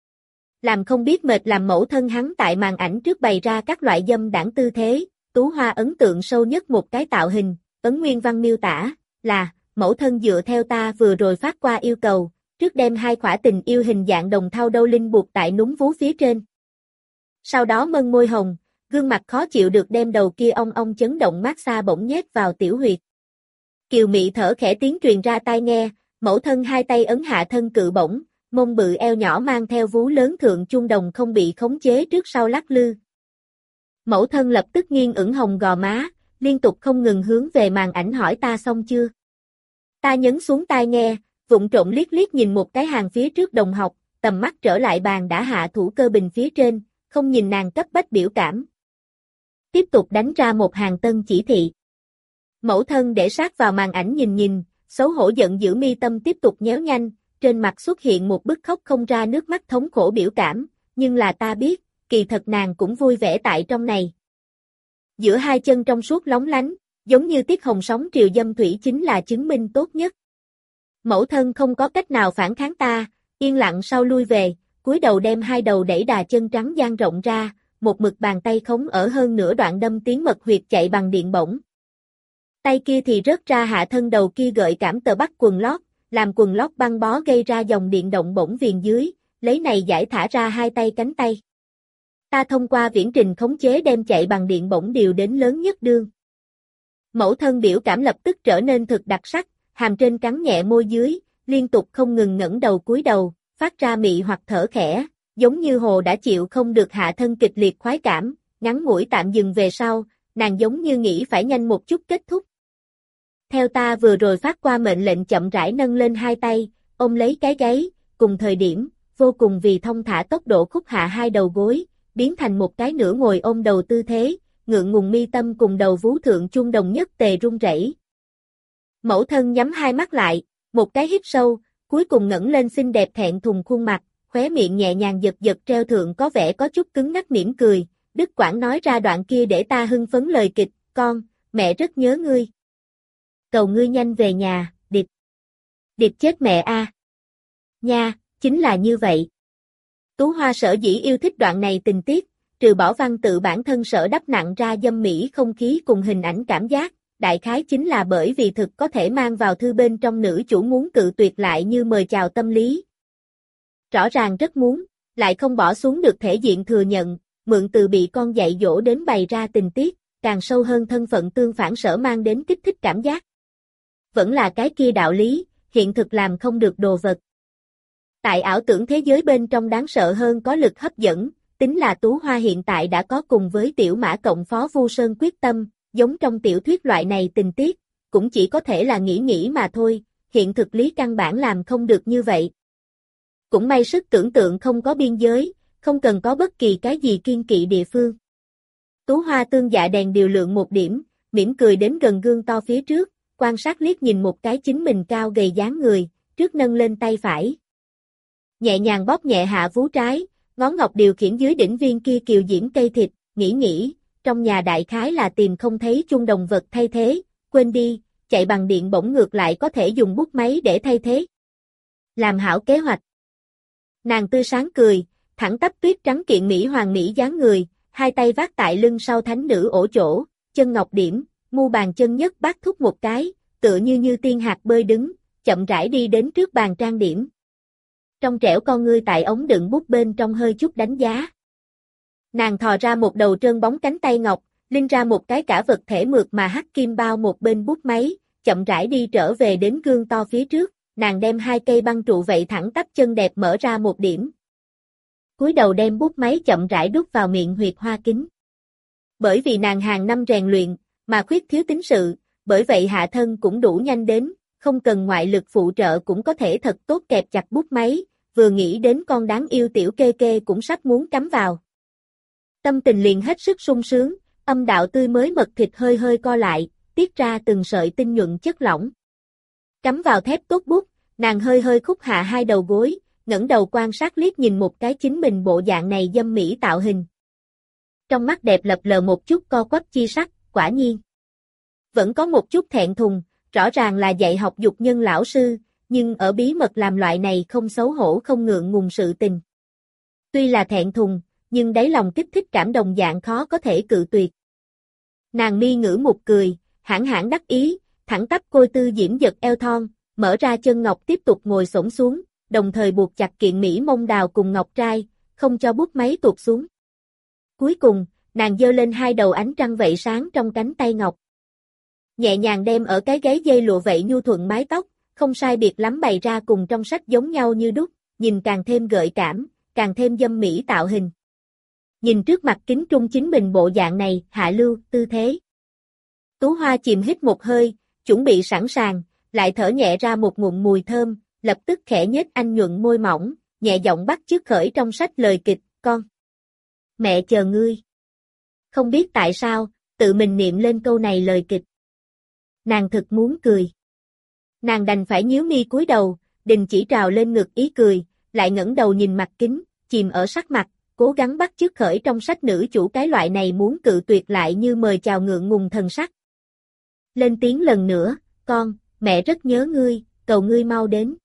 Làm không biết mệt làm mẫu thân hắn tại màn ảnh trước bày ra các loại dâm đảng tư thế, Tú Hoa ấn tượng sâu nhất một cái tạo hình, ấn nguyên văn miêu tả, là, mẫu thân dựa theo ta vừa rồi phát qua yêu cầu, trước đem hai khỏa tình yêu hình dạng đồng thau đâu linh buộc tại núm vú phía trên. Sau đó mân môi hồng, gương mặt khó chịu được đem đầu kia ong ong chấn động mát xa bỗng nhét vào tiểu huyệt. Kiều Mị thở khẽ tiếng truyền ra tai nghe, mẫu thân hai tay ấn hạ thân cự bổng, mông bự eo nhỏ mang theo vú lớn thượng chuông đồng không bị khống chế trước sau lắc lư. Mẫu thân lập tức nghiêng ửng hồng gò má, liên tục không ngừng hướng về màn ảnh hỏi ta xong chưa. Ta nhấn xuống tai nghe, vụng trộm liếc liếc nhìn một cái hàng phía trước đồng học, tầm mắt trở lại bàn đã hạ thủ cơ bình phía trên, không nhìn nàng cấp bách biểu cảm. Tiếp tục đánh ra một hàng tân chỉ thị. Mẫu thân để sát vào màn ảnh nhìn, xấu hổ giận dữ mi tâm tiếp tục nhéo nhanh, trên mặt xuất hiện một bức khóc không ra nước mắt thống khổ biểu cảm, nhưng là ta biết, kỳ thật nàng cũng vui vẻ tại trong này. Giữa hai chân trong suốt lóng lánh, giống như tiết hồng sóng triều dâm thủy chính là chứng minh tốt nhất. Mẫu thân không có cách nào phản kháng ta, yên lặng sau lui về, cúi đầu đem hai đầu đẩy đà chân trắng dang rộng ra, một mực bàn tay khống ở hơn nửa đoạn đâm tiến mật huyệt chạy bằng điện bổng. Tay kia thì rớt ra hạ thân đầu kia gợi cảm tờ bắt quần lót, làm quần lót băng bó gây ra dòng điện động bổng viền dưới, lấy này giải thả ra hai tay cánh tay. Ta thông qua viễn trình khống chế đem chạy bằng điện bổng điều đến lớn nhất đương. Mẫu thân biểu cảm lập tức trở nên thực đặc sắc, hàm trên cắn nhẹ môi dưới, liên tục không ngừng ngẩng đầu cúi đầu, phát ra mị hoặc thở khẽ, giống như hồ đã chịu không được hạ thân kịch liệt khoái cảm, ngắn ngủi tạm dừng về sau, nàng giống như nghĩ phải nhanh một chút kết thúc. Theo ta vừa rồi phát qua mệnh lệnh chậm rãi nâng lên hai tay, ôm lấy cái gáy, cùng thời điểm, vô cùng vì thông thả tốc độ khúc hạ hai đầu gối, biến thành một cái nửa ngồi ôm đầu tư thế, ngượng ngùng mi tâm cùng đầu vú thượng chung đồng nhất tề run rẩy. Mẫu thân nhắm hai mắt lại, một cái hít sâu, cuối cùng ngẩng lên xinh đẹp thẹn thùng khuôn mặt, khóe miệng nhẹ nhàng giật giật treo thượng có vẻ có chút cứng ngắc mỉm cười, đứt quãng nói ra đoạn kia để ta hưng phấn lời kịch, con, mẹ rất nhớ ngươi. Cầu ngươi nhanh về nhà, điệp. Điệp chết mẹ a. Nha, chính là như vậy. Tú Hoa sở dĩ yêu thích đoạn này tình tiết, trừ bỏ văn tự bản thân sở đắp nặng ra dâm mỹ không khí cùng hình ảnh cảm giác, đại khái chính là bởi vì thực có thể mang vào thư bên trong nữ chủ muốn cự tuyệt lại như mời chào tâm lý. Rõ ràng rất muốn, lại không bỏ xuống được thể diện thừa nhận, mượn từ bị con dạy dỗ đến bày ra tình tiết, càng sâu hơn thân phận tương phản sở mang đến kích thích cảm giác. Vẫn là cái kia đạo lý, hiện thực làm không được đồ vật. Tại ảo tưởng thế giới bên trong đáng sợ hơn có lực hấp dẫn, tính là Tú Hoa hiện tại đã có cùng với Tiểu Mã cộng Phó Vu Sơn quyết tâm, giống trong tiểu thuyết loại này tình tiết, cũng chỉ có thể là nghĩ mà thôi, hiện thực lý căn bản làm không được như vậy. Cũng may sức tưởng tượng không có biên giới, không cần có bất kỳ cái gì kiên kỵ địa phương. Tú Hoa tương dạ đèn điều lượng một điểm, mỉm cười đến gần gương to phía trước, quan sát liếc nhìn một cái chính mình cao gầy dáng người, trước nâng lên tay phải. Nhẹ nhàng bóp nhẹ hạ vú trái, ngón ngọc điều khiển dưới đỉnh viên kia kiều diễm cây thịt, nghĩ, trong nhà đại khái là tìm không thấy chung đồng vật thay thế, quên đi, chạy bằng điện bổng ngược lại có thể dùng bút máy để thay thế. Làm hảo kế hoạch. Nàng tươi sáng cười, thẳng tắp tuyết trắng kiện mỹ hoàng mỹ dáng người, hai tay vác tại lưng sau thánh nữ ổ chỗ, chân ngọc điểm, mu bàn chân nhất bát thúc một cái, tựa như tiên hạt bơi đứng, chậm rãi đi đến trước bàn trang điểm. Trong trẻo con ngươi tại ống đựng bút bên trong hơi chút đánh giá. Nàng thò ra một đầu trơn bóng cánh tay ngọc, linh ra một cái cả vật thể mượt mà hắc kim bao một bên bút máy, chậm rãi đi trở về đến gương to phía trước, nàng đem hai cây băng trụ vậy thẳng tắp chân đẹp mở ra một điểm. Cúi đầu đem bút máy chậm rãi đút vào miệng huyệt hoa kính. Bởi vì nàng hàng năm rèn luyện, mà khuyết thiếu tính sự, bởi vậy hạ thân cũng đủ nhanh đến, không cần ngoại lực phụ trợ cũng có thể thật tốt kẹp chặt bút máy, vừa nghĩ đến con đáng yêu tiểu kê kê cũng sắp muốn cắm vào. Tâm tình liền hết sức sung sướng, âm đạo tươi mới mật thịt hơi hơi co lại, tiết ra từng sợi tinh nhuận chất lỏng. Cắm vào thép tốt bút, nàng hơi hơi khúc hạ hai đầu gối, ngẩng đầu quan sát liếc nhìn một cái chính mình bộ dạng này dâm mỹ tạo hình. Trong mắt đẹp lập lờ một chút co quắp chi sắc, quả nhiên. Vẫn có một chút thẹn thùng, rõ ràng là dạy học dục nhân lão sư, nhưng ở bí mật làm loại này không xấu hổ không ngượng ngùng sự tình. Tuy là thẹn thùng, nhưng đáy lòng kích thích cảm đồng dạng khó có thể cự tuyệt. Nàng mi ngữ một cười, hãn hãn đắc ý, thẳng tắp côi tư diễm giật eo thon, mở ra chân ngọc tiếp tục ngồi xổm xuống, đồng thời buộc chặt kiện mỹ mông đào cùng ngọc trai, không cho bút máy tuột xuống. Cuối cùng, nàng giơ lên hai đầu ánh trăng vậy sáng trong cánh tay ngọc. Nhẹ nhàng đem ở cái gáy dây lụa vậy nhu thuận mái tóc, không sai biệt lắm bày ra cùng trong sách giống nhau như đúc, nhìn càng thêm gợi cảm, càng thêm dâm mỹ tạo hình. Nhìn trước mặt kính trung chính mình bộ dạng này, hạ lưu, tư thế. Tú Hoa chìm hít một hơi, chuẩn bị sẵn sàng, lại thở nhẹ ra một ngụm mùi thơm, lập tức khẽ nhếch anh nhuận môi mỏng, nhẹ giọng bắt chước khởi trong sách lời kịch, con. Mẹ chờ ngươi. Không biết tại sao, tự mình niệm lên câu này lời kịch. Nàng thực muốn cười. Nàng đành phải nhíu mi cúi đầu, đình chỉ trào lên ngực ý cười, lại ngẩng đầu nhìn mặt kính, chìm ở sắc mặt, cố gắng bắt chước khởi trong sách nữ chủ cái loại này muốn cự tuyệt lại như mời chào ngượng ngùng thần sắc. Lên tiếng lần nữa, con, mẹ rất nhớ ngươi, cầu ngươi mau đến.